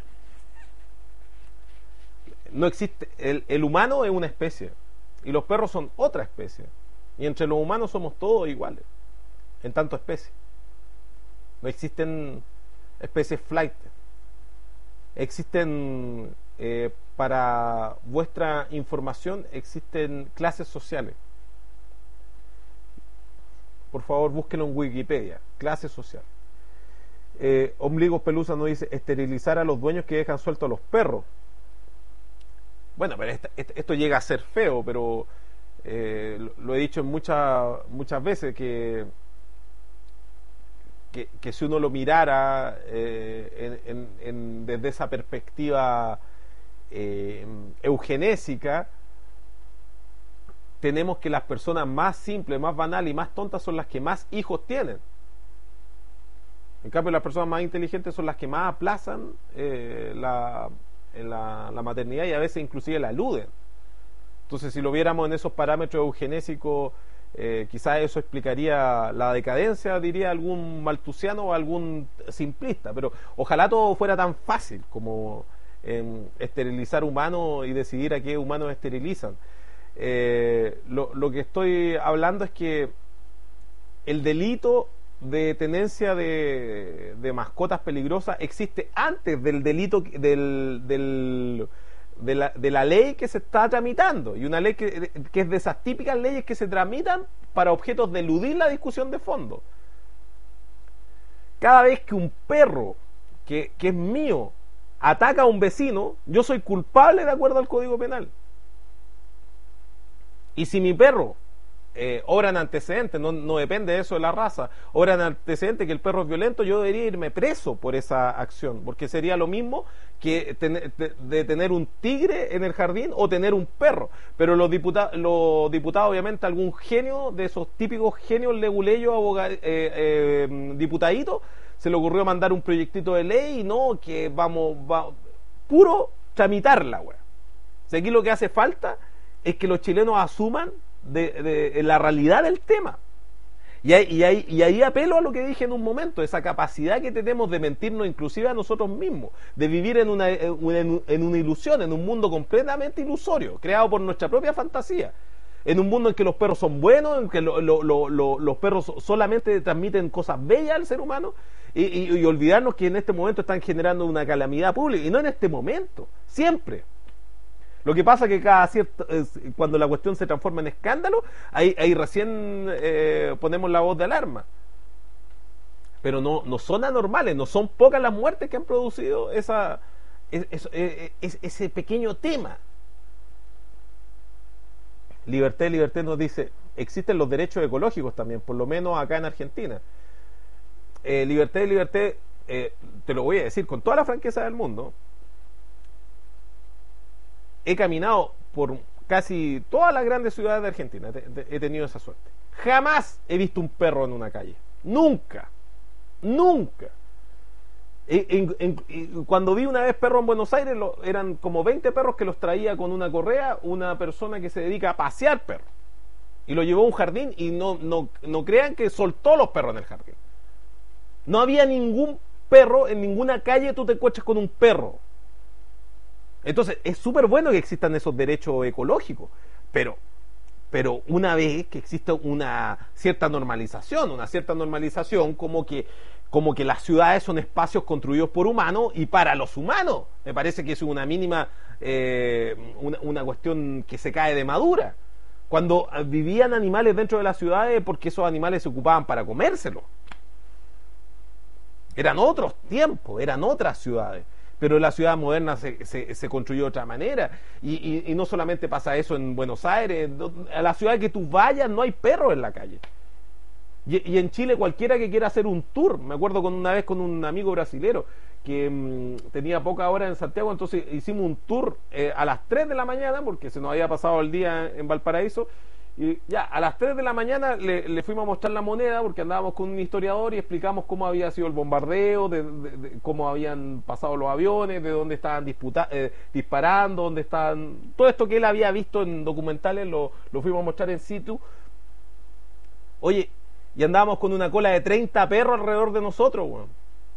No existe, el, el humano es una especie y los perros son otra especie. Y entre los humanos somos todos iguales, en tanto especie. No existen especies flight. Existen, eh, para vuestra información, existen clases sociales. Por favor, búsquenlo en Wikipedia. Clase social. Eh, Ombligos Pelusa nos dice, esterilizar a los dueños que dejan sueltos a los perros. Bueno, pero esta, esto llega a ser feo, pero eh, lo, lo he dicho muchas muchas veces que, que que si uno lo mirara eh, en, en, en, desde esa perspectiva eh, eugenésica, tenemos que las personas más simples, más banales y más tontas son las que más hijos tienen. En cambio, las personas más inteligentes son las que más aplazan eh, la en la, la maternidad y a veces inclusive la eluden. Entonces, si lo viéramos en esos parámetros eugenésicos, eh, quizás eso explicaría la decadencia, diría algún maltusiano o algún simplista, pero ojalá todo fuera tan fácil como en esterilizar humanos y decidir a qué humanos esterilizan. Eh, lo, lo que estoy hablando es que el delito de tenencia de, de mascotas peligrosas existe antes del delito del, del, de, la, de la ley que se está tramitando, y una ley que, que es de esas típicas leyes que se tramitan para objetos de eludir la discusión de fondo. Cada vez que un perro que, que es mío ataca a un vecino, yo soy culpable de acuerdo al Código Penal. Y si mi perro eh, obra en antecedentes, no, no depende de eso de la raza, obra en antecedentes que el perro es violento, yo debería irme preso por esa acción, porque sería lo mismo que ten, de, de tener un tigre en el jardín o tener un perro. Pero los diputados, los diputados obviamente, algún genio de esos típicos genios leguleyos, abogad, eh, eh, diputaditos, se le ocurrió mandar un proyectito de ley y no, que vamos, va, puro tramitarla, güey. O sea, aquí lo que hace falta es que los chilenos asuman de, de, de la realidad del tema. Y ahí, y, ahí, y ahí apelo a lo que dije en un momento, esa capacidad que tenemos de mentirnos inclusive a nosotros mismos, de vivir en una, en, en una ilusión, en un mundo completamente ilusorio, creado por nuestra propia fantasía. En un mundo en que los perros son buenos, en que lo, lo, lo, lo, los perros solamente transmiten cosas bellas al ser humano, y, y, y olvidarnos que en este momento están generando una calamidad pública, y no en este momento, siempre. Lo que pasa es que cada cierto, eh, cuando la cuestión se transforma en escándalo, ahí, ahí recién eh, ponemos la voz de alarma. Pero no, no son anormales, no son pocas las muertes que han producido esa, es, es, es, es, ese pequeño tema. Liberté, Liberté nos dice, existen los derechos ecológicos también, por lo menos acá en Argentina. Eh, Liberté, Liberté, eh, te lo voy a decir con toda la franqueza del mundo. He caminado por casi todas las grandes ciudades de Argentina, he tenido esa suerte. Jamás he visto un perro en una calle. Nunca. Nunca. En, en, en, cuando vi una vez perro en Buenos Aires, lo, eran como veinte perros que los traía con una correa una persona que se dedica a pasear perros. Y lo llevó a un jardín y no, no, no crean que soltó los perros en el jardín. No había ningún perro, en ninguna calle tú te encuentras con un perro. Entonces, es súper bueno que existan esos derechos ecológicos, pero, pero una vez que exista una cierta normalización, una cierta normalización como que, como que las ciudades son espacios construidos por humanos y para los humanos. Me parece que es una mínima, eh, una, una cuestión que se cae de madura. Cuando vivían animales dentro de las ciudades, porque esos animales se ocupaban para comérselos. Eran otros tiempos, eran otras ciudades. Pero la ciudad moderna se, se, se construyó de otra manera, y, y, y no solamente pasa eso en Buenos Aires, a la ciudad que tú vayas no hay perros en la calle, y, y en Chile cualquiera que quiera hacer un tour, me acuerdo con una vez con un amigo brasilero que mmm, tenía poca hora en Santiago, entonces hicimos un tour eh, a las tres de la mañana, porque se nos había pasado el día en Valparaíso, y ya a las tres de la mañana le, le fuimos a mostrar la moneda, porque andábamos con un historiador y explicamos cómo había sido el bombardeo, de, de, de cómo habían pasado los aviones, de dónde estaban disputa, eh, disparando, dónde estaban, todo esto que él había visto en documentales lo, lo fuimos a mostrar en situ. Oye, y andábamos con una cola de treinta perros alrededor de nosotros, bueno.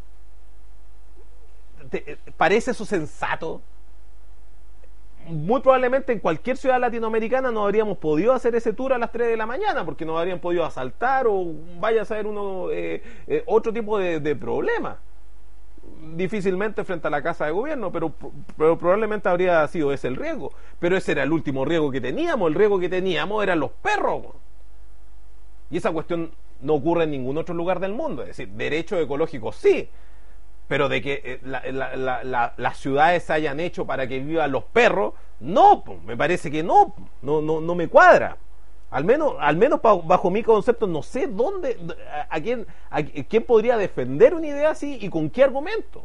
¿Te, ¿Parece eso sensato? Muy probablemente en cualquier ciudad latinoamericana no habríamos podido hacer ese tour a las tres de la mañana, porque nos habrían podido asaltar o vaya a ser uno eh, eh, otro tipo de, de problema. Difícilmente frente a la casa de gobierno, pero, pero probablemente habría sido ese el riesgo. Pero ese era el último riesgo que teníamos. El riesgo que teníamos eran los perros. Y esa cuestión no ocurre en ningún otro lugar del mundo. Es decir, derechos ecológicos sí, pero de que la, la, la, la, las ciudades se hayan hecho para que vivan los perros, no, me parece que no, no, no, no me cuadra. Al menos, al menos bajo mi concepto, no sé dónde, a, a quién, a quién podría defender una idea así y con qué argumento.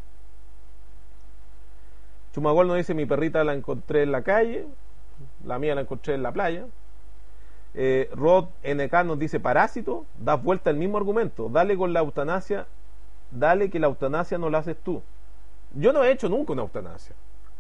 Chumagol nos dice: mi perrita la encontré en la calle, la mía la encontré en la playa. Eh, Rod N K nos dice: parásito, das vuelta el mismo argumento, dale con la eutanasia. Dale que la eutanasia no la haces tú. Yo no he hecho nunca una eutanasia.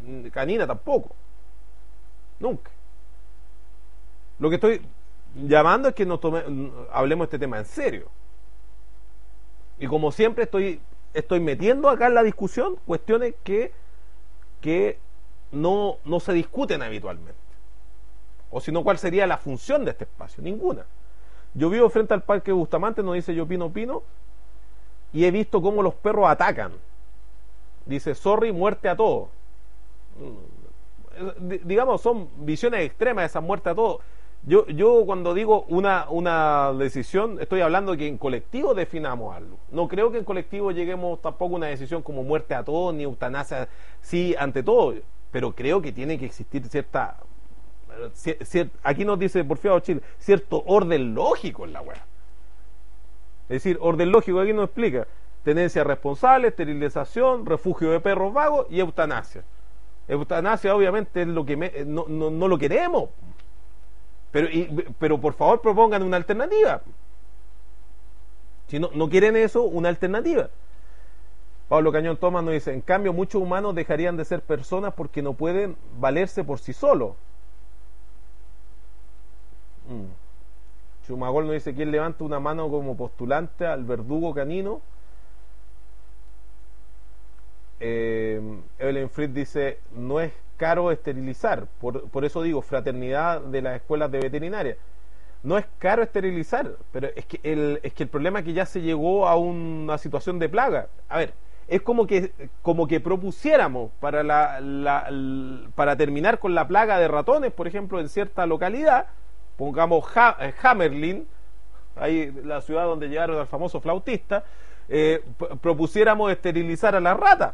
canina tampoco. Nunca. Lo que estoy llamando es que nos tome, hablemos de este tema en serio. Y como siempre estoy, estoy metiendo acá en la discusión cuestiones que, que no, no se discuten habitualmente. O si no, ¿cuál sería la función de este espacio? Ninguna. Yo vivo frente al Parque Bustamante, nos dice Yo Pino Pino, y he visto cómo los perros atacan. Dice, sorry, muerte a todos. Digamos, son visiones extremas de esa muerte a todos. Yo, yo cuando digo una, una decisión, estoy hablando de que en colectivo definamos algo. No creo que en colectivo lleguemos tampoco a una decisión como muerte a todos, ni eutanasia, sí, ante todo. Pero creo que tiene que existir cierta... Cier, aquí nos dice Porfiado Chile, cierto orden lógico en la web. Es decir, orden lógico aquí nos explica tenencia responsable, esterilización, refugio de perros vagos y eutanasia. Eutanasia obviamente es lo que me, no, no, no lo queremos, pero, y, pero por favor propongan una alternativa. Si no, no quieren eso, una alternativa. Pablo Cañón Tomás nos dice, en cambio muchos humanos dejarían de ser personas porque no pueden valerse por sí solos. mm. Chumagol nos dice, ¿quién levanta una mano como postulante al verdugo canino? eh, Evelyn Fried dice, no es caro esterilizar, por, por eso digo, fraternidad de las escuelas de veterinaria. No es caro esterilizar, pero es que el, es que el problema es que ya se llegó a una situación de plaga. A ver, es como que como que propusiéramos para la, la, la para terminar con la plaga de ratones, por ejemplo, en cierta localidad, pongamos ha, Hamelin, ahí la ciudad donde llegaron al famoso flautista, eh, propusiéramos esterilizar a las ratas.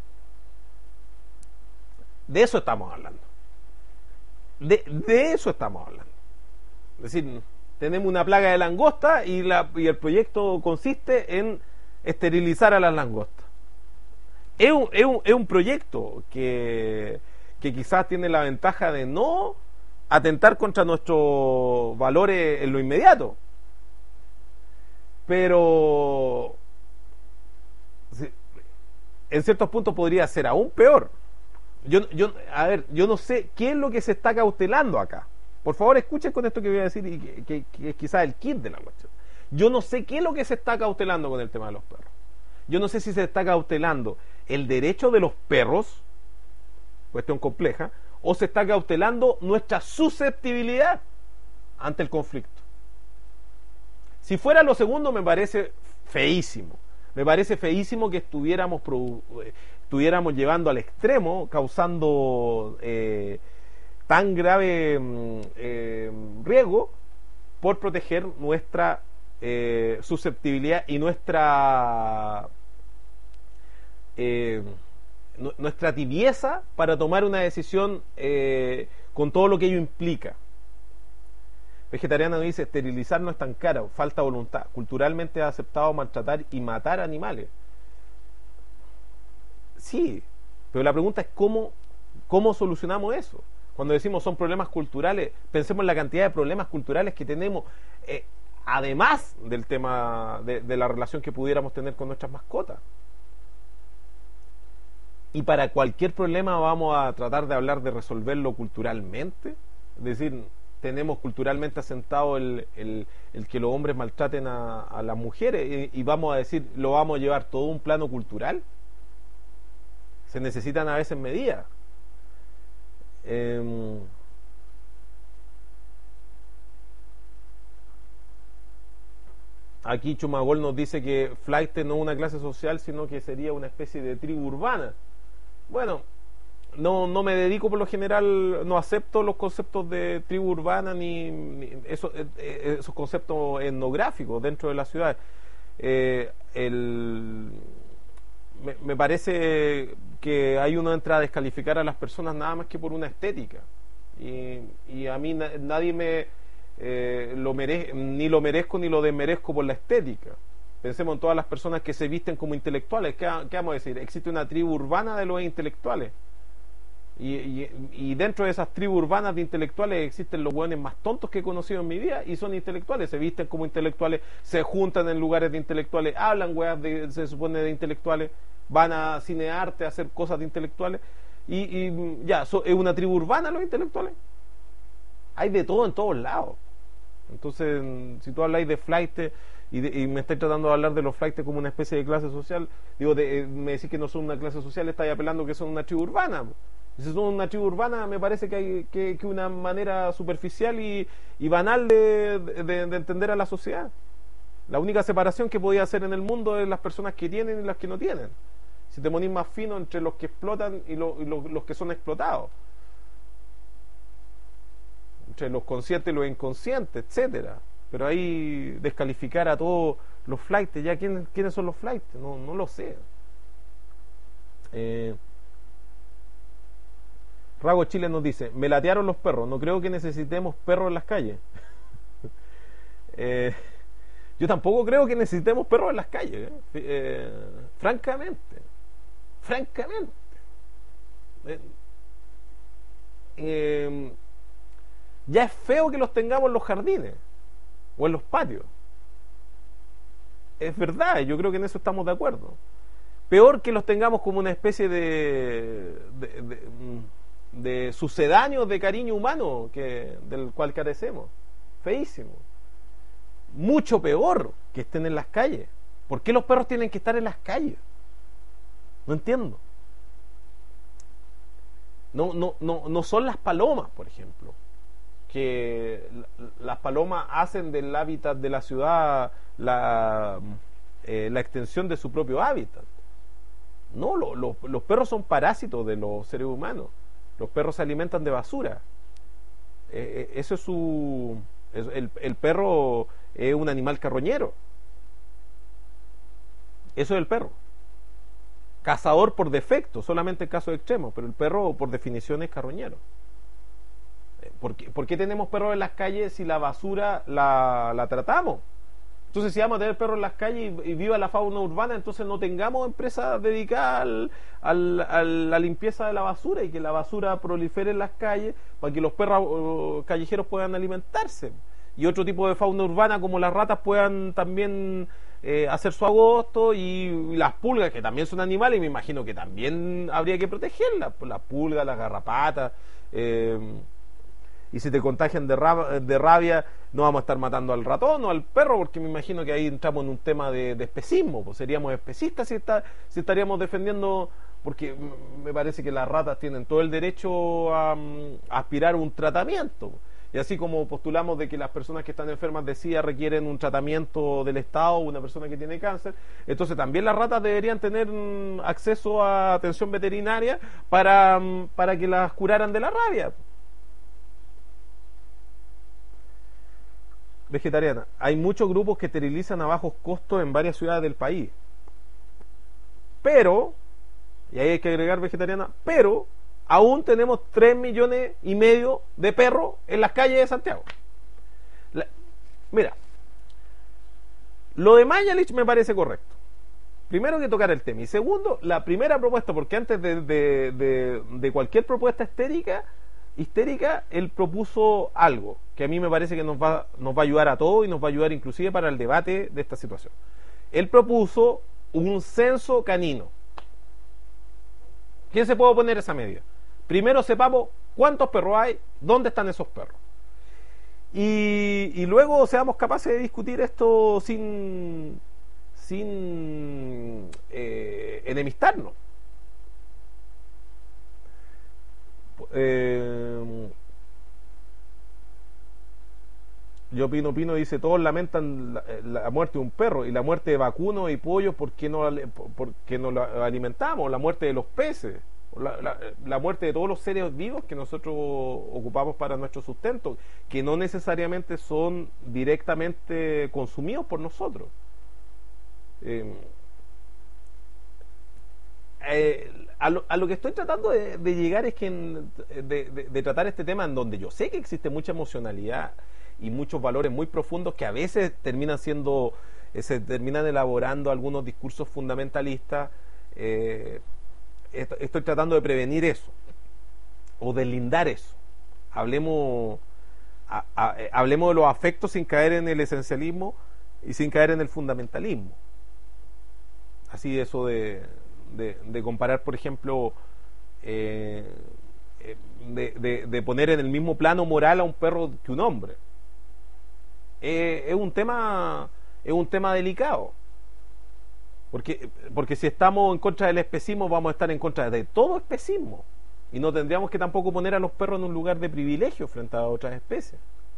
De eso estamos hablando. De, de eso estamos hablando. Es decir, tenemos una plaga de langosta y, la, y el proyecto consiste en esterilizar a las langostas. Es un, es un, es un proyecto que, que quizás tiene la ventaja de no atentar contra nuestros valores en lo inmediato. Pero en ciertos puntos podría ser aún peor. Yo, yo, a ver, yo no sé qué es lo que se está cautelando acá. Por favor, escuchen con esto que voy a decir y que, que, que es quizás el kit de la cuestión. Yo no sé qué es lo que se está cautelando con el tema de los perros. Yo no sé si se está cautelando el derecho de los perros, cuestión compleja, o se está cautelando nuestra susceptibilidad ante el conflicto. Si fuera lo segundo, me parece feísimo. Me parece feísimo que estuviéramos, estuviéramos llevando al extremo, causando eh, tan grave eh, riesgo por proteger nuestra eh, susceptibilidad y nuestra eh, nuestra tibieza para tomar una decisión eh, con todo lo que ello implica. Vegetariana nos dice, esterilizar no es tan caro, falta voluntad. Culturalmente es aceptado maltratar y matar animales. Sí, pero la pregunta es cómo, cómo solucionamos eso. Cuando decimos son problemas culturales, pensemos en la cantidad de problemas culturales que tenemos, eh, además del tema de, de la relación que pudiéramos tener con nuestras mascotas. Y para cualquier problema vamos a tratar de hablar de resolverlo culturalmente. Es decir, tenemos culturalmente asentado el, el, el que los hombres maltraten a, a las mujeres y, y vamos a decir, lo vamos a llevar todo a un plano cultural. Se necesitan a veces medidas. Eh, aquí Chumagol nos dice que flight no es una clase social, sino que sería una especie de tribu urbana. Bueno, no, no me dedico por lo general, no acepto los conceptos de tribu urbana ni, ni esos, esos conceptos etnográficos dentro de la ciudad. Eh, el, me, me parece que hay uno entra a descalificar a las personas nada más que por una estética. Y, y a mí na, nadie me eh, lo mere, ni lo merezco ni lo desmerezco por la estética. Pensemos en todas las personas que se visten como intelectuales. ¿Qué, qué vamos a decir? Existe una tribu urbana de los intelectuales. Y, y, y dentro de esas tribus urbanas de intelectuales existen los hueones más tontos que he conocido en mi vida y son intelectuales, se visten como intelectuales, se juntan en lugares de intelectuales, hablan hueas de, se supone de intelectuales, van a cinearte a hacer cosas de intelectuales y, y ya, so, ¿es una tribu urbana los intelectuales? Hay de todo en todos lados. Entonces, si tú habláis de flight y, de, y me estáis tratando de hablar de los flight como una especie de clase social, digo, de, me decís que no son una clase social, estáis apelando que son una tribu urbana. Si son una tribu urbana, me parece que hay que, que una manera superficial y, y banal de, de, de entender a la sociedad. La única separación que podía hacer en el mundo es las personas que tienen y las que no tienen. Si te ponís más fino entre los que explotan y, lo, y lo, los que son explotados, entre los conscientes y los inconscientes, etcétera. Pero ahí descalificar a todos los flights, ya ¿quién, quiénes son los flights? No, no lo sé. Eh, Rago Chile nos dice, me latearon los perros, no creo que necesitemos perros en las calles. eh, yo tampoco creo que necesitemos perros en las calles, eh, eh, francamente, francamente. Eh, eh, ya es feo que los tengamos en los jardines o en los patios. Es verdad, yo creo que en eso estamos de acuerdo. Peor que los tengamos como una especie de, de, de, de sucedáneos de cariño humano que, del cual carecemos. Feísimo. Mucho peor que estén en las calles. ¿Por qué los perros tienen que estar en las calles? No entiendo. No, no, no, no son las palomas, por ejemplo, que las palomas hacen del hábitat de la ciudad la, eh, la extensión de su propio hábitat. No, lo, lo, los perros son parásitos de los seres humanos. Los perros se alimentan de basura. Eh, eso es su... Es, el, el perro es un animal carroñero. Eso es el perro. Cazador por defecto, solamente en casos extremos, pero el perro por definición es carroñero. ¿Por qué, ¿Por qué tenemos perros en las calles si la basura la, la tratamos? Entonces, si vamos a tener perros en las calles y, y viva la fauna urbana, entonces no tengamos empresas dedicadas al, al, a la limpieza de la basura y que la basura prolifere en las calles para que los perros uh, callejeros puedan alimentarse. Y otro tipo de fauna urbana como las ratas puedan también eh, hacer su agosto, y, y las pulgas, que también son animales, y me imagino que también habría que protegerlas, las pulgas, las garrapatas. Eh, y si te contagian de, rab, de rabia, no vamos a estar matando al ratón o al perro, porque me imagino que ahí entramos en un tema de, de especismo, pues seríamos especistas si, está, si estaríamos defendiendo, porque me parece que las ratas tienen todo el derecho a, a aspirar a un tratamiento. Y así como postulamos de que las personas que están enfermas de SIDA requieren un tratamiento del Estado, una persona que tiene cáncer, entonces también las ratas deberían tener acceso a atención veterinaria para, para que las curaran de la rabia. Vegetariana. Hay muchos grupos que esterilizan a bajos costos en varias ciudades del país. Pero, y ahí hay que agregar vegetariana, pero aún tenemos tres millones y medio de perros en las calles de Santiago. La, mira, lo de Mañalich me parece correcto. Primero, que tocar el tema. Y segundo, la primera propuesta, porque antes de, de, de, de cualquier propuesta histérica, histérica, él propuso algo que a mí me parece que nos va, nos va a ayudar a todos y nos va a ayudar inclusive para el debate de esta situación. Él propuso un censo canino. ¿Quién se puede oponer a esa medida? Primero sepamos cuántos perros hay, dónde están esos perros. Y, y luego seamos capaces de discutir esto sin, sin eh, enemistarnos. Eh, yo Pino Pino dice, todos lamentan la, la muerte de un perro y la muerte de vacunos y pollos porque no, porque no lo alimentamos, la muerte de los peces, la, la, la muerte de todos los seres vivos que nosotros ocupamos para nuestro sustento, que no necesariamente son directamente consumidos por nosotros. Eh, eh, a, lo, a lo que estoy tratando de, de llegar es que en, de, de, de tratar este tema en donde yo sé que existe mucha emocionalidad y muchos valores muy profundos que a veces terminan siendo, eh, se terminan elaborando algunos discursos fundamentalistas. eh, estoy tratando de prevenir eso o deslindar eso. Hablemos a, a, hablemos de los afectos sin caer en el esencialismo y sin caer en el fundamentalismo. Así, eso de, de, de comparar, por ejemplo, eh, de, de, de poner en el mismo plano moral a un perro que un hombre. Eh, es un tema es un tema delicado, porque, porque si estamos en contra del especismo, vamos a estar en contra de todo especismo, y no tendríamos que tampoco poner a los perros en un lugar de privilegio frente a otras especies.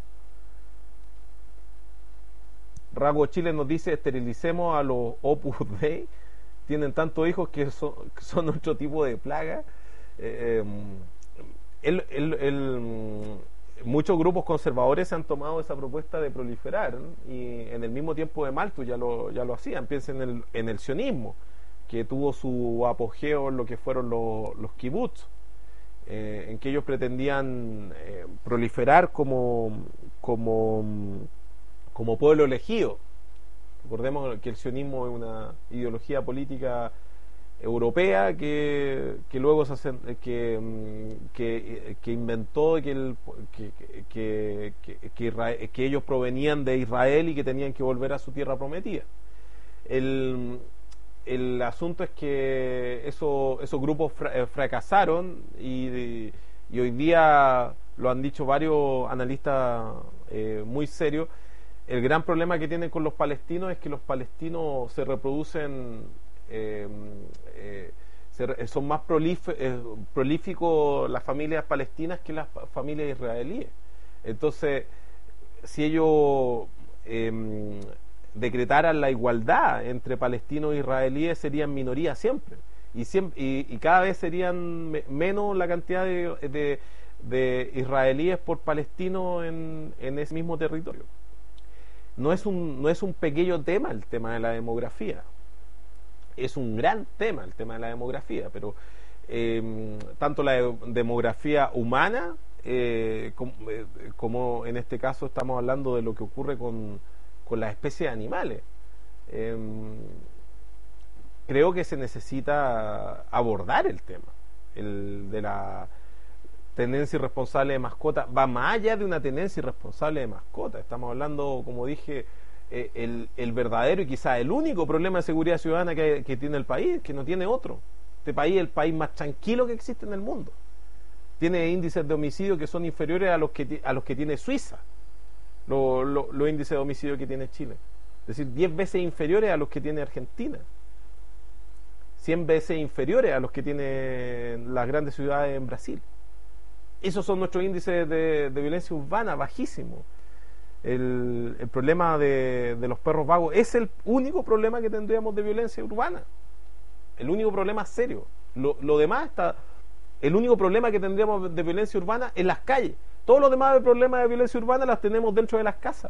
Rago Chile nos dice: esterilicemos a los Opus Dei, tienen tantos hijos que son, que son otro tipo de plaga. eh, el, el, el, muchos grupos conservadores han tomado esa propuesta de proliferar, ¿no? Y en el mismo tiempo de Malthus ya lo, ya lo hacían. Piensen en el, en el sionismo, que tuvo su apogeo en lo que fueron los, los kibbutz, eh, en que ellos pretendían eh, proliferar como, como, como pueblo elegido. Recordemos que el sionismo es una ideología política europea que, que luego se hace, que, que, que inventó que, el, que, que, que, que, Israel, que ellos provenían de Israel y que tenían que volver a su tierra prometida. El, el asunto es que eso, esos grupos fra, fracasaron y, y hoy día lo han dicho varios analistas eh, muy serios. El gran problema que tienen con los palestinos es que los palestinos se reproducen, eh, eh, se, son más prolif- eh, prolíficos las familias palestinas que las familias israelíes. Entonces, si ellos eh, decretaran la igualdad entre palestinos e israelíes, serían minoría siempre. Y, siempre, y, y cada vez serían me, menos la cantidad de, de, de israelíes por palestinos en, en ese mismo territorio. No es un, no es un pequeño tema el tema de la demografía, es un gran tema el tema de la demografía, pero eh, tanto la de, demografía humana eh, como, eh, como en este caso estamos hablando de lo que ocurre con, con las especies de animales. Eh, creo que se necesita abordar el tema, el de la tenencia irresponsable de mascota. Va más allá de una tenencia irresponsable de mascota. Estamos hablando, como dije, eh, el, el verdadero y quizás el único problema de seguridad ciudadana que, que tiene el país, que no tiene otro. Este país es el país más tranquilo que existe en el mundo. Tiene índices de homicidio que son inferiores a los que, a los que tiene Suiza, los lo, lo índices de homicidio que tiene Chile. Es decir, diez veces inferiores a los que tiene Argentina, cien veces inferiores a los que tienen las grandes ciudades en Brasil. Esos son nuestros índices de, de violencia urbana, bajísimos. El, el problema de, de los perros vagos es el único problema que tendríamos de violencia urbana. El único problema serio. Lo, lo demás está... El único problema que tendríamos de violencia urbana es las calles. Todos los demás problemas de violencia urbana las tenemos dentro de las casas.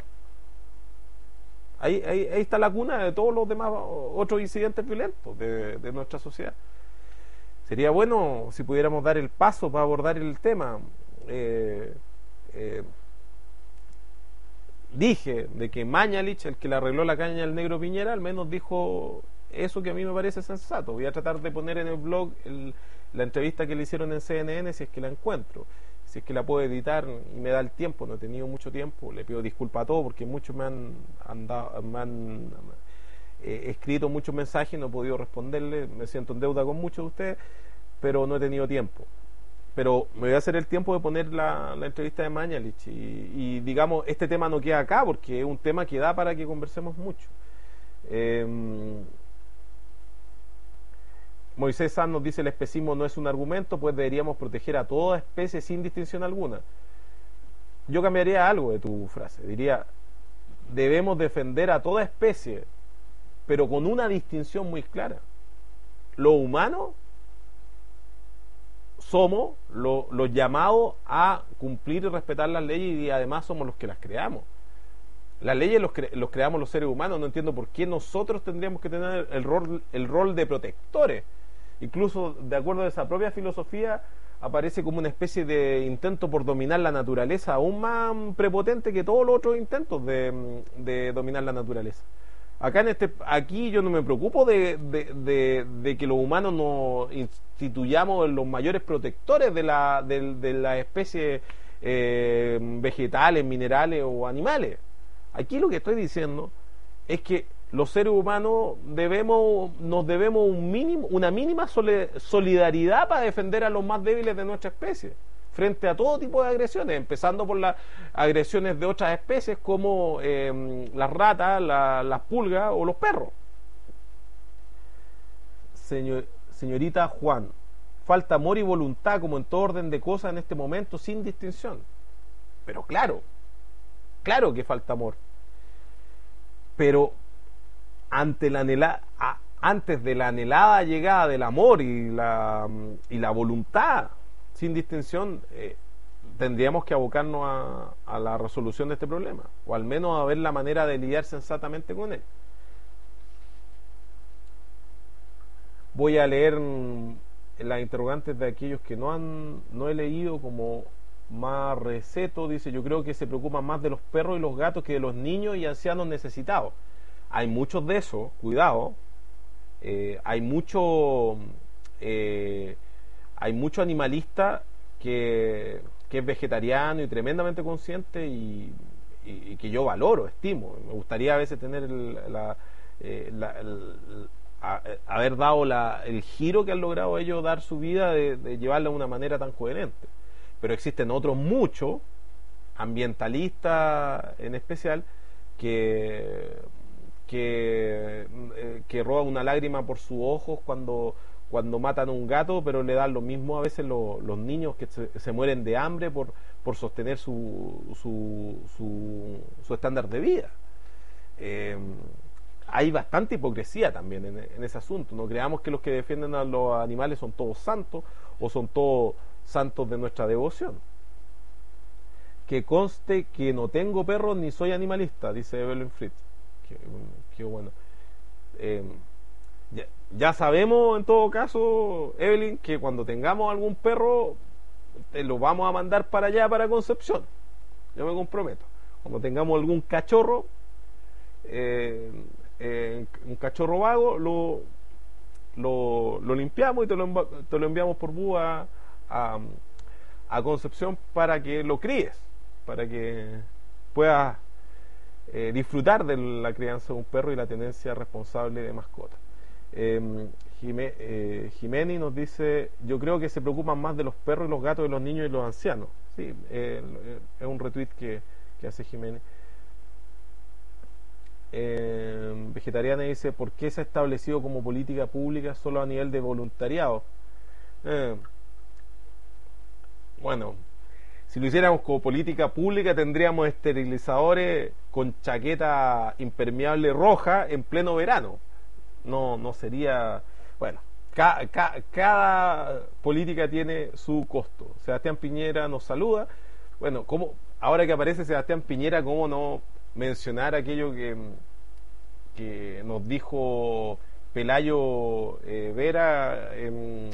Ahí, ahí, ahí está la cuna de todos los demás otros incidentes violentos de, de nuestra sociedad. Sería bueno si pudiéramos dar el paso para abordar el tema. Eh, eh, dije de que Mañalich, el que le arregló la caña al negro Piñera, al menos dijo eso que a mí me parece sensato. Voy a tratar de poner en el blog el, la entrevista que le hicieron en C N N, si es que la encuentro, si es que la puedo editar y me da el tiempo. No he tenido mucho tiempo, le pido disculpas a todos porque muchos me han, han, dado, me han He escrito muchos mensajes y no he podido responderle. Me siento en deuda con muchos de ustedes, pero no he tenido tiempo. Pero me voy a hacer el tiempo de poner la, la entrevista de Mañalich y, y digamos, este tema no queda acá porque es un tema que da para que conversemos mucho. eh, Moisés Sanz nos dice: el especismo no es un argumento, pues deberíamos proteger a toda especie sin distinción alguna. Yo cambiaría algo de tu frase, diría: debemos defender a toda especie, pero con una distinción muy clara. Los humanos somos los, los llamados a cumplir y respetar las leyes, y además somos los que las creamos. Las leyes los, cre los creamos los seres humanos. No entiendo por qué nosotros tendríamos que tener el rol, el rol de protectores. Incluso, de acuerdo a esa propia filosofía, aparece como una especie de intento por dominar la naturaleza, aún más prepotente que todos los otros intentos de, de dominar la naturaleza. Acá en este, aquí yo no me preocupo de, de, de, de que los humanos nos instituyamos los mayores protectores de la, de, de las especies eh, vegetales, minerales o animales. Aquí lo que estoy diciendo es que los seres humanos debemos, nos debemos un mínimo, una mínima solidaridad para defender a los más débiles de nuestra especie, frente a todo tipo de agresiones, empezando por las agresiones de otras especies como eh, las ratas, la, las pulgas o los perros. Señor, señorita Juan, falta amor y voluntad como en todo orden de cosas en este momento sin distinción. Pero claro, claro que falta amor. Pero ante la anhela, a, antes de la anhelada llegada del amor y la, y la voluntad sin distinción, eh, tendríamos que abocarnos a, a la resolución de este problema, o al menos a ver la manera de lidiar sensatamente con él. Voy a leer las interrogantes de aquellos que no han no he leído, como más receto. Dice: yo creo que se preocupan más de los perros y los gatos que de los niños y ancianos necesitados. Hay muchos de esos, cuidado. Eh, hay mucho eh, hay mucho animalista que, que es vegetariano y tremendamente consciente, y, y, y que yo valoro, estimo. Me gustaría a veces tener el, la, eh, la, el, a, haber dado la, el giro que han logrado ellos dar su vida, de, de llevarla de una manera tan coherente. Pero existen otros muchos, ambientalistas en especial, que que, eh, que roban una lágrima por sus ojos cuando, cuando matan a un gato, pero le dan lo mismo a veces lo, los niños que se, se mueren de hambre por, por sostener su, su, su, su estándar de vida. Eh, hay bastante hipocresía también en, en ese asunto. No creamos que los que defienden a los animales son todos santos, o son todos santos de nuestra devoción. Que conste que no tengo perros ni soy animalista, dice Evelyn Fritz. Qué, qué bueno. Eh, ya, ya sabemos en todo caso, Evelyn, que cuando tengamos algún perro, te lo vamos a mandar para allá, para Concepción. Yo me comprometo. Cuando tengamos algún cachorro, eh, eh, un cachorro vago, lo, lo, lo limpiamos y te lo, te lo enviamos por búho a, a, a Concepción para que lo críes, para que puedas eh, disfrutar de la crianza de un perro y la tenencia responsable de mascota. Eh, Jimé, eh, Jimeni nos dice: yo creo que se preocupan más de los perros y los gatos, de los niños y los ancianos. Sí, eh, es un retweet que, que hace Jimeni. Eh, Vegetariana dice: ¿por qué se ha establecido como política pública solo a nivel de voluntariado? Eh, bueno, si lo hiciéramos como política pública, tendríamos esterilizadores con chaqueta impermeable roja en pleno verano. No, no sería... Bueno, ca, ca, cada política tiene su costo. Sebastián Piñera nos saluda. Bueno, ¿cómo, ahora que aparece Sebastián Piñera, cómo no mencionar aquello que, que nos dijo Pelayo eh, Vera, eh,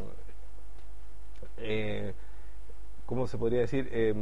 eh, ¿cómo se podría decir? Eh,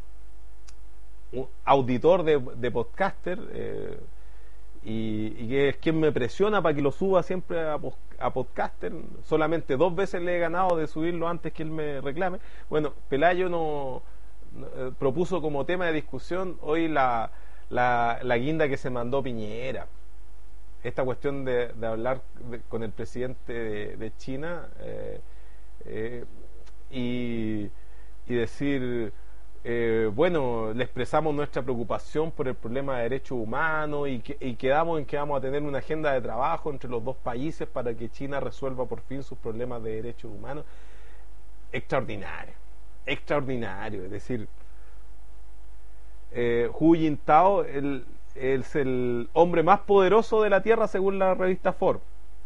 un auditor de, de podcaster, eh, y, y que es quien me presiona para que lo suba siempre a, a podcaster. Solamente dos veces le he ganado de subirlo antes que él me reclame. Bueno, Pelayo no, no eh, propuso como tema de discusión hoy la, la, la guinda que se mandó Piñera. Esta cuestión de, de hablar de, con el presidente de, de China eh, eh, y y decir, eh, bueno, le expresamos nuestra preocupación por el problema de derechos humanos, y, que, y quedamos en que vamos a tener una agenda de trabajo entre los dos países para que China resuelva por fin sus problemas de derechos humanos. Extraordinario, extraordinario. Es decir, eh, Hu Jintao el, es el hombre más poderoso de la Tierra según la revista Forbes.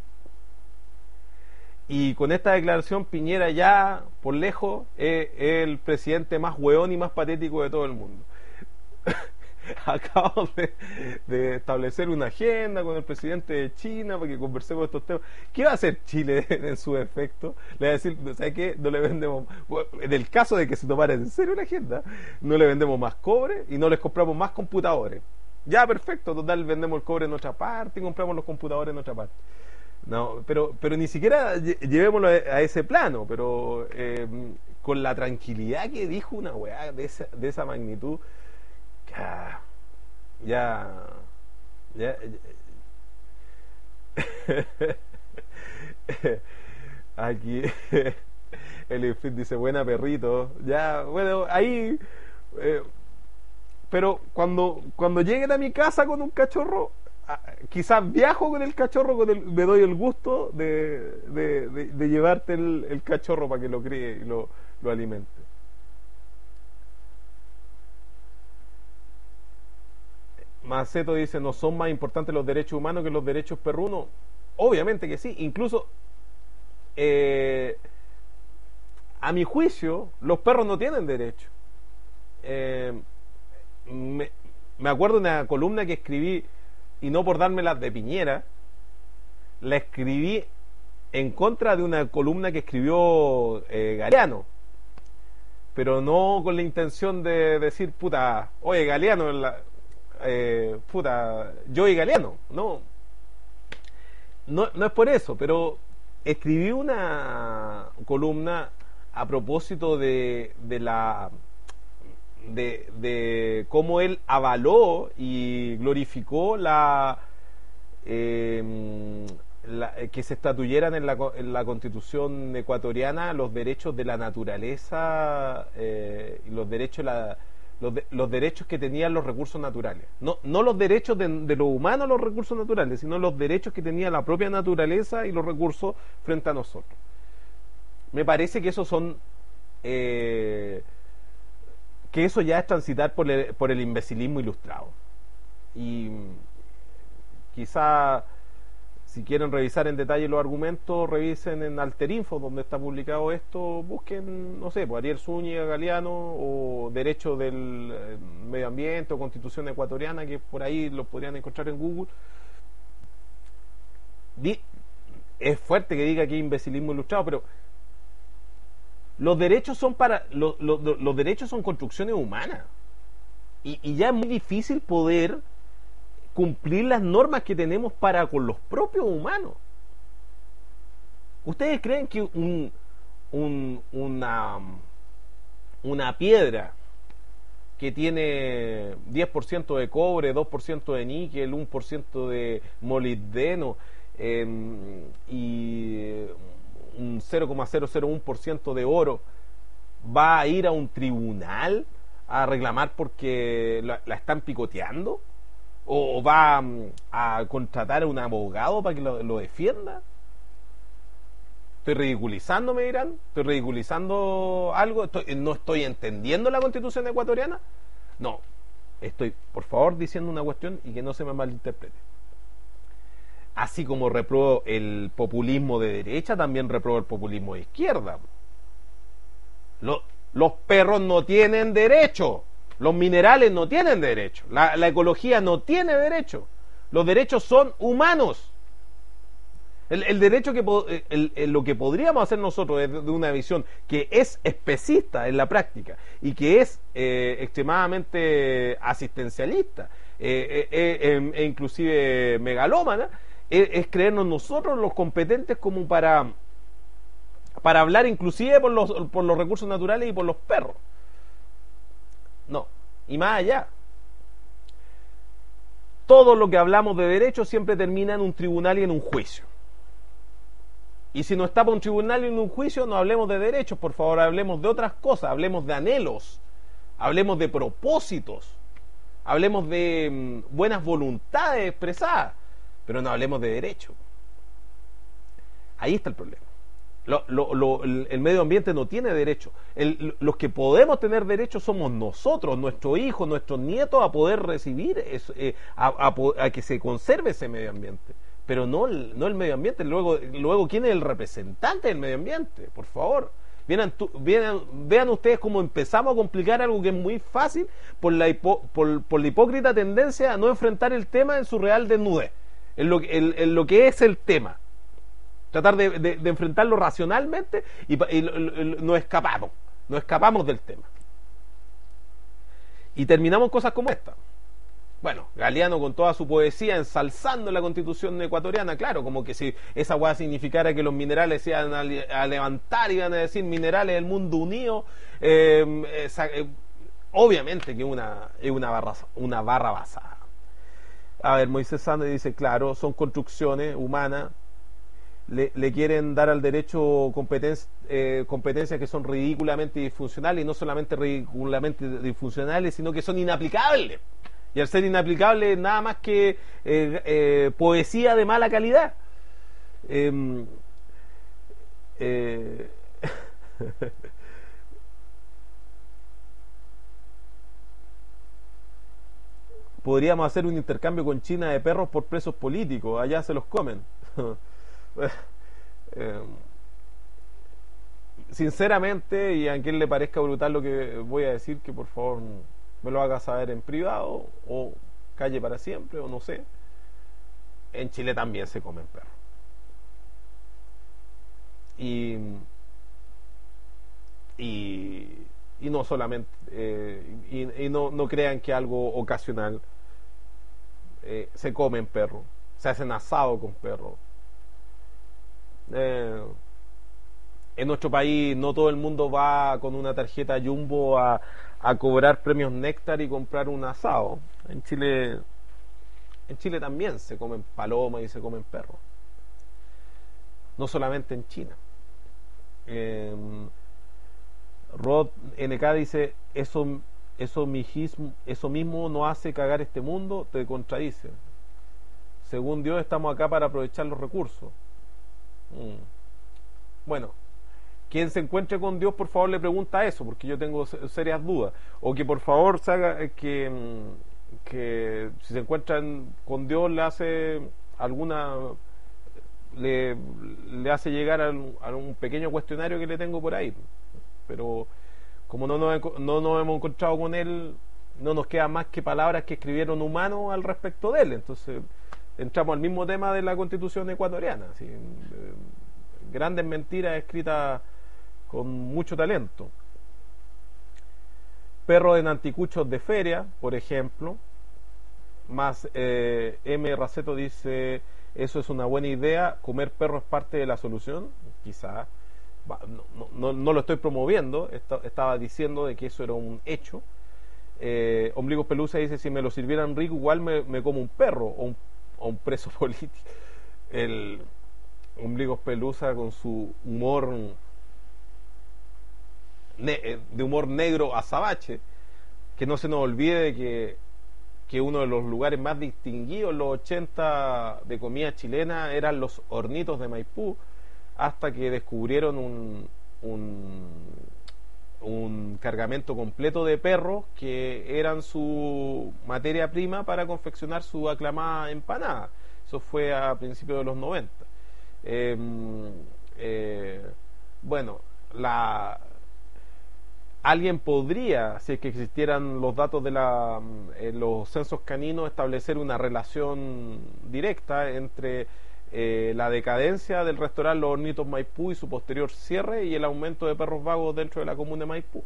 Y con esta declaración, Piñera ya, por lejos, es el presidente más hueón y más patético de todo el mundo. Acabamos de, de establecer una agenda con el presidente de China para que conversemos estos temas. ¿Qué va a hacer Chile en su efecto? Le va a decir, ¿sabes qué? No le vendemos... Bueno, en el caso de que se tomara en serio la agenda, no le vendemos más cobre y no les compramos más computadores. Ya, perfecto, total, vendemos el cobre en otra parte y compramos los computadores en otra parte. No, pero, pero ni siquiera llevémoslo a ese plano, pero eh, con la tranquilidad que dijo una weá de esa, de esa magnitud, ya, ya, ya, Aquí el Ifrit dice, buena perrito. Ya, bueno, ahí... eh, pero cuando, cuando lleguen a mi casa con un cachorro, ah, quizás viajo con el cachorro, con el, me doy el gusto de, de, de, de llevarte el, el cachorro para que lo críe y lo, lo alimente. Maceto dice, ¿no son más importantes los derechos humanos que los derechos perrunos? Obviamente que sí, incluso eh, a mi juicio los perros no tienen derecho. eh, me, me acuerdo de una columna que escribí, y no por dármelas de Piñera, la escribí en contra de una columna que escribió eh, Galeano, pero no con la intención de decir, puta, oye, Galeano, la, eh, puta, yo y Galeano, no, no, no es por eso, pero escribí una columna a propósito de, de la de, de cómo él avaló y glorificó la, eh, la que se estatuyeran en la, en la Constitución ecuatoriana los derechos de la naturaleza eh, y los derechos la, los, de, los derechos que tenían los recursos naturales, no, no los derechos de, de los humanos a los recursos naturales, sino los derechos que tenía la propia naturaleza y los recursos frente a nosotros. Me parece que esos son eh, que eso ya es transitar por el, por el imbecilismo ilustrado. Y quizá si quieren revisar en detalle los argumentos, revisen en Alterinfo, donde está publicado esto, busquen, no sé, pues Ariel Zúñiga, Galeano, o Derecho del Medio Ambiente, o Constitución Ecuatoriana, que por ahí los podrían encontrar en Google. Di, es fuerte que diga que es imbecilismo ilustrado, pero los derechos son para los, los, los derechos son construcciones humanas, y, y ya es muy difícil poder cumplir las normas que tenemos para con los propios humanos. ¿Ustedes creen que un, un, una, una piedra que tiene diez por ciento de cobre, dos por ciento de níquel, uno por ciento de molibdeno eh, y un cero coma cero cero uno por ciento de oro va a ir a un tribunal a reclamar porque la, la están picoteando? ¿O va a contratar a un abogado para que lo, lo defienda? ¿Estoy ridiculizando, me dirán? ¿Estoy ridiculizando algo? ¿Estoy, ¿No estoy entendiendo la Constitución ecuatoriana? No, estoy, por favor, diciendo una cuestión y que no se me malinterprete. Así como repruebo el populismo de derecha, también repruebo el populismo de izquierda. Lo, los perros no tienen derecho. Los minerales no tienen derecho. La, la ecología no tiene derecho. Los derechos son humanos. El, el derecho que el, el, lo que podríamos hacer nosotros es de, de una visión que es especista en la práctica y que es eh, extremadamente asistencialista eh, eh, eh, e inclusive megalómana, es, es creernos nosotros los competentes como para para hablar inclusive por los, por los recursos naturales y por los perros. No, y más allá. Todo lo que hablamos de derecho siempre termina en un tribunal y en un juicio. Y si no está para un tribunal y en un juicio, no hablemos de derechos, por favor, hablemos de otras cosas, hablemos de anhelos, hablemos de propósitos, hablemos de mm, buenas voluntades expresadas, pero no hablemos de derecho. Ahí está el problema. Lo, lo, lo, el medio ambiente no tiene derecho. El, los que podemos tener derecho somos nosotros, nuestros hijos, nuestros nietos, a poder recibir eso, eh, a, a, a que se conserve ese medio ambiente, pero no el, no el medio ambiente. Luego, luego ¿quién es el representante del medio ambiente? Por favor, vean, vean, vean ustedes cómo empezamos a complicar algo que es muy fácil por la, hipo, por, por la hipócrita tendencia a no enfrentar el tema en su real desnudez, en lo, en, en lo que es el tema. Tratar de, de, de enfrentarlo racionalmente y, y, y, y nos escapamos, nos escapamos del tema. Y terminamos cosas como esta. Bueno, Galeano con toda su poesía ensalzando la Constitución ecuatoriana, claro, como que si esa hueá significara que los minerales se iban a, a levantar y iban a decir minerales del mundo unido, eh, esa, eh, obviamente que una, es una barra, una barra basada. A ver, Moisés Sández dice, claro, son construcciones humanas, le, le quieren dar al derecho competen- eh, competencias que son ridículamente disfuncionales, y no solamente ridículamente disfuncionales, sino que son inaplicables. Y al ser inaplicables, nada más que eh, eh, poesía de mala calidad. Eh, eh, Podríamos hacer un intercambio con China de perros por presos políticos, allá se los comen. eh, Sinceramente, y a quien le parezca brutal lo que voy a decir, que por favor me lo haga saber en privado, o calle para siempre, o no sé. En Chile también se comen perros. Y, y, y no solamente, eh, y, y no, no crean que algo ocasional. Eh, se comen perros, se hacen asado con perros. Eh, en nuestro país no todo el mundo va con una tarjeta Jumbo a, a cobrar premios Néctar y comprar un asado. En Chile, en Chile también se comen palomas y se comen perros. No solamente en China. Eh, Rod N K dice, eso, eso, mijismo, eso mismo no hace cagar este mundo, te contradice. Según Dios estamos acá para aprovechar los recursos. Mm. Bueno, quien se encuentre con Dios, por favor le pregunta eso, porque yo tengo serias dudas. O que por favor se haga que, que si se encuentran con Dios le hace alguna... Le, le hace llegar a un, a un pequeño cuestionario que le tengo por ahí. Pero como no nos, no nos hemos encontrado con él, no nos queda más que palabras que escribieron humanos al respecto de él. Entonces entramos al mismo tema de la Constitución ecuatoriana, así, eh, grandes mentiras escritas con mucho talento. Perros en anticuchos de feria, por ejemplo. Más eh, M. Raceto dice, eso es una buena idea, comer perro es parte de la solución. Quizá no, no, no lo estoy promoviendo, estaba diciendo de que eso era un hecho. eh, Ombligos Pelusa dice, si me lo sirvieran rico igual me, me como un perro o un, o un preso político. El Ombligos Pelusa con su humor ne de humor negro azabache, que no se nos olvide de que que uno de los lugares más distinguidos en los ochenta de comida chilena eran los Hornitos de Maipú, hasta que descubrieron un, un, un cargamento completo de perros que eran su materia prima para confeccionar su aclamada empanada. Eso fue a principios de los noventa. Eh, eh, bueno, la... Alguien podría, si es que existieran los datos de la, eh, los censos caninos, establecer una relación directa entre eh, la decadencia del restaurante Los Hornitos Maipú y su posterior cierre y el aumento de perros vagos dentro de la comuna de Maipú.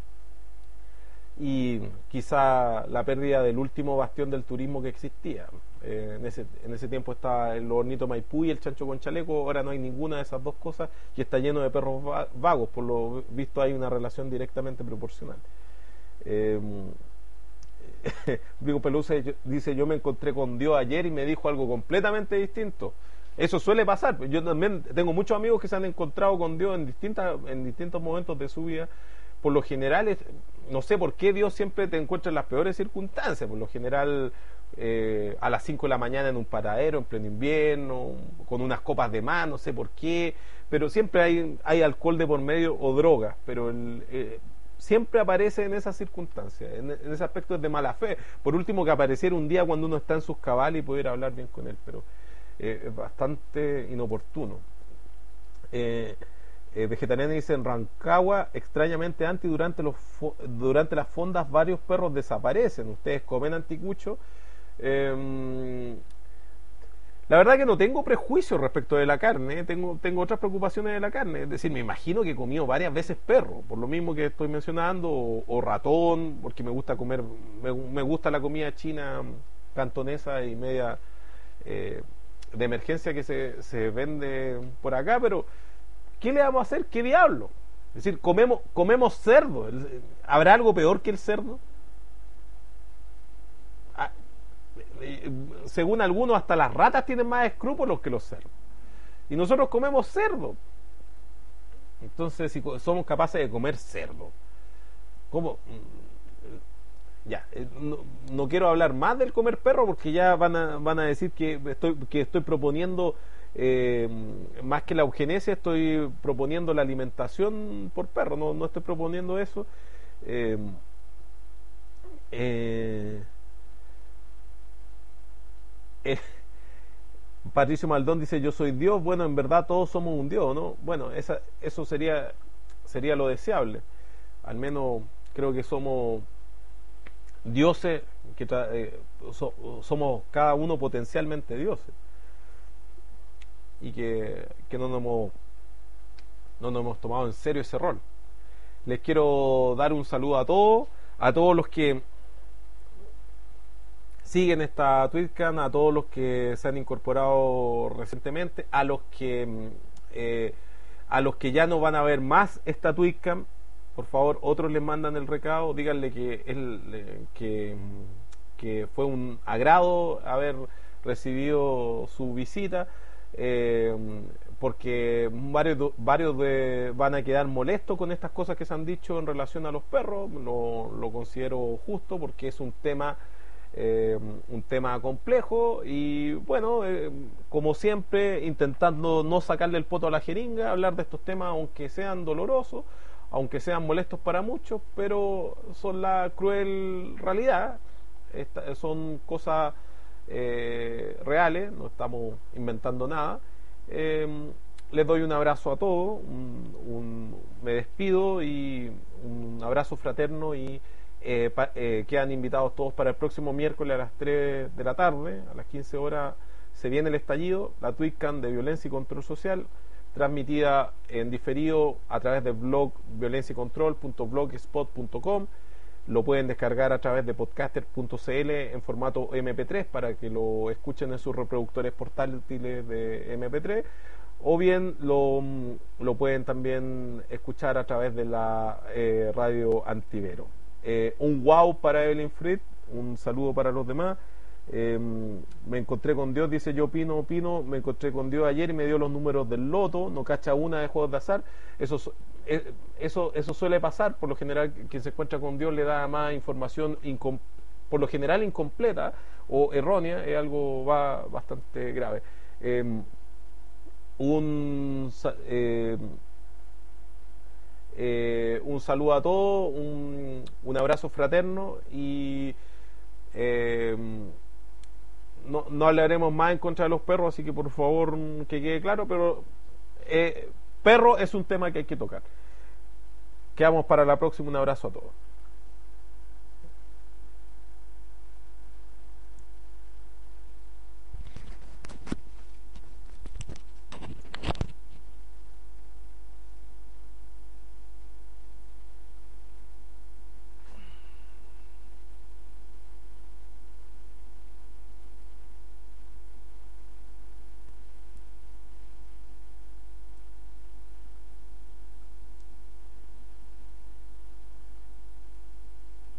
Y quizá la pérdida del último bastión del turismo que existía. Eh, en, ese, en ese tiempo estaba el Hornito Maipú y el Chancho con Chaleco, ahora no hay ninguna de esas dos cosas y está lleno de perros va vagos, por lo visto hay una relación directamente proporcional. Eh, Vigo Pelusa dice, yo me encontré con Dios ayer y me dijo algo completamente distinto. Eso suele pasar, yo también tengo muchos amigos que se han encontrado con Dios en, distintas, en distintos momentos de su vida. Por lo general, es, no sé por qué Dios siempre te encuentra en las peores circunstancias. Por lo general, eh, a las cinco de la mañana en un paradero, en pleno invierno, con unas copas de más, no sé por qué. Pero siempre hay, hay alcohol de por medio o drogas. Pero el, eh, siempre aparece en esas circunstancias. En, en ese aspecto es de mala fe. Por último, que apareciera un día cuando uno está en sus cabales y poder hablar bien con él. Pero eh, es bastante inoportuno. Eh... Eh, vegetariana dice, en Rancagua, extrañamente antes y durante, los durante las fondas varios perros desaparecen. ¿Ustedes comen anticucho? Eh, la verdad que no tengo prejuicios respecto de la carne, tengo, tengo otras preocupaciones de la carne. Es decir, me imagino que he comido varias veces perro, por lo mismo que estoy mencionando, o, o ratón, porque me gusta comer, me, me gusta la comida china cantonesa y media eh, de emergencia que se, se vende por acá, pero ¿qué le vamos a hacer? ¿Qué diablo? Es decir, comemos, comemos cerdo. ¿Habrá algo peor que el cerdo? Ah, eh, según algunos, hasta las ratas tienen más escrúpulos que los cerdos. Y nosotros comemos cerdo. Entonces, si somos capaces de comer cerdo, ¿cómo? Ya, no, no quiero hablar más del comer perro porque ya van a, van a decir que estoy, que estoy proponiendo, eh, más que la eugenesia, estoy proponiendo la alimentación por perro. No, no estoy proponiendo eso. Eh, eh, eh, Patricio Maldón dice: yo soy Dios. Bueno, en verdad todos somos un Dios, ¿no? Bueno, esa, eso sería sería lo deseable. Al menos creo que somos dioses, que eh, so, somos cada uno potencialmente dioses, y que, que no nos hemos no nos hemos tomado en serio ese rol. Les quiero dar un saludo a todos, a todos los que siguen esta TweetCam, a todos los que se han incorporado recientemente, a los que eh, a los que ya no van a ver más esta TweetCam. Por favor, otros les mandan el recado, díganle que, él, que, que fue un agrado haber recibido su visita, eh, porque varios, varios de, van a quedar molestos con estas cosas que se han dicho en relación a los perros. Lo, lo considero justo porque es un tema Eh, un tema complejo y bueno, eh, como siempre, intentando no sacarle el poto a la jeringa, hablar de estos temas aunque sean dolorosos, aunque sean molestos para muchos, pero son la cruel realidad. Esta, son cosas eh, reales, no estamos inventando nada. Eh, les doy un abrazo a todos, un, un, me despido y un abrazo fraterno y Eh, pa, eh, quedan invitados todos para el próximo miércoles a las tres de la tarde, a las quince horas se viene el estallido, la TweetCam de Violencia y Control Social, transmitida en diferido a través del blog violencia y control punto blogspot punto com. Lo pueden descargar a través de podcaster punto c l en formato eme pe tres para que lo escuchen en sus reproductores portátiles de eme pe tres, o bien lo, lo pueden también escuchar a través de la eh, radio Antivero. Eh, un wow para Evelyn Fried, un saludo para los demás. Eh, me encontré con Dios, dice: yo opino, opino, me encontré con Dios ayer y me dio los números del loto, no cacha una de juegos de azar. Eso, eh, eso, eso suele pasar, por lo general quien se encuentra con Dios le da más información, incom por lo general incompleta o errónea, es algo va, bastante grave. Eh, un... Eh, Eh, un saludo a todos, un, un abrazo fraterno y eh, no, no hablaremos más en contra de los perros, así que por favor que quede claro, pero eh, perro es un tema que hay que tocar. Quedamos para la próxima, un abrazo a todos.